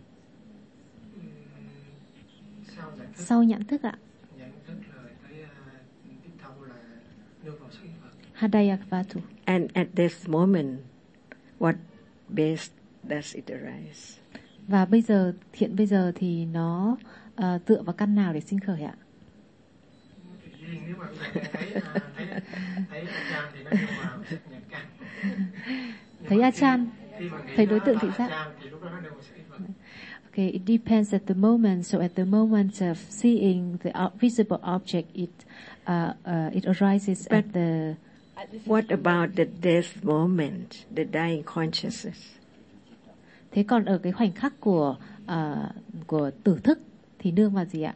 Sau nhãn thức ạ. Nhãn thức là cái tiếp theo là nương vào sắc ý vật. Hadayavatu. And at this moment, what base does it arise? Và hiện bây giờ thì nó tựa vào căn nào để sinh khởi ạ? Tự nhiên nếu mà thấy Achan thì nó đưa vào nhật căn. Thấy Achan, thấy đối tượng thị giác. Okay, it depends at the moment. So at the moment of seeing the visible object, it arises at the. What about the death moment, the dying consciousness? Thế còn ở cái khoảnh khắc của tử thức thì nương vào gì ạ?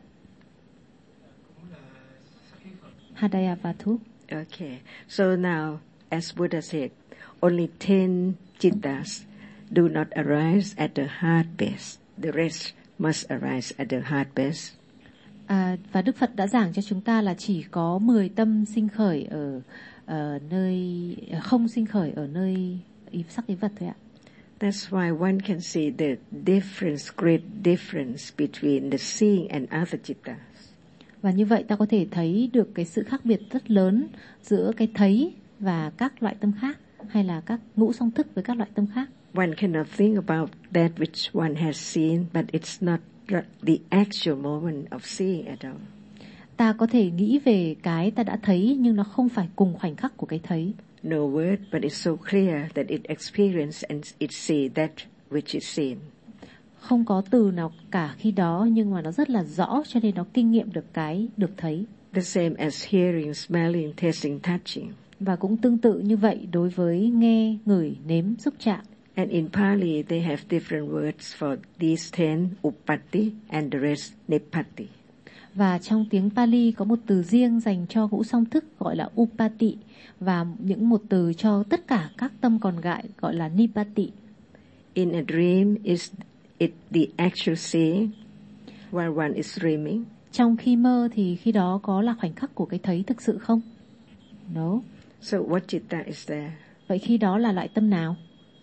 Hadayavatu. Okay, so now, as Buddha said, only 10 chittas do not arise at the heart base. The rest must arise at the heart base. Và Đức Phật đã giảng cho chúng ta là chỉ có 10 tâm sinh khởi ở nơi không sinh khởi ở nơi sắc ý vật thôi ạ. That's why one can see the difference, great difference between the seeing and other chittas. Và như vậy ta có thể thấy được cái sự khác biệt rất lớn giữa cái thấy và các loại tâm khác, hay là các ngũ song thức với các loại tâm khác. One cannot think about that which one has seen, but it's not the actual moment of seeing at all. Ta có thể nghĩ về cái ta đã thấy nhưng nó không phải cùng khoảnh khắc của cái thấy. No word, but it's so clear that it experiences and it sees that which is seen. Không có từ nào cả khi đó, nhưng mà nó rất là rõ, cho nên nó kinh nghiệm được cái được thấy. The same as hearing, smelling, tasting, touching. Và cũng tương tự như vậy đối với nghe, ngửi, nếm, xúc chạm. And in Pali, they have different words for these 10, uppati, and the rest, nippati. Và trong tiếng Pali có một từ riêng dành cho ngũ song thức gọi là uppati, và một từ cho tất cả các tâm còn lại gọi là nippati. In a dream, is it the actual seeing while one is dreaming? Trong khi mơ thì khi đó có là khoảnh khắc của cái thấy thực sự không? No. So what citta is there? Vậy khi đó là loại tâm nào?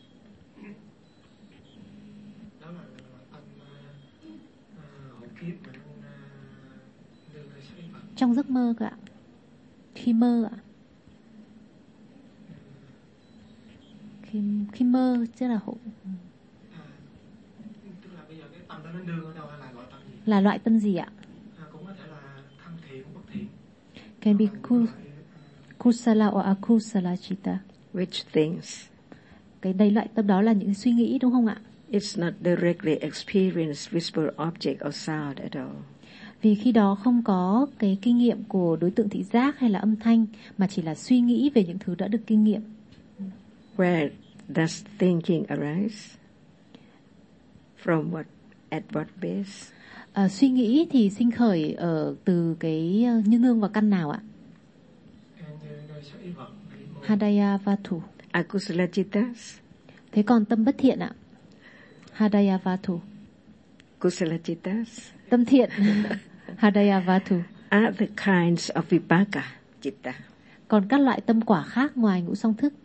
Đó là tâm hậu kiếp mà đưa ra sắc ý vật. Trong giấc mơ cơ ạ. Khi mơ ạ. Khi mơ chứ là hộ. Tức là bây giờ cái tâm đó nó đưa ở đâu, hay là loại tâm gì? Là loại tâm gì ạ? Cũng có thể là thân thiện, bất thiện. Can be kusala or akusala chitta. Which things? Cái đây loại tâm đó là những suy nghĩ đúng không ạ? It's not directly experienced visible object or sound at all. Vì khi đó không có cái kinh nghiệm của đối tượng thị giác hay là âm thanh, mà chỉ là suy nghĩ về những thứ đã được kinh nghiệm. Where does thinking arise? From what? At what base? Suy nghĩ thì sinh khởi ở từ cái như nương vào căn nào ạ? Hadayavatu. Akusala chittas? Thế còn tâm bất thiện ạ? Hadayavatu. Kusala chittas? Tâm thiện. Hadayavatu. Are the kinds of vipaka chitta? Còn các loại tâm quả khác ngoài ngũ song thức?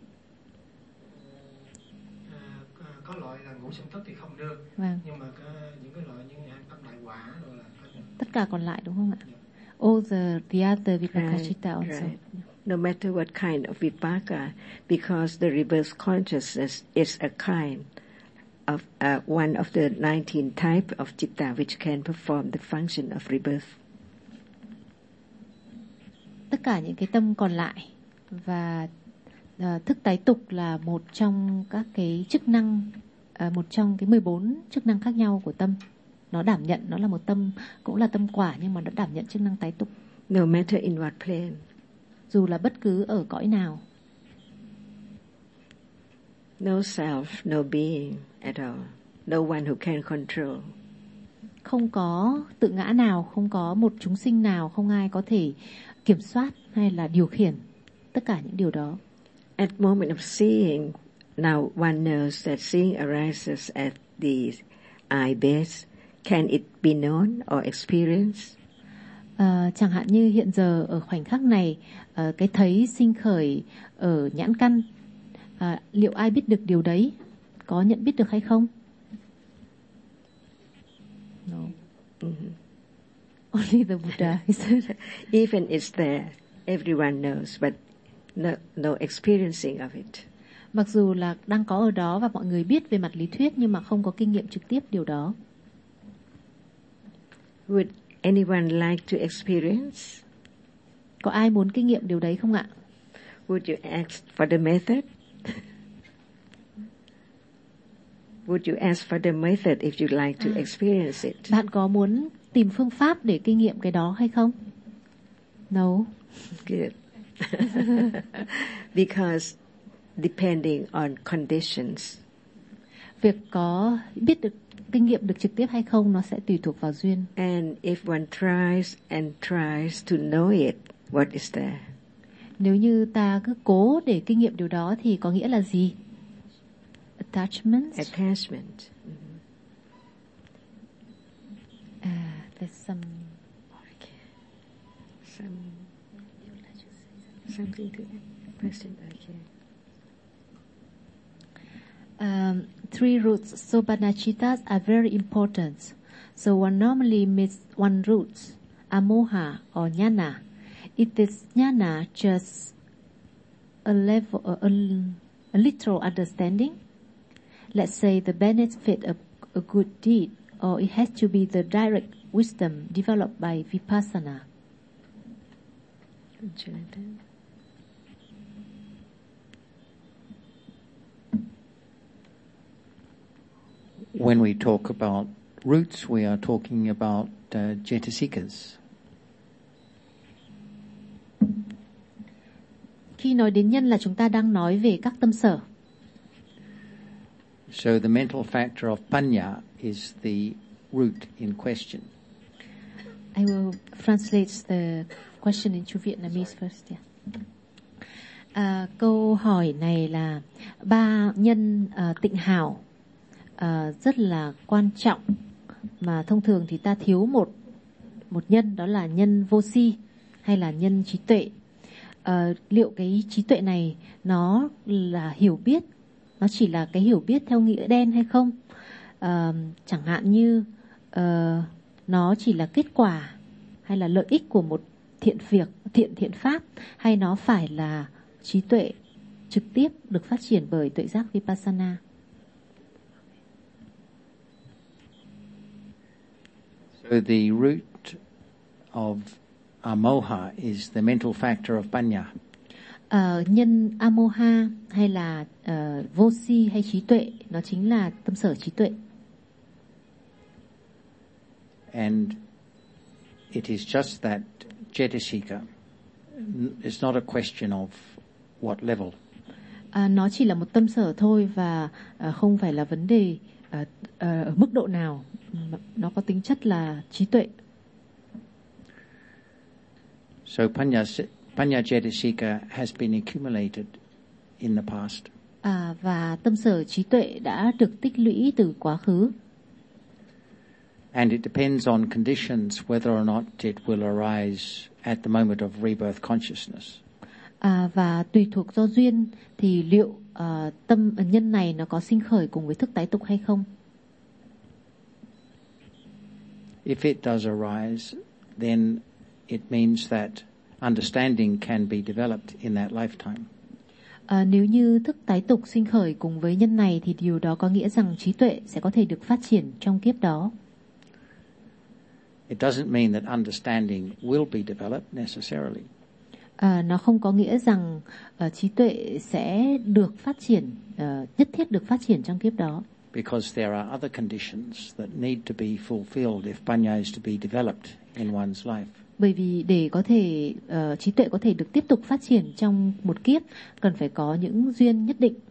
Có loại là ngũ song thức thì không đưa. Vâng. Nhưng mà những cái loại như tâm đại quả rồi là tất cả còn lại đúng không ạ? All the other vipaka chitta also. Right. No matter what kind of vipaka, because the reverse consciousness is a kind of one of the 19 type of chitta which can perform the function of rebirth. Tất cả những cái tâm còn lại và thức tái tục là một trong các cái chức năng, một trong cái 14 chức năng khác nhau của tâm. Nó đảm nhận, nó là một tâm, cũng là tâm quả, nhưng mà nó đảm nhận chức năng tái tục. No matter in what plane. Dù là bất cứ ở cõi nào. No self, no being at all. No one who can control. Không có tự ngã nào, không có một chúng sinh nào, không ai có thể kiểm soát hay là điều khiển tất cả những điều đó. At moment of seeing, now one knows that seeing arises at the eye base. Can it be known or experienced? Chẳng hạn như hiện giờ ở khoảnh khắc này, cái thấy sinh khởi ở nhãn căn, liệu ai biết được điều đấy? Có nhận biết được hay không? No. Mm-hmm. Only the Buddha. Even it's there, everyone knows, but no experiencing of it. Mặc dù là đang có ở đó và mọi người biết về mặt lý thuyết nhưng mà không có kinh nghiệm trực tiếp điều đó. Would anyone like to experience? Có ai muốn kinh nghiệm điều đấy không ạ? Would you ask for the method? Would you ask for the method if you'd like to experience it? Bạn có muốn tìm phương pháp để kinh nghiệm cái đó hay không? No. Good. Because depending on conditions. Việc có biết được kinh nghiệm được trực tiếp hay không nó sẽ tùy thuộc vào duyên. And if one tries and tries to know it, what is there? Nếu như ta cứ cố để kinh nghiệm điều đó thì có nghĩa là gì? Attachment. Attachment. There's some something to question. Okay. Three roots Sobanachittas are very important. So one normally meets one root, amoha or jnana. It is jnana just a level, a literal understanding. Let's say the benefit of a good deed, or it has to be the direct wisdom developed by vipassana. When we talk about roots, we are talking about jetasikas. Khi nói đến nhân là chúng ta đang nói về các tâm sở. So the mental factor of panya is the root in question. I will translate the question into Vietnamese first. Yeah. Câu hỏi này là ba nhân tịnh hảo rất là quan trọng mà thông thường thì ta thiếu một nhân, đó là nhân vô si hay là nhân trí tuệ. Liệu cái trí tuệ này nó là hiểu biết, nó chỉ là cái hiểu biết theo nghĩa đen hay không? Chẳng hạn như nó chỉ là kết quả hay là lợi ích của một thiện pháp, hay nó phải là trí tuệ trực tiếp được phát triển bởi tuệ giác Vipassana. So the root of amoha is the mental factor of panya. Nhân amoha hay là vô si hay trí tuệ, nó chính là tâm sở trí tuệ. And it is just that jetasika. It's not a question of what level. Nó chỉ là một tâm sở thôi và không phải là vấn đề ở mức độ nào. Nó có tính chất là trí tuệ. So panya jetasika has been accumulated in the past. Và tâm sở trí tuệ đã được tích lũy từ quá khứ. And it depends on conditions whether or not it will arise at the moment of rebirth consciousness. Và tùy thuộc do duyên thì liệu tâm nhân này nó có sinh khởi cùng với thức tái tục hay không? If it does arise, then it means that understanding can be developed in that lifetime. Nếu như thức tái tục sinh khởi cùng với nhân này thì điều đó có nghĩa rằng trí tuệ sẽ có thể được phát triển trong kiếp đó. It doesn't mean that understanding will be developed necessarily. Nó không có nghĩa rằng trí tuệ sẽ được phát triển, nhất thiết được phát triển trong kiếp đó. Because there are other conditions that need to be fulfilled if panya is to be developed in one's life. Bởi vì để có thể trí tuệ có thể được tiếp tục phát triển trong một kiếp, cần phải có những duyên nhất định.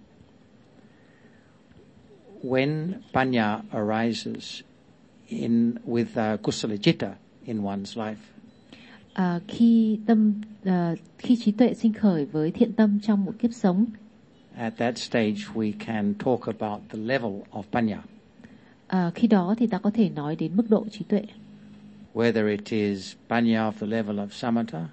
When panya arises with kusala citta in one's life, khi trí tuệ sinh khởi với thiện tâm trong một kiếp sống, at that stage we can talk about the level of panya. Khi đó thì ta có thể nói đến mức độ trí tuệ. Whether it is panya of the level of samatha,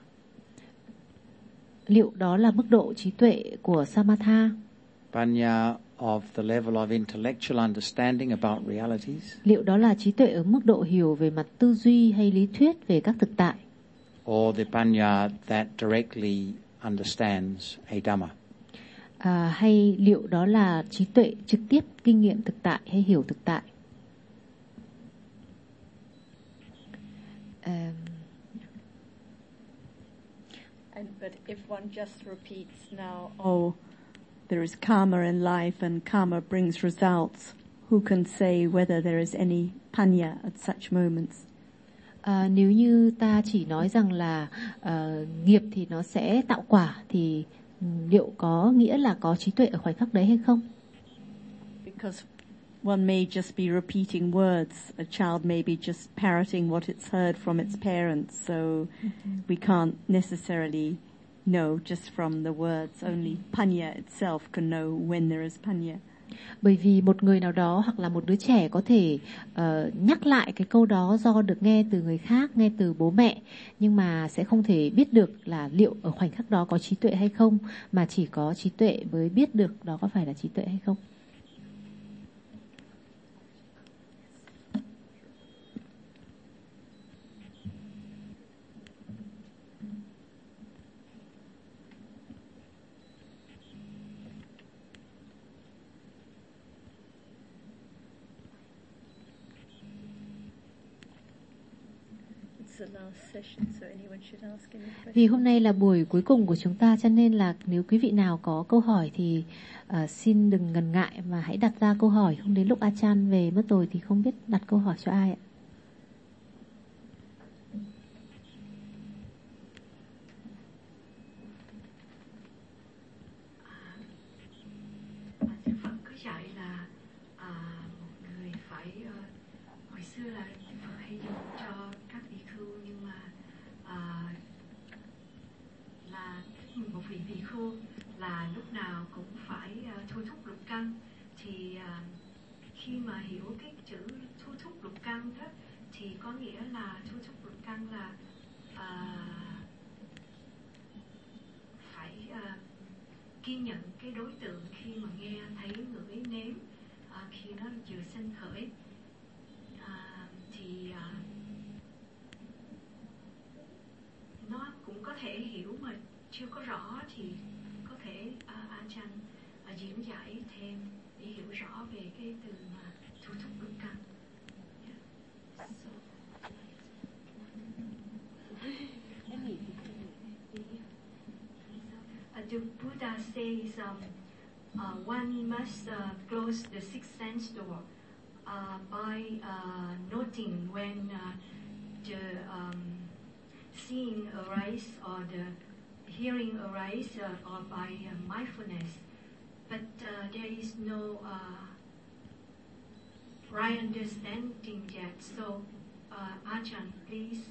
liệu đó là mức độ trí tuệ của samatha, panya of the level of intellectual understanding about realities, liệu đó là trí tuệ ở mức độ hiểu về mặt tư duy hay lý thuyết về các thực tại, or the panya that directly understands a dhamma. hay liệu đó là trí tuệ trực tiếp kinh nghiệm thực tại hay hiểu thực tại? But if one just repeats now, oh, there is karma in life and karma brings results, who can say whether there is any panya at such moments? Nếu như ta chỉ nói rằng là nghiệp thì nó sẽ tạo quả, thì liệu có nghĩa là có trí tuệ ở khoảnh khắc đấy hay không? Because one may just be repeating words. A child may be just parroting what it's heard from its parents, so we can't necessarily know just from the words. Only panya itself can know when there is panya. Bởi vì một người nào đó hoặc là một đứa trẻ có thể nhắc lại cái câu đó do được nghe từ người khác, nghe từ bố mẹ, nhưng mà sẽ không thể biết được là liệu ở khoảnh khắc đó có trí tuệ hay không, mà chỉ có trí tuệ mới biết được đó có phải là trí tuệ hay không. Vì hôm nay là buổi cuối cùng của chúng ta, cho nên là nếu quý vị nào có câu hỏi thì xin đừng ngần ngại mà hãy đặt ra câu hỏi. Không đến lúc Achan về mất rồi thì không biết đặt câu hỏi cho ai ạ. Phật cứ dạy là một người phải hồi xưa là Phật hay dùng cho các vị khưu, nhưng mà là một vị khưu là lúc nào cũng phải thôi thúc lục căn, thì khi mà hiểu cái chữ thôi thúc lục căn đó thì có nghĩa là thôi thúc lục căn là phải ghi nhận cái đối tượng khi mà nghe thấy ngửi nếm khi nó vừa sinh khởi, thì nó cũng có thể hiểu mà chưa có rõ, thì có thể Achan diễn giải thêm để hiểu rõ về cái từ mà thôi thúc lục căn. The Buddha says one must close the sixth sense door by noting when the seeing arise or the hearing arise or by mindfulness. But there is no right understanding yet. So Ajahn, please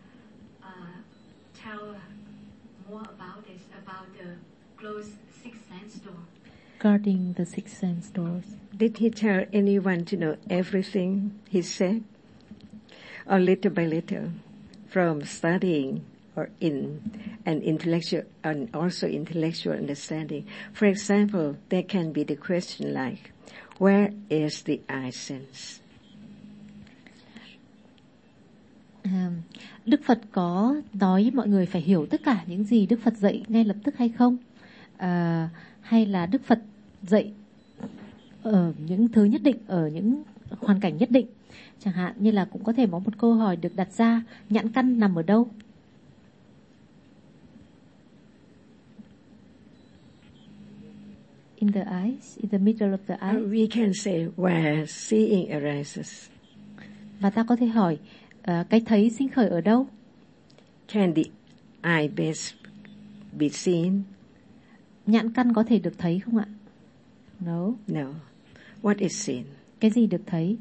tell more about this, about the closed sixth sense door. Guarding the sixth sense doors. Did he tell anyone to know everything he said? Or little by little, from studying or in an intellectual and also intellectual understanding? For example, there can be the question like, where is the eye sense? Đức Phật có nói mọi người phải hiểu tất cả những gì Đức Phật dạy ngay lập tức hay không? Hay là Đức Phật dạy ở những thứ nhất định, ở những hoàn cảnh nhất định? Chẳng hạn như là cũng có thể có một câu hỏi được đặt ra, nhãn căn nằm ở đâu? In the eyes, in the middle of the eyes. We can say where seeing arises. Và ta có thể hỏi cái thấy sinh khởi ở đâu? Can the eye base be seen? Nhãn căn có thể được thấy không ạ? No. No. What is seen? Cái gì được thấy?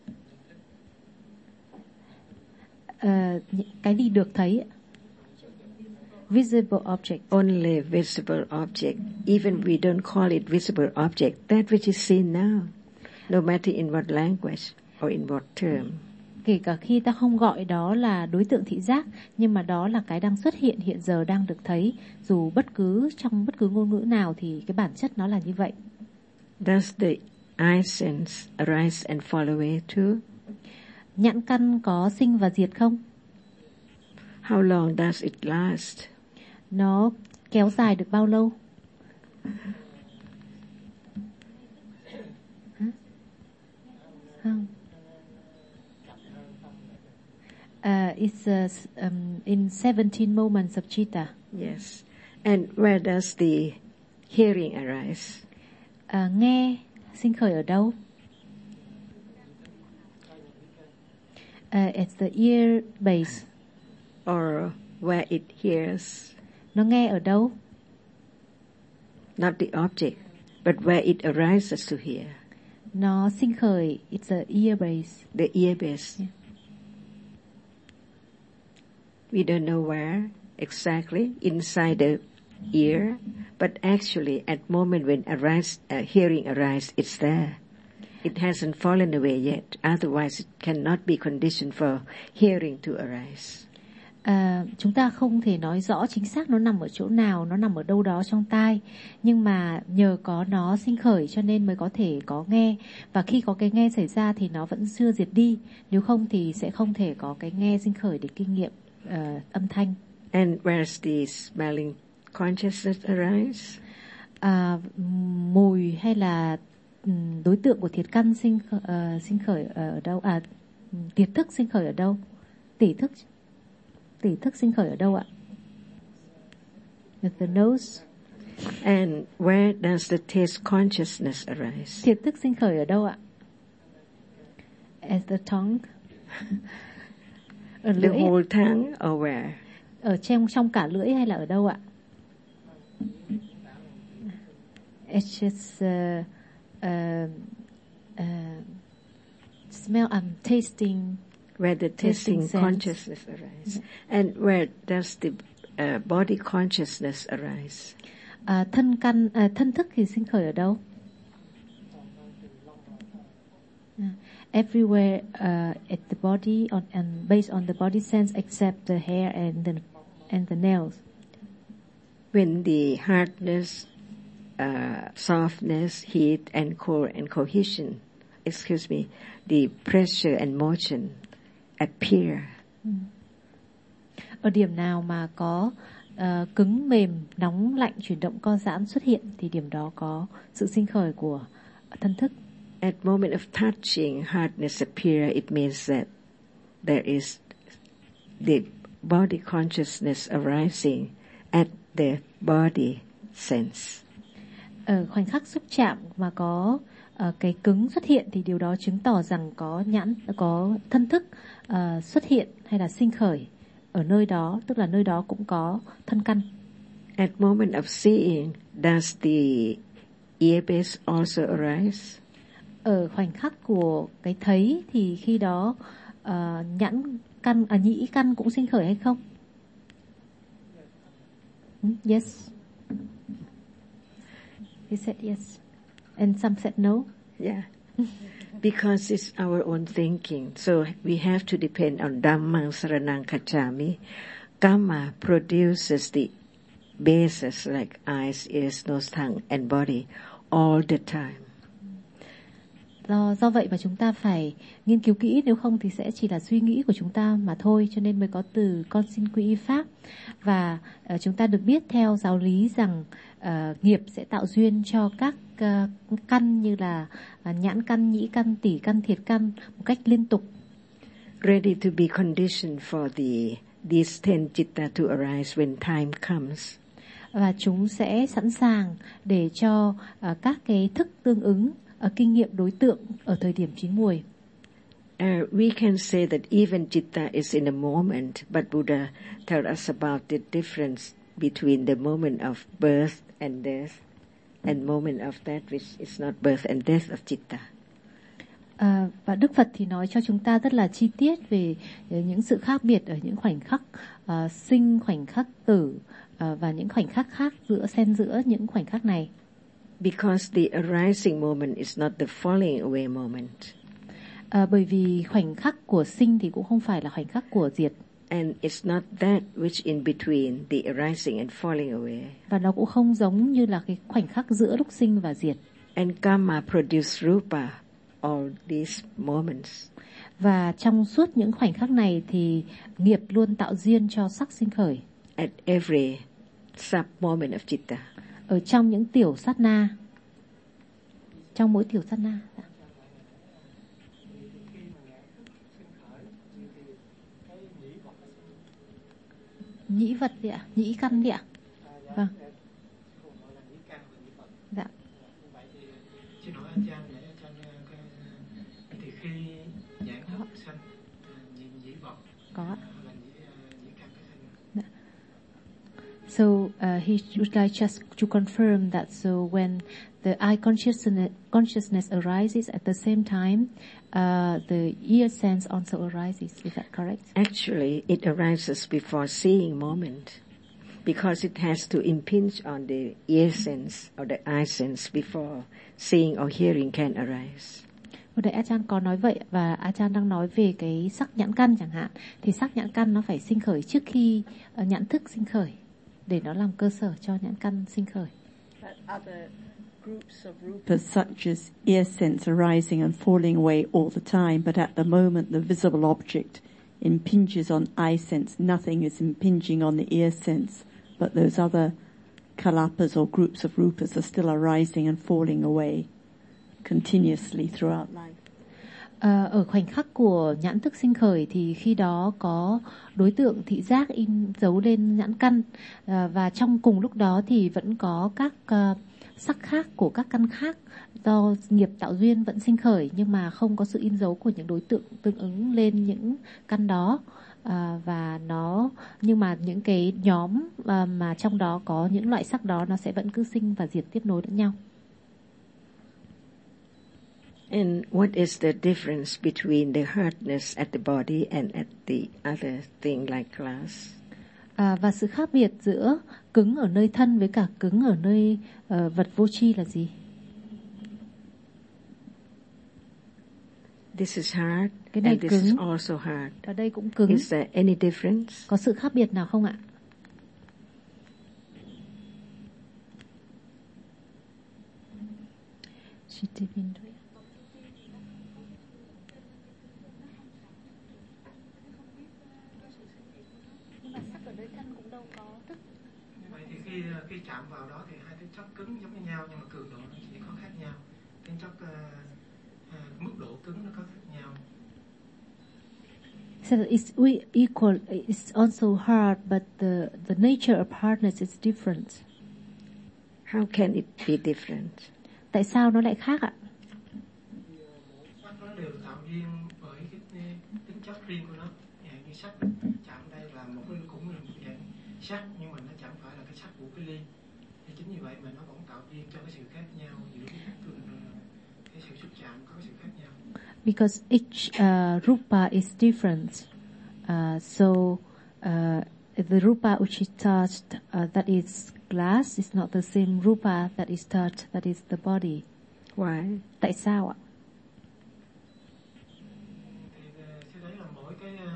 Cái gì được thấy? Visible object. Only visible object. Even we don't call it visible object. That which is seen now, no matter in what language or in what term. Kể cả khi ta không gọi đó là đối tượng thị giác, nhưng mà đó là cái đang xuất hiện hiện giờ, đang được thấy, dù trong bất cứ ngôn ngữ nào thì cái bản chất nó là như vậy. Does the eye sense arise and fall away too? Nhãn căn có sinh và diệt không? How long does it last? Nó kéo dài được bao lâu? It's in 17 moments of Chitta. Yes. And where does the hearing arise? Nghe sinh khởi ở đâu? It's the ear base. Or where it hears? Nó nghe ở đâu? Not the object, but where it arises to hear. Nó sinh khởi. It's the ear base. The ear base. Yeah. We don't know where exactly inside the ear, but actually at moment when hearing arises, it's there. It hasn't fallen away yet. Otherwise, it cannot be conditioned for hearing to arise. Chúng ta không thể nói rõ chính xác nó nằm ở chỗ nào, nó nằm ở đâu đó trong tai, nhưng mà nhờ có nó sinh khởi cho nên mới có thể có nghe, và khi có cái nghe xảy ra thì nó vẫn chưa diệt đi, nếu không thì sẽ không thể có cái nghe sinh khởi để kinh nghiệm âm thanh. And where's the smelling consciousness arise? Mùi hay là đối tượng của thiệt căn sinh khởi ở đâu? Tiệt thức sinh khởi ở đâu? Tỷ thức sinh khởi ở đâu ạ? With the nose. And where does the taste consciousness arise? Thiệt thức sinh khởi ở đâu ạ? As the tongue. Ở The lưỡi. whole tongue or where? Ở trong cả lưỡi hay là ở đâu ạ? It's just smell. I'm tasting. Where the tasting consciousness arises. And where does the body consciousness arise? Thân thức thì sinh khởi ở đâu? Everywhere at the body and based on the body sense except the hair and the nails. When the hardness, softness, heat and cold and cohesion, the pressure and motion appear. Ở điểm nào mà có cứng, mềm, nóng, lạnh, chuyển động, co giãn xuất hiện thì điểm đó có sự sinh khởi của thân thức. At moment of touching, hardness appear. It means that there is the body consciousness arising at the body sense. Ở khoảnh khắc xúc chạm mà có cái cứng xuất hiện thì điều đó chứng tỏ rằng có thân thức xuất hiện hay là sinh khởi ở nơi đó, tức là nơi đó cũng có thân căn. At moment of seeing, does the ear base also arise? Ở khoảnh khắc của cái thấy thì khi đó nhĩ căn cũng sinh khởi hay không? Yes. He said yes. And some said no. Yeah. Because it's our own thinking. So we have to depend on Dhammang Saranang Gacchami. Kamma produces the bases like eyes, ears, nose, tongue and body all the time. Do vậy mà chúng ta phải nghiên cứu kỹ, nếu không thì sẽ chỉ là suy nghĩ của chúng ta mà thôi, cho nên mới có từ con xin quy y pháp. Và chúng ta được biết theo giáo lý rằng nghiệp sẽ tạo duyên cho các căn như là nhãn căn, nhĩ căn, tỷ căn, thiệt căn một cách liên tục. Ready to be conditioned for these 10 citta to arise when time comes. Và chúng sẽ sẵn sàng để cho các cái thức tương ứng kinh nghiệm đối tượng ở thời điểm chín muồi. We can say that even citta is in a moment, but Buddha tells us about the difference between the moment of birth and death and moment of that which is not birth and death of citta. Và Đức Phật thì nói cho chúng ta rất là chi tiết về những sự khác biệt ở những khoảnh khắc sinh, khoảnh khắc tử và những khoảnh khắc khác xen giữa những khoảnh khắc này. Because the arising moment is not the falling away moment. Bởi vì khoảnh khắc của sinh thì cũng không phải là khoảnh khắc của diệt. And it's not that which in between the arising and falling away. Và nó cũng không giống như là cái khoảnh khắc giữa lúc sinh và diệt. And karma produce rupa all these moments. Và trong suốt những khoảnh khắc này thì nghiệp luôn tạo duyên cho sắc sinh khởi. At every sub moment of citta. Ở trong những tiểu sát na. Trong mỗi tiểu sát na. Nhĩ vật đi ạ, nhĩ căn đi ạ. Vâng. Dạ. Vậy thì xin hỏi anh Chan, thì khi giảng thức sanh nhĩ vật Có. là nhĩ căn cái sanh. So he would like just to confirm that so when the eye consciousness arises at the same time, the ear sense also arises. Is that correct? Actually, it arises before seeing moment, because it has to impinge on the ear sense or the eye sense before seeing or hearing can arise. Vừa nãy Achan có nói vậy, và Achan đang nói về cái sắc nhãn căn chẳng hạn, thì sắc nhãn căn nó phải sinh khởi trước khi nhãn thức sinh khởi, để nó làm cơ sở cho nhãn căn sinh khởi. Other groups of rupas such as ear sense arising and falling away all the time, but at the moment the visible object impinges on eye sense, nothing is impinging on the ear sense, but those other kalapas or groups of rupas are still arising and falling away continuously throughout life. Ở khoảnh khắc của nhãn thức sinh khởi thì khi đó có đối tượng thị giác in dấu lên nhãn căn, và trong cùng lúc đó thì vẫn có các sắc khác của các căn khác do nghiệp tạo duyên vẫn sinh khởi, nhưng mà không có sự in dấu của những đối tượng tương ứng lên những căn đó. Và nhưng mà những cái nhóm mà trong đó có những loại sắc đó nó sẽ vẫn cứ sinh và diệt tiếp nối lẫn nhau. And what is the difference between the hardness at the body and at the other thing like glass? Và sự khác biệt giữa cứng ở nơi thân với cả cứng ở nơi vật vô tri là gì? This is hard, Cái này and this cứng. is also hard. Ở đây cũng cứng. Is there any difference? Có sự khác biệt nào không ạ? Vậy thì khi chạm vào đó thì hai cái chất cứng giống như nhau, nhưng mà cường độ nó chỉ có khác nhau. Cái chất mức độ cứng nó có khác nhau. So it's equal. It's also hard, but the nature of hardness is different. How can it be different? Tại sao nó lại khác ạ? Sắc nó đều tạo duyên bởi cái tính chất riêng của nó. Như sắc chạm đây là một cái cũng là một dạng sắc, nhưng mà nó chẳng phải là cái sắc của cái ly. Thì chính vì vậy mà nó vẫn tạo duyên cho cái sự khác nhau giữa cái sự xúc chạm có cái sự khác nhau. Because each rupa is different, so the rupa which is touched, that is glass, is not the same rupa that is touched, that is the body. Why? Tại sao ạ? Thì đấy là mỗi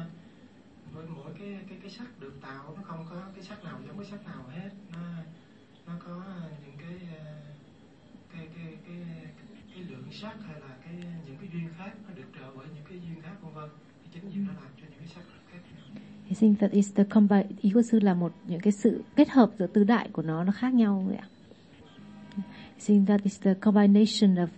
cái sắc được tạo nó không có cái sắc nào giống cái sắc nào hết. Nó có những cái lượng sắc hay là những cái duyên khác nó được trợ bởi những cái duyên khác vân vân, thì chính vì nó làm cho những cái sắc khác nhau. I think that is the ý của sư là những cái sự kết hợp giữa tứ đại của nó khác nhau vậy ạ. I think that is the combination of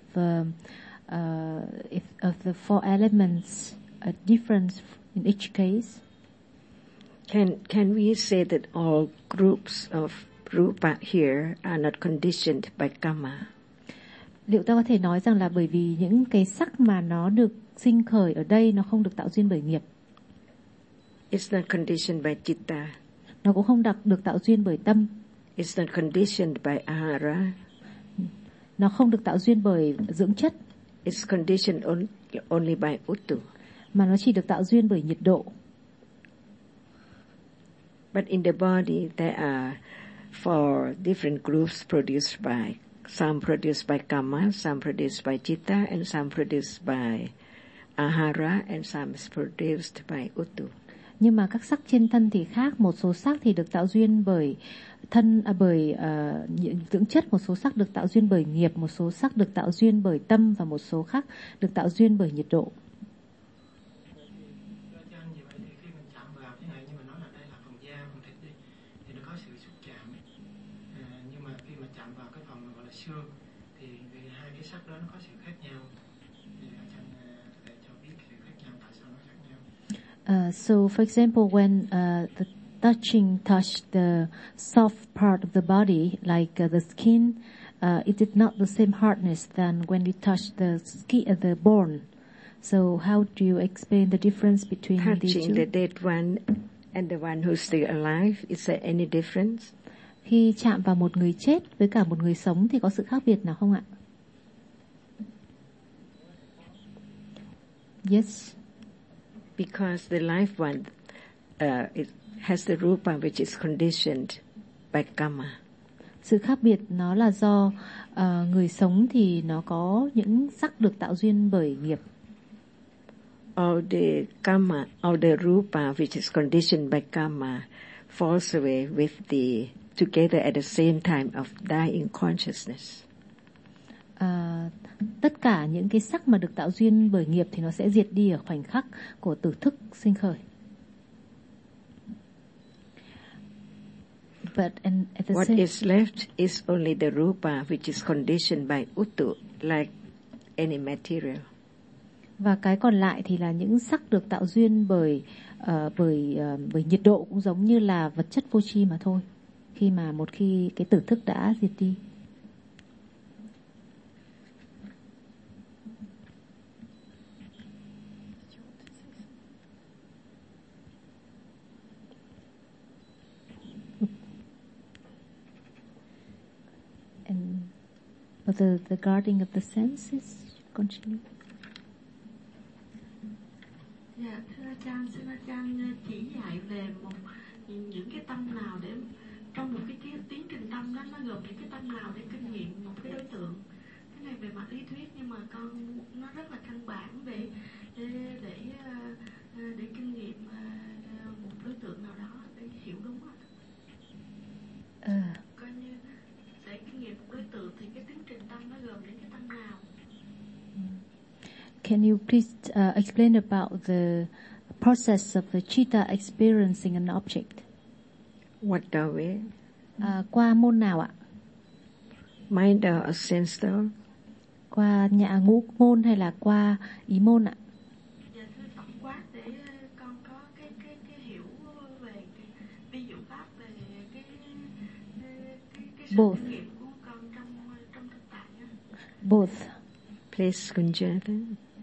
the four elements, a difference in each case. Can we say that all groups of rupa here are not conditioned by karma? Liệu ta có thể nói rằng là bởi vì những cái sắc mà nó được sinh khởi ở đây nó không được tạo duyên bởi nghiệp? It's not conditioned by citta. Nó cũng không được tạo duyên bởi tâm. It's not conditioned by ahara. Nó không được tạo duyên bởi dưỡng chất. It's conditioned only by uttu. Mà nó chỉ được tạo duyên bởi nhiệt độ. But in the body there are four different groups produced by, some produced by karma, some produced by citta, and some produced by ahara, and some is produced by uttu. Nhưng mà các sắc trên thân thì khác, một số sắc thì được tạo duyên bởi dưỡng chất, một số sắc được tạo duyên bởi nghiệp, một số sắc được tạo duyên bởi tâm, và một số khác được tạo duyên bởi nhiệt độ. So, for example, when touch the soft part of the body, like the skin, it is not the same hardness than when we touch the skin, the bone. So how do you explain the difference between the two? Touching the dead one and the one who's still alive, is there any difference? Khi chạm vào một người chết với cả một người sống thì có sự khác biệt nào không ạ? Yes. Because the life one it has the rupa which is conditioned by karma. Sự khác biệt nó là do người sống thì nó có những sắc được tạo duyên bởi nghiệp. All the karma, all the rupa which is conditioned by karma falls away with together at the same time of dying consciousness. Tất cả những cái sắc mà được tạo duyên bởi nghiệp thì nó sẽ diệt đi ở khoảnh khắc của tử thức sinh khởi. But at the What is left is only the rupa which is conditioned by uttu, like any material. Và cái còn lại thì là những sắc được tạo duyên bởi nhiệt độ, cũng giống như là vật chất vô tri mà thôi. Một khi cái tử thức đã diệt đi. And the guarding of the senses, continue. Dạ, thưa A Chan, xin A Chan chỉ dạy về những cái tâm nào để trong một cái tiến trình tâm đó nó gồm những cái tâm nào để kinh nghiệm một cái đối tượng. Cái này về mặt lý thuyết nhưng mà con nó rất là căn bản để kinh nghiệm một đối tượng nào đó để hiểu đúng không? Coi như để kinh nghiệm một đối tượng thì cái tiến trình tâm nó gồm những cái tâm nào? Can you please explain about the process of the chitta experiencing an object? What way? Qua môn nào ạ? Mind or sense door? Qua ngũ môn hay là qua ý môn ạ? Dạ thưa tổng quát để con có cái hiểu về ví dụ pháp về cái sự kinh nghiệm của con trong thực tại. Both. Please, Kunjata.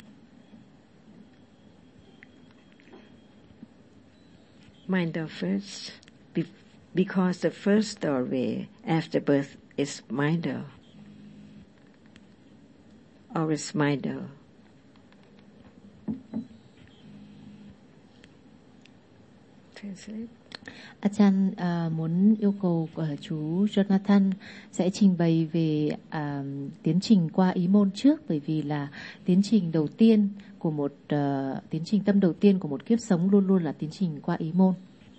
Mind door first, because the first doorway after birth is mind door. Or is mind door. Translate. Achan muốn yêu cầu chú Jonathan sẽ trình bày về tiến trình qua ý môn trước, bởi vì là tiến trình đầu tiên của tiến trình tâm đầu tiên của một kiếp sống luôn luôn là tiến trình qua ý môn.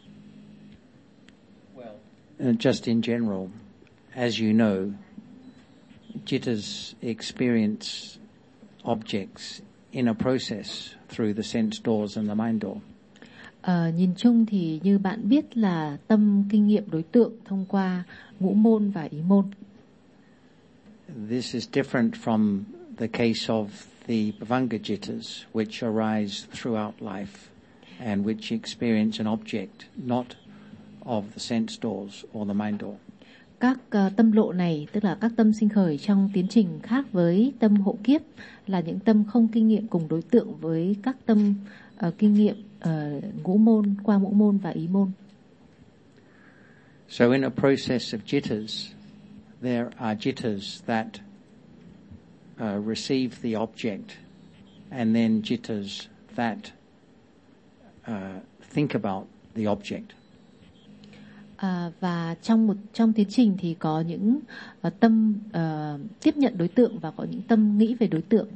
Just in general, as you know, jittas experience objects in a process through the sense doors and the mind door. Nhìn chung thì như bạn biết là tâm kinh nghiệm đối tượng thông qua ngũ môn và ý môn. This is different from the case of the Bhavanga jittas, which arise throughout life and which experience an object not of the sense doors or the mind door. Các tâm lộ này, tức là các tâm sinh khởi trong tiến trình khác với tâm hộ kiếp, là những tâm không kinh nghiệm cùng đối tượng với các tâm kinh nghiệm ngũ môn, qua ngũ môn và ý môn. So in a process of jittas, there are jittas that receive the object, and then jittas that think about the object. Và trong tiến trình thì có những tâm tiếp nhận đối tượng và có những tâm nghĩ về đối tượng.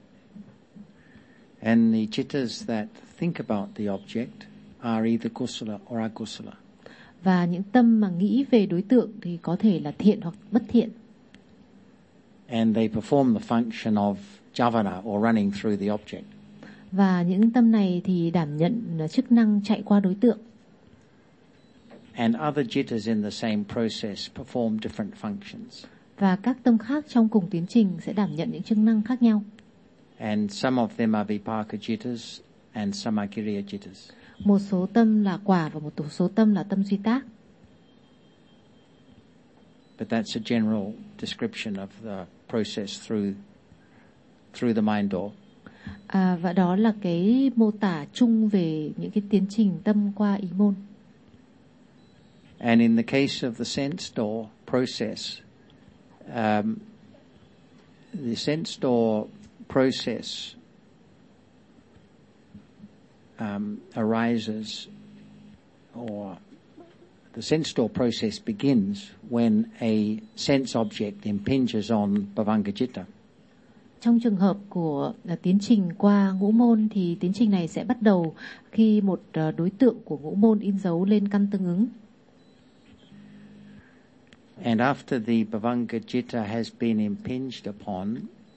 And the jittas that think about the object are either kusala or akusala. Và những tâm mà nghĩ về đối tượng thì có thể là thiện hoặc bất thiện. And they perform the function of javana or running through the object. Và những tâm này thì đảm nhận chức năng chạy qua đối tượng. And other jittas in the same process perform different functions. Và các tâm khác trong cùng tiến trình sẽ đảm nhận những chức năng khác nhau. And some of them are vipaka jittas and some are kiriya jittas. Một số tâm là quả và một số tâm là tâm duy tác. But that's a general description of the process through the mind door. Và đó là cái mô tả chung về những cái tiến trình tâm qua ý môn. And in the case of the sense door process, the sense door process arises, or the sense door process begins when a sense object impinges on Bhavanga-citta. Trong trường hợp của tiến trình qua ngũ môn thì tiến trình này sẽ bắt đầu khi một đối tượng của ngũ môn in dấu lên căn tương ứng. And after the Bhavanga-citta has been impinged upon,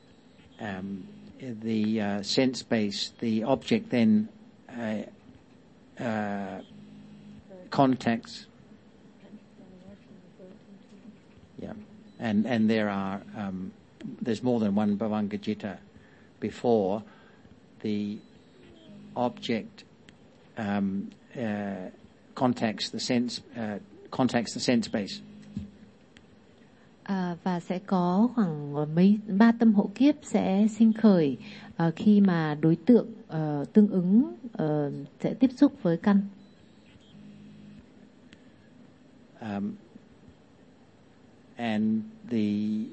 the sense base, the object then contacts. Yeah, and there are there's more than one Bhavanga-citta before the object contacts the sense base. Và sẽ có khoảng 3 tâm hộ kiếp sẽ sinh khởi khi mà đối tượng tương ứng sẽ tiếp xúc với căn. And the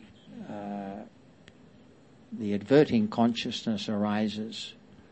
adverting consciousness arises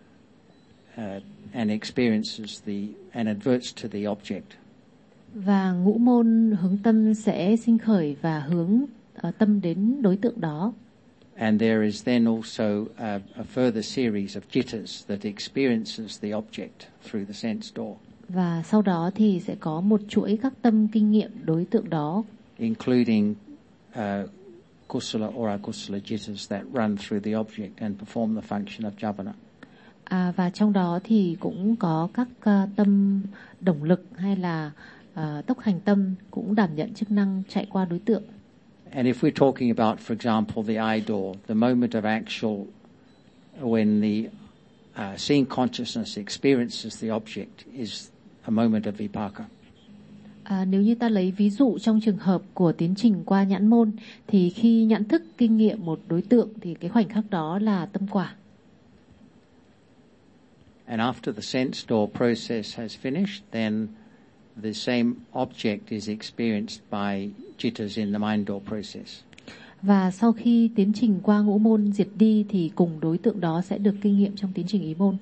and experiences and adverts to the object. Và ngũ môn hướng tâm sẽ sinh khởi và hướng tâm đến đối tượng đó. And there is then also a further series of jittas that experiences the object through the sense door. Và sau đó thì sẽ có một chuỗi các tâm kinh nghiệm đối tượng đó, including kusala or akusala jittas that run through the object and perform the function of javana. Và trong đó thì cũng có các tâm động lực hay là tốc hành tâm cũng đảm nhận chức năng chạy qua đối tượng. And if we're talking about, for example, the eye door, the moment of actual, when the seeing consciousness experiences the object, is a moment of vipaka. Nếu như ta lấy ví dụ trong trường hợp của tiến trình qua nhãn môn, thì khi nhãn thức kinh nghiệm một đối tượng thì cái khoảnh khắc đó là tâm quả. And after the sense door process has finished, then the same object is experienced by jittas in the mind door process. Và sau khi tiến trình qua ngũ môn diệt đi thì cùng đối tượng đó sẽ được kinh nghiệm trong tiến trình ý môn.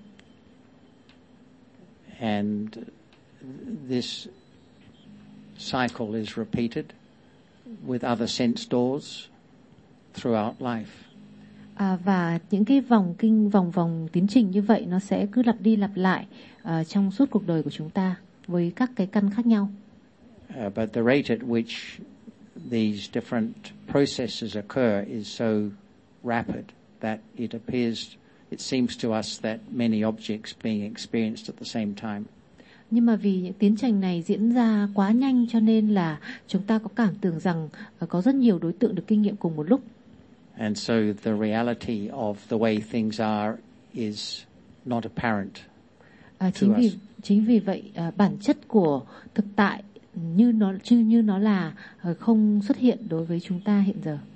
And this cycle is repeated with other sense doors throughout life. Và những cái vòng tiến trình như vậy nó sẽ cứ lặp đi lặp lại trong suốt cuộc đời của chúng ta với các cái căn khác nhau. But the rate at which these different processes occur is so rapid that it seems to us that many objects being experienced at the same time. Nhưng mà vì những tiến trình này diễn ra quá nhanh cho nên là chúng ta có cảm tưởng rằng có rất nhiều đối tượng được kinh nghiệm cùng một lúc. And so the reality of the way things are is not apparent to us. Chính vì vậy bản chất của thực tại như nó là không xuất hiện đối với chúng ta hiện giờ.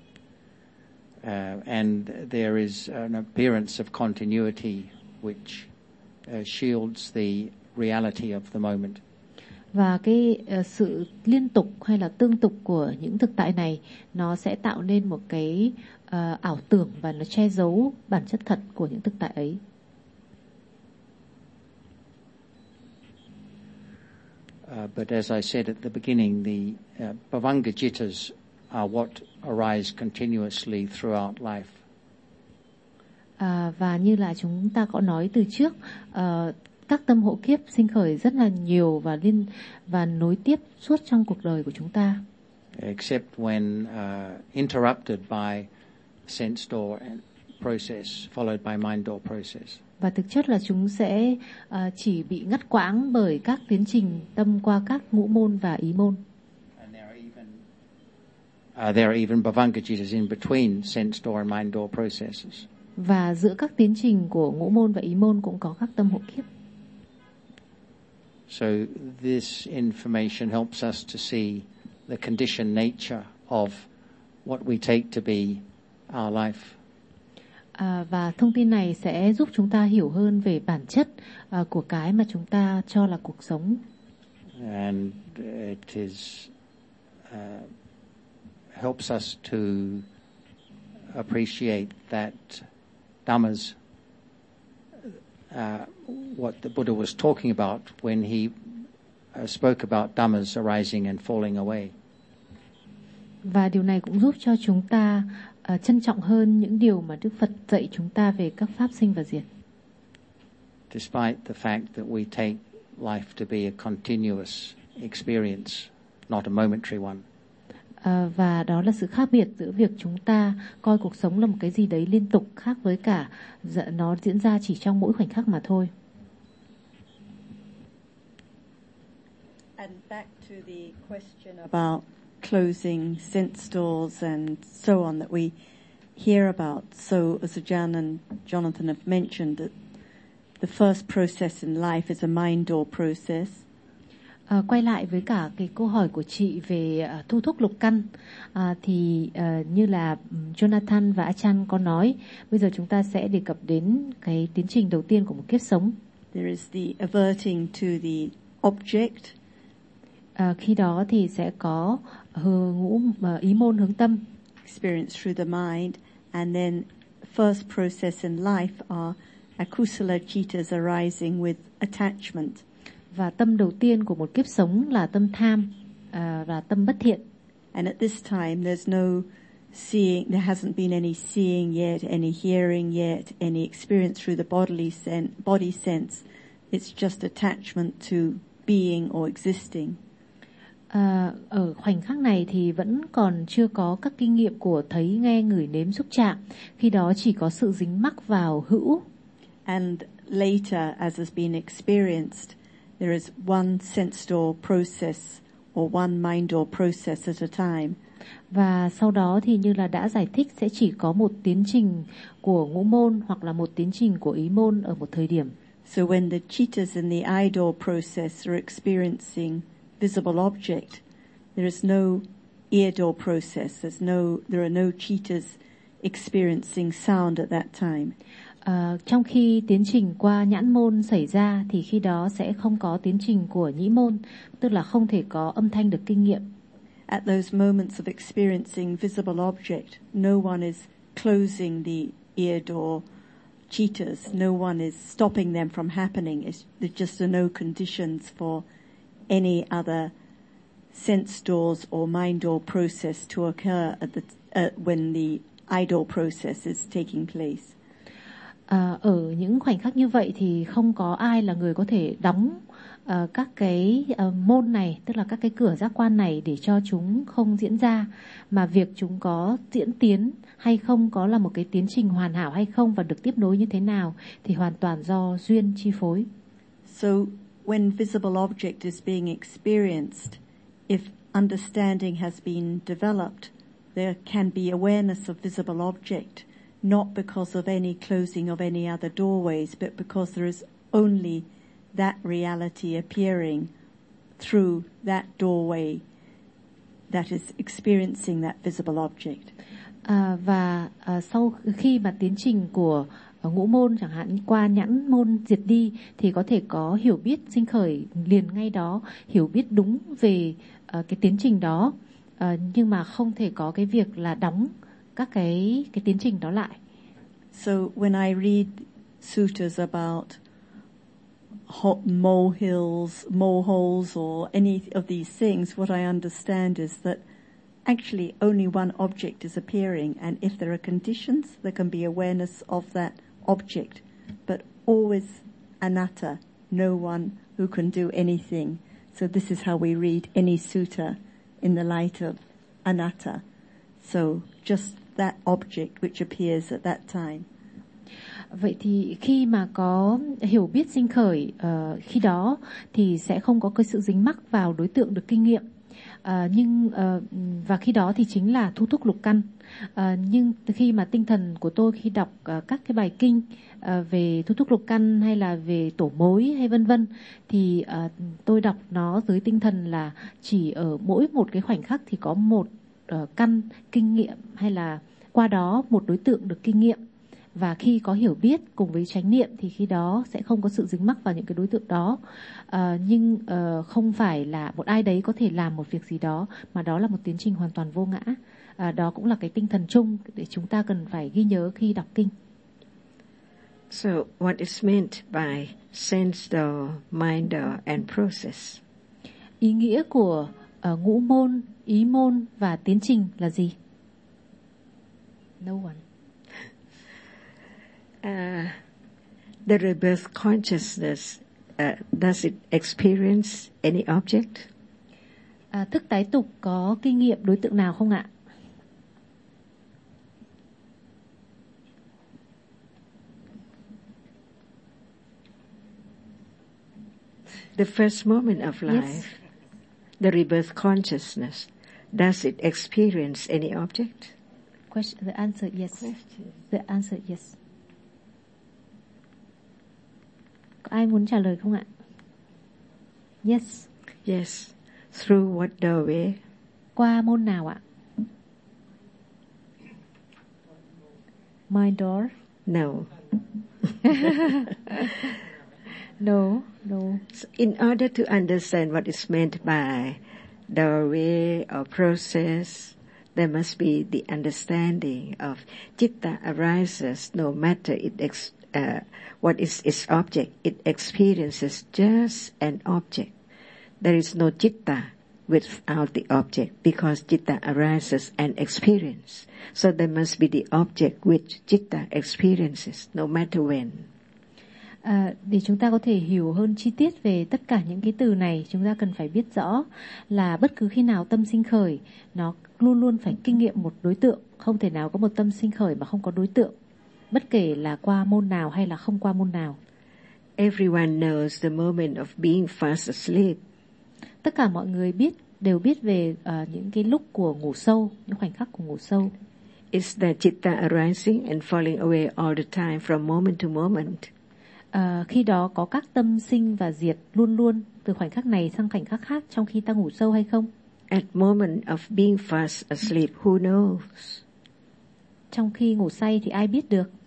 And there is an appearance of continuity which shields the reality of the moment. Và cái sự liên tục hay là tương tục của những thực tại này nó sẽ tạo nên một cái ảo tưởng và nó che giấu bản chất thật của những thực tại ấy. But as I said at the beginning, the Bhavanga jittas are what arise continuously throughout life. Và như là chúng ta có nói từ trước, các tâm hộ kiếp sinh khởi rất là nhiều và nối tiếp suốt trong cuộc đời của chúng ta. Except when interrupted by sense door process followed by mind door process. Và thực chất là chúng sẽ chỉ bị ngắt quãng bởi các tiến trình tâm qua các ngũ môn và ý môn. And there are even Bhavanga jittas in between sense door and mind door processes. Và giữa các tiến trình của ngũ môn và ý môn cũng có các tâm hộ kiếp. So this information helps us to see the conditioned nature of what we take to be our life. Và thông tin này sẽ giúp chúng ta hiểu hơn về bản chất của cái mà chúng ta cho là cuộc sống. And it is helps us to appreciate that dhammas, what the Buddha was talking about when he spoke about dhammas arising and falling away. Và điều này cũng giúp cho chúng ta trân trọng hơn những điều mà Đức Phật dạy chúng ta về các pháp sinh và diệt. Despite the fact that we take life to be a continuous experience, not a momentary one. Và đó là sự khác biệt giữa việc chúng ta coi cuộc sống là một cái gì đấy liên tục, khác với cả nó diễn ra chỉ trong mỗi khoảnh khắc mà thôi. And back to the question about closing sense doors and so on that we hear about. So as Ajahn and Jonathan have mentioned, that the first process in life is a mind door process. Quay lại với cả cái câu hỏi của chị về thu thúc lục căn, thì như là Jonathan và Ajahn có nói, bây giờ chúng ta sẽ đề cập đến cái tiến trình đầu tiên của một kiếp sống. There is the averting to the object. Khi đó thì sẽ có ý môn hướng tâm. Experience through the mind, and then first process in life are akusala chittas arising with attachment. Và tâm đầu tiên của một kiếp sống là tâm tham và tâm bất thiện. And at this time there's no seeing, there hasn't been any seeing yet, any hearing yet, any experience through the body sense. It's just attachment to being or existing. Ở khoảnh khắc này thì vẫn còn chưa có các kinh nghiệm của thấy, nghe, ngửi, nếm, xúc chạm. Khi đó chỉ có sự dính mắc vào hữu. And later, as has been experienced, there is one sense door process or one mind door process at a time. Và sau đó thì như là đã giải thích, sẽ chỉ có một tiến trình của ngũ môn hoặc là một tiến trình của ý môn ở một thời điểm. So when the chittas in the eye door process are experiencing visible object, there is no ear door process. There are no chittas experiencing sound at that time. Trong khi tiến trình qua nhãn môn xảy ra thì khi đó sẽ không có tiến trình của nhĩ môn, tức là không thể có âm thanh được kinh nghiệm. At those moments of experiencing visible object, no one is closing the ear door chittas. No one is stopping them from happening. There just are no conditions for any other sense doors or mind door process to occur when the eye door process is taking place. Ở những khoảnh khắc như vậy thì không có ai là người có thể đóng các cái môn này, tức là các cái cửa giác quan này để cho chúng không diễn ra, mà việc chúng có diễn tiến hay không, có là một cái tiến trình hoàn hảo hay không và được tiếp nối như thế nào thì hoàn toàn do duyên chi phối. So when visible object is being experienced, if understanding has been developed, there can be awareness of visible object, not because of any closing of any other doorways, but because there is only that reality appearing through that doorway that is experiencing that visible object. Và sau khi mà tiến trình của ngũ môn chẳng hạn qua nhãn môn diệt đi thì có thể có hiểu biết sinh khởi liền ngay đó, hiểu biết đúng về cái tiến trình đó, nhưng mà không thể có cái việc là đóng các cái tiến trình đó lại. So when I read suttas about moleholes or any of these things, what I understand is that actually only one object is appearing, and if there are conditions, there can be awareness of that object, but always anatta, no one who can do anything. So this is how we read any sutta in the light of anatta. So just that object which appears at that time. Vậy thì khi mà có hiểu biết sinh khởi khi đó thì sẽ không có cái sự dính mắc vào đối tượng được kinh nghiệm. Và khi đó thì chính là thu thúc lục căn. Nhưng khi mà tinh thần của tôi khi đọc các cái bài kinh về thu thúc lục căn hay là về tổ mối hay vân vân, thì tôi đọc nó dưới tinh thần là chỉ ở mỗi một cái khoảnh khắc thì có một căn kinh nghiệm, hay là qua đó một đối tượng được kinh nghiệm. Và khi có hiểu biết cùng với chánh niệm thì khi đó sẽ không có sự dính mắc vào những cái đối tượng đó. Nhưng không phải là một ai đấy có thể làm một việc gì đó, mà đó là một tiến trình hoàn toàn vô ngã. Đó cũng là cái tinh thần chung để chúng ta cần phải ghi nhớ khi đọc kinh. So what is meant by sense door, mind door and process? Ý nghĩa của ngũ môn, ý môn và tiến trình là gì? No one. The rebirth consciousness, does it experience any object? Thức tái tục có kinh nghiệm đối tượng nào không ạ? The first moment of life, yes. The rebirth consciousness, does it experience any object? The answer yes. The answer yes. Có ai muốn trả lời không ạ? Yes. Yes. Through what doorway? Qua môn nào ạ? Mind door? No. No. So in order to understand what is meant by doorway or process, there must be the understanding of citta arises no matter what is its object. It experiences just an object. There is no citta without the object because citta arises and experience. So there must be the object which citta experiences no matter when. Để chúng ta có thể hiểu hơn chi tiết về tất cả những cái từ này, chúng ta cần phải biết rõ là bất cứ khi nào tâm sinh khởi, nó luôn luôn phải kinh nghiệm một đối tượng. Không thể nào có một tâm sinh khởi mà không có đối tượng, bất kể là qua môn nào hay là không qua môn nào. Everyone knows the moment of being fast asleep. Tất cả mọi người đều biết về những cái lúc của ngủ sâu, những khoảnh khắc của ngủ sâu. Is that citta arising and falling away all the time from moment to moment? Khi đó có các tâm sinh và diệt luôn luôn từ khoảnh khắc này sang khoảnh khắc khác trong khi ta ngủ sâu hay không? At moment of being fast asleep, who knows? Trong khi ngủ say thì ai biết được?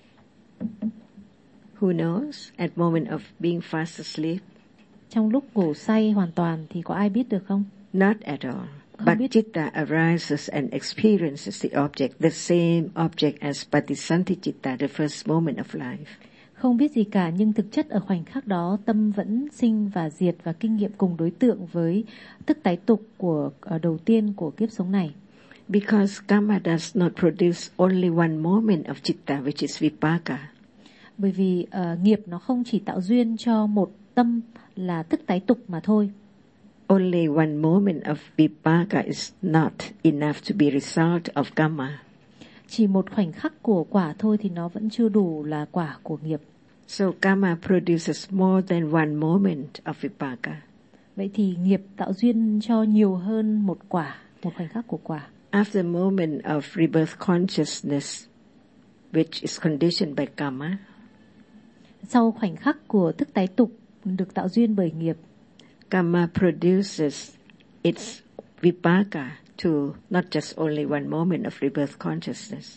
Who knows? At moment of being fast asleep. Trong lúc ngủ say hoàn toàn thì có ai biết được không? Not at all. Không But citta arises and experiences the object, the same object as patisanti citta, the first moment of life. Không biết gì cả, nhưng thực chất ở khoảnh khắc đó tâm vẫn sinh và diệt và kinh nghiệm cùng đối tượng với thức tái tục của đầu tiên của kiếp sống này. Because karma does not produce only one moment of citta, which is vipaka. Bởi vì nghiệp nó không chỉ tạo duyên cho một tâm là thức tái tục mà thôi. Only one moment of vipaka is not enough to be result of karma. Chỉ một khoảnh khắc của quả thôi thì nó vẫn chưa đủ là quả của nghiệp. So karma produces more than one moment of vipaka. Vậy thì nghiệp tạo duyên cho nhiều hơn một khoảnh khắc của quả. After moment of rebirth consciousness, which is conditioned by karma, sau khoảnh khắc của thức tái tục được tạo duyên bởi nghiệp, karma produces its vipaka to not just only one moment of rebirth consciousness.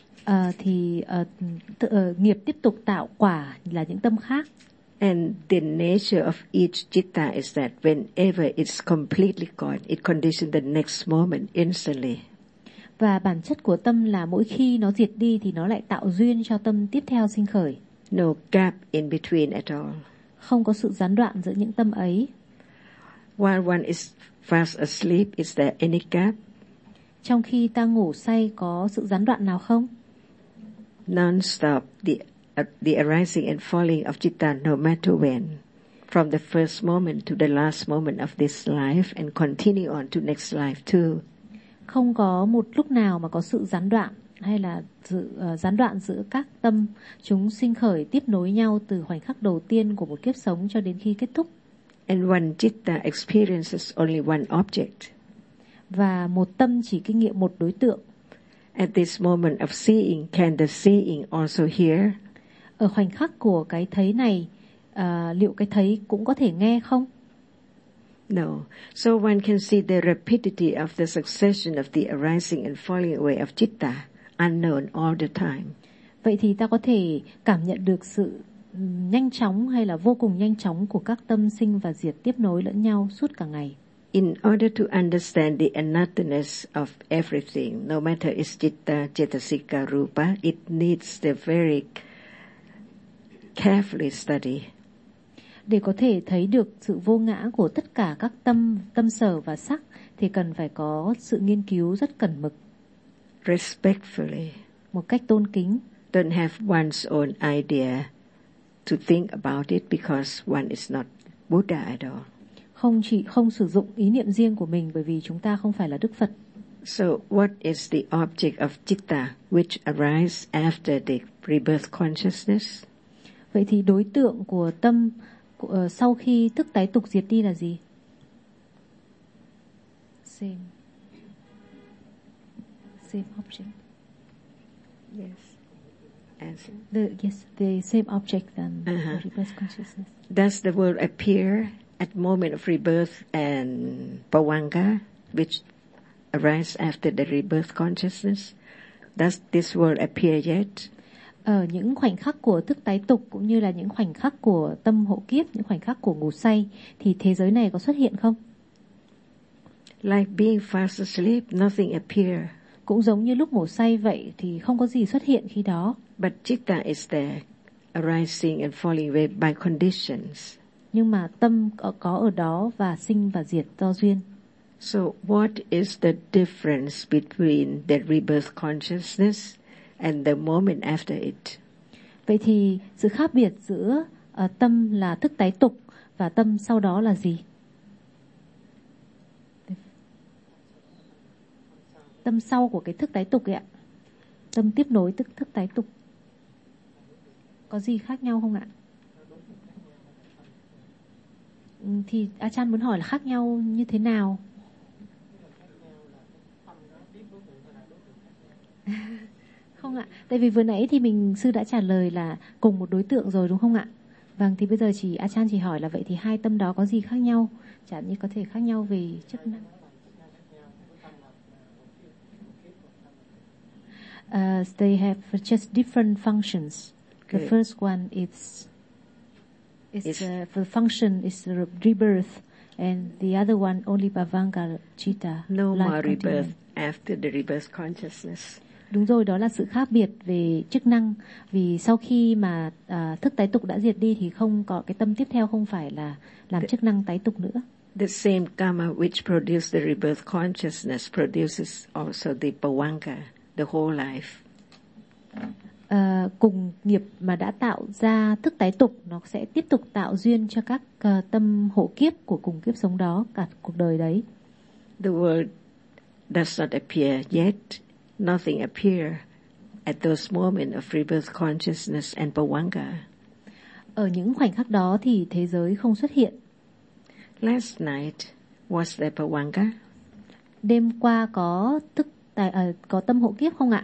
Nghiệp tiếp tục tạo quả là những tâm khác. And the nature of each citta is that whenever it's completely gone, it conditions the next moment instantly. Và bản chất của tâm là mỗi khi nó diệt đi thì nó lại tạo duyên cho tâm tiếp theo sinh khởi. No gap in between at all. Không có sự gián đoạn giữa những tâm ấy. While one is fast asleep, is there any gap? Trong khi ta ngủ say có sự gián đoạn nào không? Non-stop, the arising and falling of citta no matter when, from the first moment to the last moment of this life and continue on to next life too. Không có một lúc nào mà có sự gián đoạn hay là sự gián đoạn giữa các tâm chúng sinh khởi tiếp nối nhau từ khoảnh khắc đầu tiên của một kiếp sống cho đến khi kết thúc. And one citta experiences only one object. và một tâm chỉ kinh nghiệm một đối tượng. At this moment of seeing, can the seeing also hear? Ở khoảnh khắc của cái thấy này, liệu cái thấy cũng có thể nghe không? No. So one can see the rapidity of the succession of the arising and falling away of citta, unknown all the time. Vậy thì ta có thể cảm nhận được sự nhanh chóng hay là vô cùng nhanh chóng của các tâm sinh và diệt tiếp nối lẫn nhau suốt cả ngày. In order to understand the anothernness of everything, no matter it's citta, cetasika, rupa, it needs the very carefully study. Để có thể thấy được sự vô ngã của tất cả các tâm sở và sắc thì cần phải có sự nghiên cứu rất cẩn mực. Respectfully. Một cách tôn kính. Don't have one's own idea to think about it because one is not Buddha at all. Không sử dụng ý niệm riêng của mình bởi vì chúng ta không phải là Đức Phật. So what is the object of citta which arises after the rebirth consciousness? Vậy thì đối tượng của tâm sau khi thức tái tục diệt đi là gì? Same object. Yes. Answer. The same object than the rebirth consciousness. Does the world appear at moment of rebirth and bhavanga, which arise after the rebirth consciousness? Does this world appear yet? Ở những khoảnh khắc của thức tái tục cũng như là những khoảnh khắc của tâm hộ kiếp, những khoảnh khắc của ngủ say thì thế giới này có xuất hiện không? Like being fast asleep, nothing appear. Cũng giống như lúc ngủ say vậy thì không có gì xuất hiện khi đó. But citta is there, arising and falling away by conditions. Nhưng mà tâm có ở đó và sinh và diệt do duyên. So what is the difference between the rebirth consciousness and the moment after it? Vậy thì sự khác biệt giữa tâm là thức tái tục và tâm sau đó là gì? Tâm sau của cái thức tái tục ấy ạ. Tâm tiếp nối thức tái tục. Có gì khác nhau không ạ? Thì A Chan muốn hỏi là khác nhau như thế nào? Không ạ, tại vì vừa nãy thì sư đã trả lời là cùng một đối tượng rồi đúng không ạ? Vâng, thì bây giờ A Chan chỉ hỏi là vậy thì hai tâm đó có gì khác nhau? Chẳng như có thể khác nhau về chức năng. They have just different functions. The first one is the function is rebirth, and the other one only bhavanga citta. No more rebirth after the rebirth consciousness. Đúng rồi, đó là sự khác biệt về chức năng. Vì sau khi mà thức tái tục đã diệt đi thì không có cái tâm tiếp theo không phải là làm chức năng tái tục nữa. The same karma which produced the rebirth consciousness produces also the bhavanga, the whole life. Cùng nghiệp mà đã tạo ra thức tái tục, nó sẽ tiếp tục tạo duyên cho các tâm hộ kiếp của cùng kiếp sống đó, cả cuộc đời đấy. The world does not appear yet. Nothing appear at those moments of rebirth consciousness and bhavanga. Ở những khoảnh khắc đó thì thế giới không xuất hiện. Last night was there bhavanga? Đêm qua có có tâm hộ kiếp không ạ?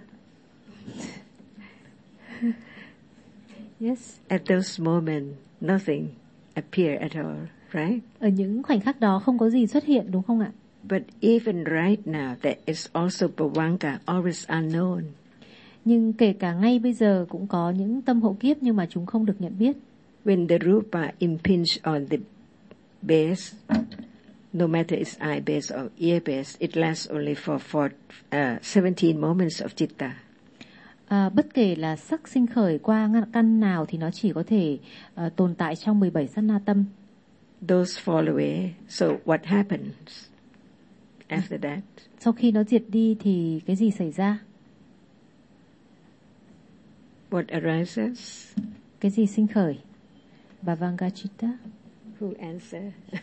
Yes. At those moments, nothing appear at all, right? Ở những khoảnh khắc đó không có gì xuất hiện đúng không ạ? But even right now, there is also bhavanga, always unknown. Nhưng kể cả ngay bây giờ cũng có những tâm hộ kiếp nhưng mà chúng không được nhận biết. When the rupa impinge on the base, no matter it's eye base or ear base, it lasts only for 17 moments of citta. Bất kể là sắc sinh khởi qua căn nào thì nó chỉ có thể tồn tại trong 17 sát na tâm. Those fall away. So what happens after that? Sau khi nó diệt đi thì cái gì xảy ra? What arises? Cái gì sinh khởi? Bhavanga citta. Who answer?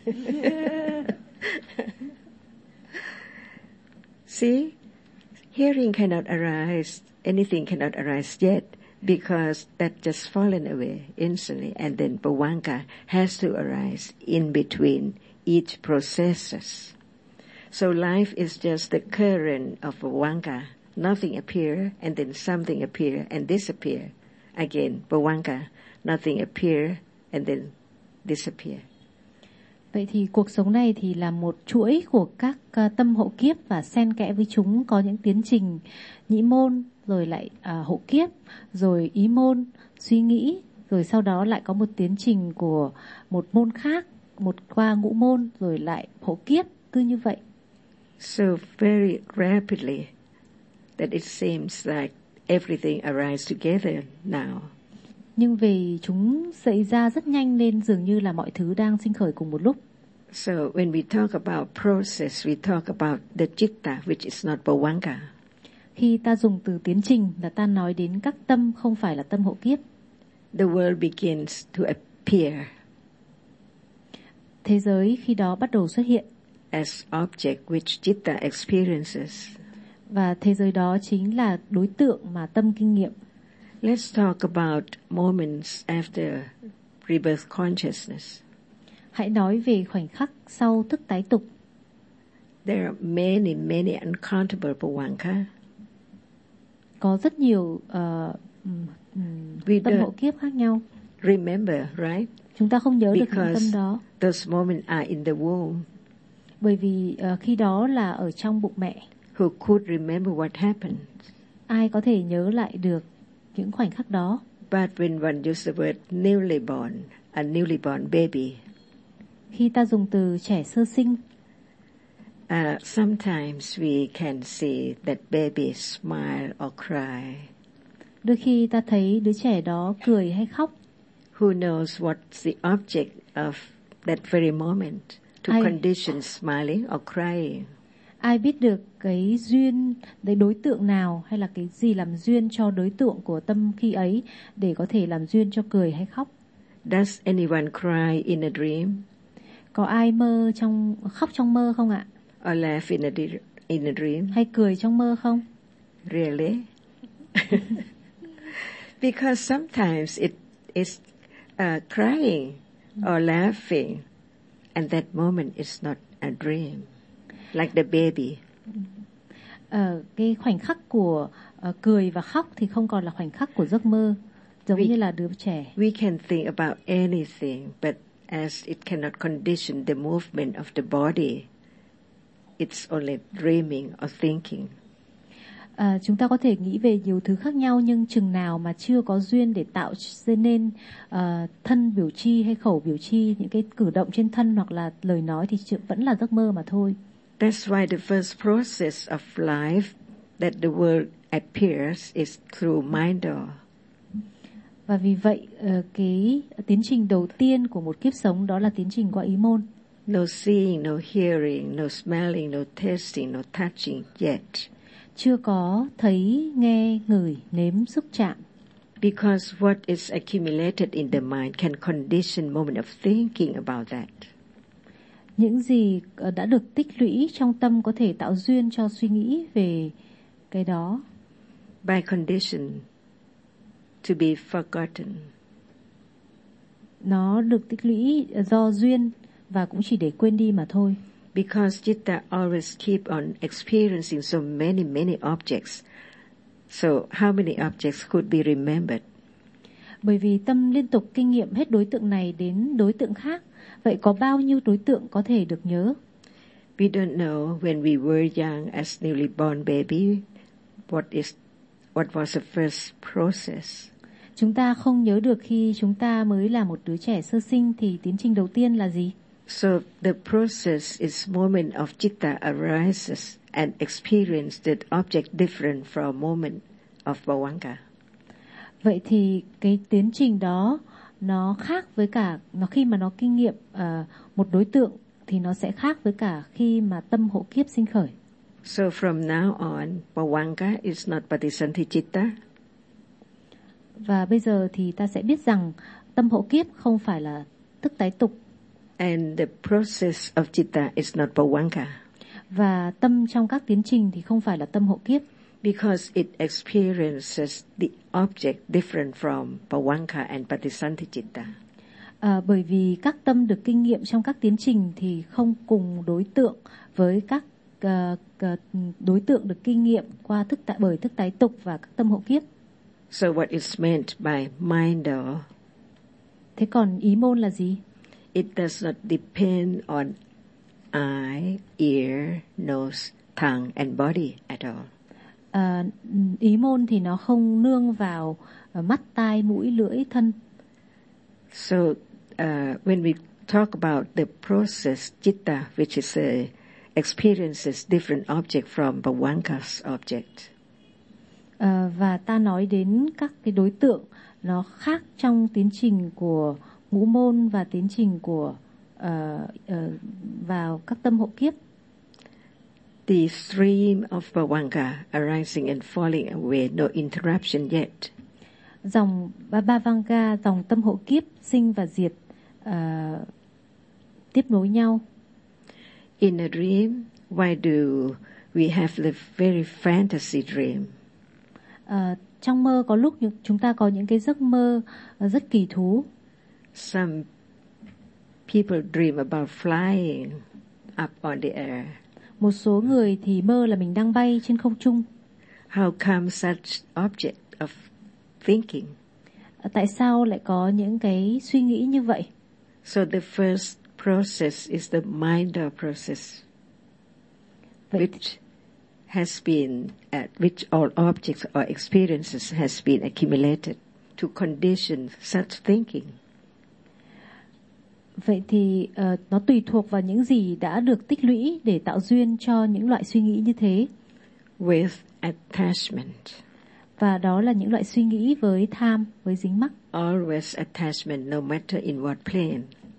See, hearing cannot arise. Anything cannot arise yet because that just fallen away instantly, and then bhavanga has to arise in between each processes. So life is just the current of Bhavanga. Nothing appear, and then something appear and disappear. Again, Bhavanga, nothing appear, and then disappear. Vậy thì cuộc sống này thì là một chuỗi của các tâm hộ kiếp, và xen kẽ với chúng có những tiến trình nhĩ môn, rồi lại hộ kiếp, rồi ý môn, suy nghĩ, rồi sau đó lại có một tiến trình của một môn khác, một qua ngũ môn, rồi lại hộ kiếp, cứ như vậy. So very rapidly that it seems like everything arises together now. Nhưng vì chúng xảy ra rất nhanh nên dường như là mọi thứ đang sinh khởi cùng một lúc. So when we talk about process, we talk about the citta, which is not Bhavanga. Khi ta dùng từ tiến trình là ta nói đến các tâm không phải là tâm hộ kiếp. The world begins to appear. Thế giới khi đó bắt đầu xuất hiện. As object which citta experiences. Và thế giới đó chính là đối tượng mà tâm kinh nghiệm. Let's talk about moments after rebirth consciousness. Hãy nói về khoảnh khắc sau thức tái tục. There are many uncountable Bhavanga. Có rất nhiều tâm hộ kiếp khác nhau. Remember, right? Chúng ta không nhớ được những tâm Because đó. those moments are in the womb. Bởi vì khi đó là ở trong bụng mẹ. Who could remember what happened? Ai có thể nhớ lại được những khoảnh khắc đó? But when one uses the word newly born, a newly born baby, khi ta dùng từ trẻ sơ sinh, sometimes we can see that baby smile or cry. Đôi khi ta thấy đứa trẻ đó cười hay khóc. Who knows what's the object of that very moment to condition smiling or crying? Ai biết được cái duyên, cái đối tượng nào hay là cái gì làm duyên cho đối tượng của tâm khi ấy để có thể làm duyên cho cười hay khóc? Does anyone cry in a dream? Có ai khóc trong mơ không ạ? Or laugh in a dream? Hay cười trong mơ không? Really? Because sometimes it is crying or laughing, and that moment is not a dream, like the baby. Cái khoảnh khắc của cười và khóc thì không còn là khoảnh khắc của giấc mơ, giống như là đứa trẻ. We can think about anything, but as it cannot condition the movement of the body, it's only dreaming or thinking. Chúng ta có thể nghĩ về nhiều thứ khác nhau, nhưng chừng nào mà chưa có duyên để tạo nên thân biểu chi hay khẩu biểu chi, những cái cử động trên thân hoặc là lời nói thì vẫn là giấc mơ mà thôi. That's why the first process of life that the world appears is through mind door. Và vì vậy cái tiến trình đầu tiên của một kiếp sống đó là tiến trình qua ý môn. No seeing, no hearing, no smelling, no tasting, no touching yet. Chưa có thấy, nghe, ngửi, nếm, xúc chạm. Because what is accumulated in the mind can condition moment of thinking about that. Những gì đã được tích lũy trong tâm có thể tạo duyên cho suy nghĩ về cái đó. By condition to be forgotten. Nó được tích lũy do duyên và cũng chỉ để quên đi mà thôi. Because citta always keep on experiencing so many objects. So how many objects could be remembered? Bởi vì tâm liên tục kinh nghiệm hết đối tượng này đến đối tượng khác. Vậy có bao nhiêu đối tượng có thể được nhớ? We don't know when we were young as newly born baby what was the first process. Chúng ta không nhớ được khi chúng ta mới là một đứa trẻ sơ sinh thì tiến trình đầu tiên là gì? So the process is moment of citta arises and experience that object different from moment of bhavanga. Vậy thì cái tiến trình đó nó khác với cả khi mà nó kinh nghiệm một đối tượng thì nó sẽ khác với cả khi mà tâm hộ kiếp sinh khởi. So from now on, bhavanga is not patisanti citta. Và bây giờ thì ta sẽ biết rằng tâm hộ kiếp không phải là thức tái tục. And the process of citta is not bhavanga. Và tâm trong các tiến trình thì không phải là tâm hộ kiếp. Because it experiences the object different from bhavanga and patisanti citta. Bởi vì các tâm được kinh nghiệm trong các tiến trình thì không cùng đối tượng với các đối tượng được kinh nghiệm qua bởi thức tái tục và các tâm hộ kiếp. So what is meant by minder? Thế còn ý môn là gì? It does not depend on eye, ear, nose, tongue and body at all. Ý môn thì nó không nương vào mắt, tai, mũi, lưỡi, thân. So when we talk about the process citta, which is experiences different object from Bhavanka's object. Và ta nói đến các cái đối tượng nó khác trong tiến trình của ngũ môn và tiến trình của vào các tâm hộ kiếp. The stream of Bhavanka arising and falling away, no interruption yet. Dòng Bhavanka, dòng tâm hộ kiếp sinh và diệt tiếp nối nhau. In a dream, why do we have the very fantasy dream? Trong mơ có lúc chúng ta có những cái giấc mơ rất kỳ thú. Some people dream about flying up on the air. Một số người thì mơ là mình đang bay trên không trung. How come such object of thinking? Tại sao lại có những cái suy nghĩ như vậy? So the first process is the minder process, which has been at which all objects or experiences has been accumulated to condition such thinking. Vậy thì nó tùy thuộc vào những gì đã được tích lũy để tạo duyên cho những loại suy nghĩ như thế. With attachment. Và đó là những loại suy nghĩ với tham, với dính mắc. Always attachment, no matter in what plane.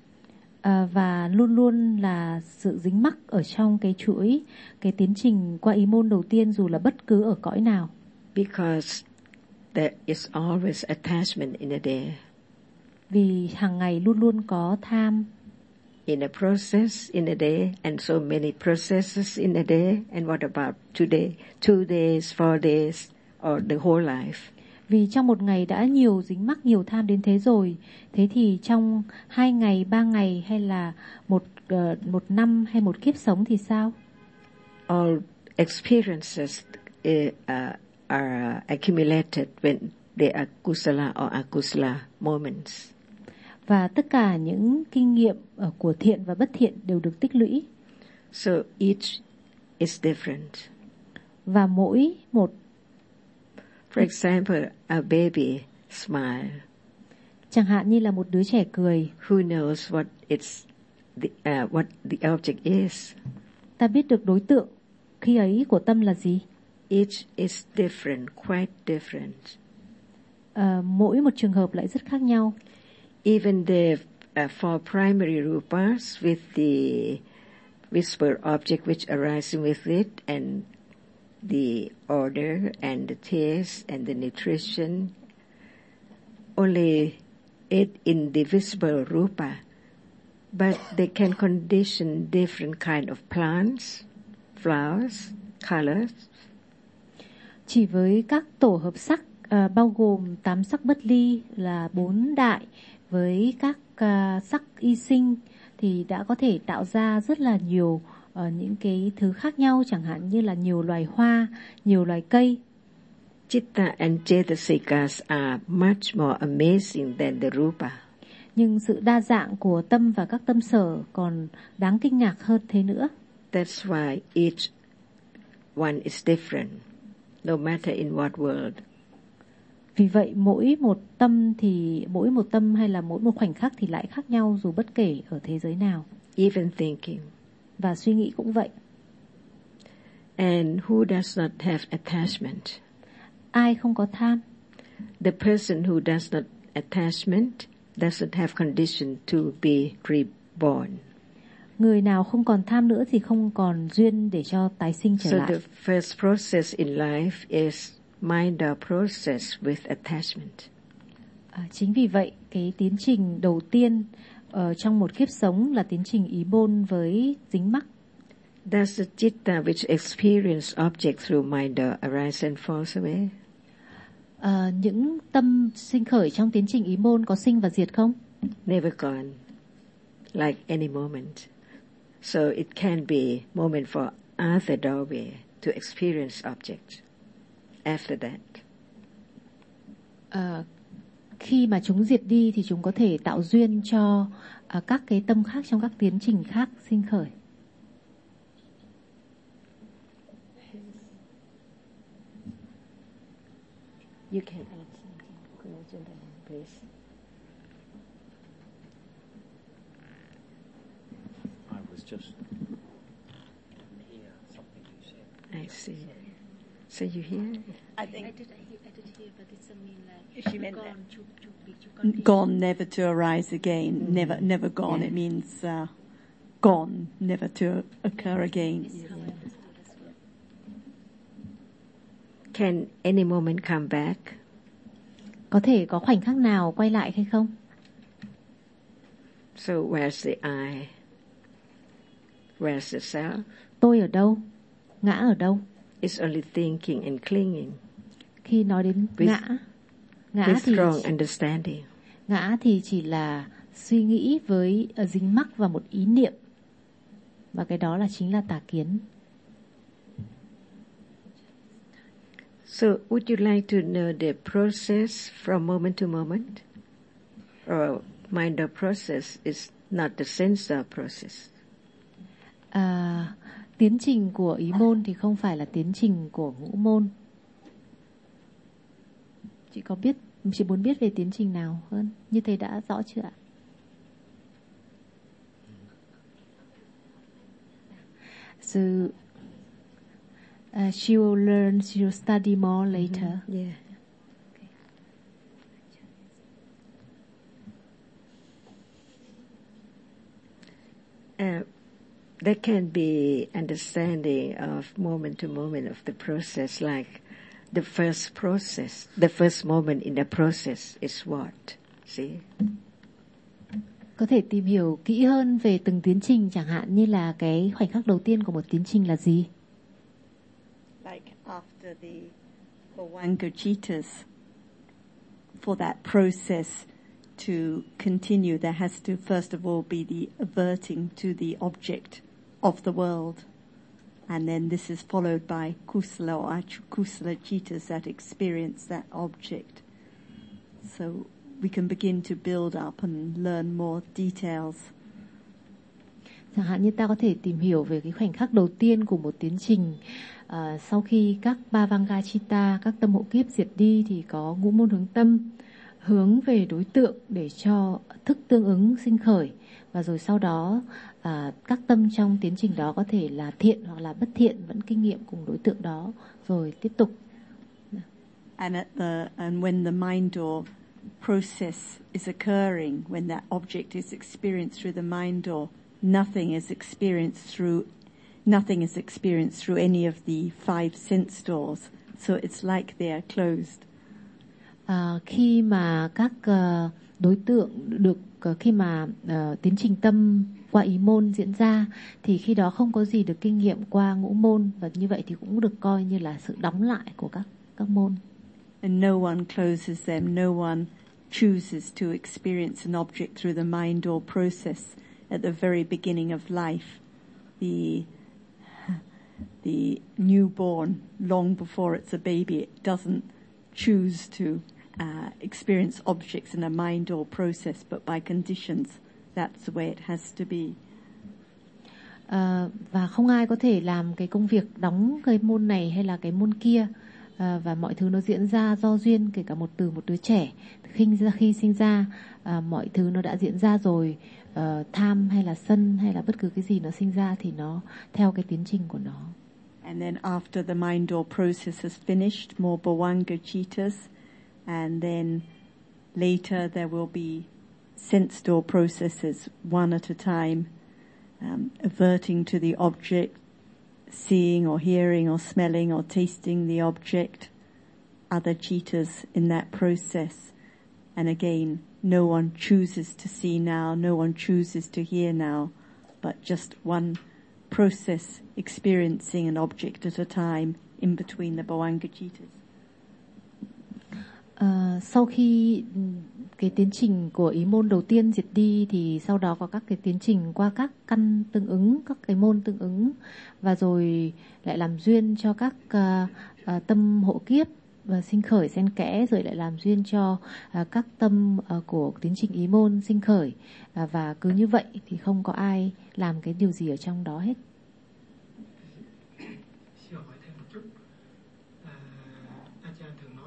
Và luôn luôn là sự dính mắc ở trong cái chuỗi, cái tiến trình qua ý môn đầu tiên dù là bất cứ ở cõi nào. Because there is always attachment in a day. Vì hàng ngày luôn luôn có tham. In a process in a day, and so many processes in a day, and what about today, 2 days, 4 days, or the whole life? Vì trong một ngày đã nhiều dính mắc, nhiều tham đến thế rồi, thế thì trong 2 ngày, 3 ngày hay là một năm hay một kiếp sống thì sao? All experiences are accumulated when they are kusala or akusala moments. Và tất cả những kinh nghiệm của thiện và bất thiện đều được tích lũy. So each is different. Và mỗi một. For example, a baby smile. Chẳng hạn như là một đứa trẻ cười. Who knows what the object is? Ta biết được đối tượng khi ấy của tâm là gì? Each is different, quite different. Mỗi một trường hợp lại rất khác nhau. Even the four primary rupas with the whisper object which arises with it, and the order and the taste and the nutrition, only it in the visible rupa, but they can condition different kind of plants, flowers, colors. Chỉ với các tổ hợp sắc bao gồm 8 sắc bất ly là 4 đại với các sắc y sinh thì đã có thể tạo ra rất là nhiều những cái thứ khác nhau, chẳng hạn như là nhiều loài hoa, nhiều loài cây. Chitta and Cetasikas are much more amazing than the rupa. Nhưng sự đa dạng của tâm và các tâm sở còn đáng kinh ngạc hơn thế nữa. That's why each one is different, no matter in what world. Vì vậy mỗi một tâm hay là mỗi một khoảnh khắc thì lại khác nhau dù bất kể ở thế giới nào. Even thinking. Và suy nghĩ cũng vậy. And who does not have attachment? Ai không có tham? The person who does not attachment doesn't have condition to be reborn. Người nào không còn tham nữa thì không còn duyên để cho tái sinh trở lại. So the first process in life is minder process with attachment. Chính vì vậy, cái tiến trình đầu tiên trong một kiếp sống là tiến trình ý môn với dính mắc. Does the citta which experience object through minder arise and falls away? Những tâm sinh khởi trong tiến trình ý môn có sinh và diệt không? Never gone, like any moment. So it can be moment for other doorway to experience objects after that. Khi mà chúng diệt đi thì chúng có thể tạo duyên cho các cái tâm khác trong các tiến trình khác sinh khởi. You can answer, please. I was just hear something you said. I see. So you hear? I think I did hear, but it doesn't mean like she meant gone, gone, never to arise again, never gone. Yeah. It means gone, never to occur again. It's how I understood as well. Can any moment come back? Có thể có khoảnh khắc nào quay lại hay không? So where's the I? Where's the self? Tôi ở đâu? Ngã ở đâu? It's only thinking and clinging. Khi nói đến With strong understanding. Ngã thì chỉ là suy nghĩ với dính mắc vào một ý niệm, và cái đó chính là tà kiến. So would you like to know the process from moment to moment? Or mind of process is not the sense of process? Tiến trình của ý môn thì không phải là tiến trình của ngũ môn. Chị muốn biết về tiến trình nào hơn? Như thầy đã rõ chưa ạ? So she will study more later. Yeah. There can be understanding of moment to moment of the process, like the first moment in the process is what? See? Có thể tìm hiểu kỹ hơn về từng tiến trình, chẳng hạn như là cái khoảnh khắc đầu tiên của một tiến trình là gì? Like after the Bhavangacittas, for that process to continue, there has to first of all be the averting to the object of the world. And then this is followed by kusala or kusala citas that experience that object. So we can begin to build up and learn more details. Chẳng hạn như ta có thể tìm hiểu về cái khoảnh khắc đầu tiên của một tiến trình. Sau khi các Bhavangacita, các tâm hộ kiếp diệt đi thì có ngũ môn hướng tâm, hướng về đối tượng để cho thức tương ứng sinh khởi. Và rồi sau đó các tâm trong tiến trình đó có thể là thiện hoặc là bất thiện, vẫn kinh nghiệm cùng đối tượng đó rồi tiếp tục. And when the mind or process is occurring, when that object is experienced through the mind or nothing is experienced through any of the 5 sense doors. So it's like they are closed. Khi mà các đối tượng được khi mà tiến trình tâm qua ý môn diễn ra thì khi đó không có gì được kinh nghiệm qua ngũ môn, và như vậy thì cũng được coi như là sự đóng lại của các môn. And no one closes them, no one chooses to experience an object through the mind or process at the very beginning of life. The newborn, long before it's a baby, it doesn't choose to experience objects in a mind or process, but by conditions, that's the way it has to be. Và không ai có thể làm cái công việc đóng cái môn này hay là cái môn kia, và mọi thứ nó diễn ra do duyên, kể cả một đứa trẻ khi sinh ra, mọi thứ nó đã diễn ra rồi. Tham hay là sân hay là bất cứ cái gì nó sinh ra thì nó theo cái tiến trình của nó. And then after the mind or process has finished, more Bhavangacittas, and then later there will be sense door processes, one at a time, averting to the object, seeing or hearing or smelling or tasting the object, other citas in that process. And again, no one chooses to see now, no one chooses to hear now, but just one process experiencing an object at a time in between the Bhavangacittas. Sau khi cái tiến trình của ý môn đầu tiên diệt đi thì sau đó có các cái tiến trình qua các căn tương ứng, các cái môn tương ứng, và rồi lại làm duyên cho các tâm hộ kiếp và sinh khởi xen kẽ, rồi lại làm duyên cho các tâm của tiến trình ý môn sinh khởi, và cứ như vậy thì không có ai làm cái điều gì ở trong đó hết.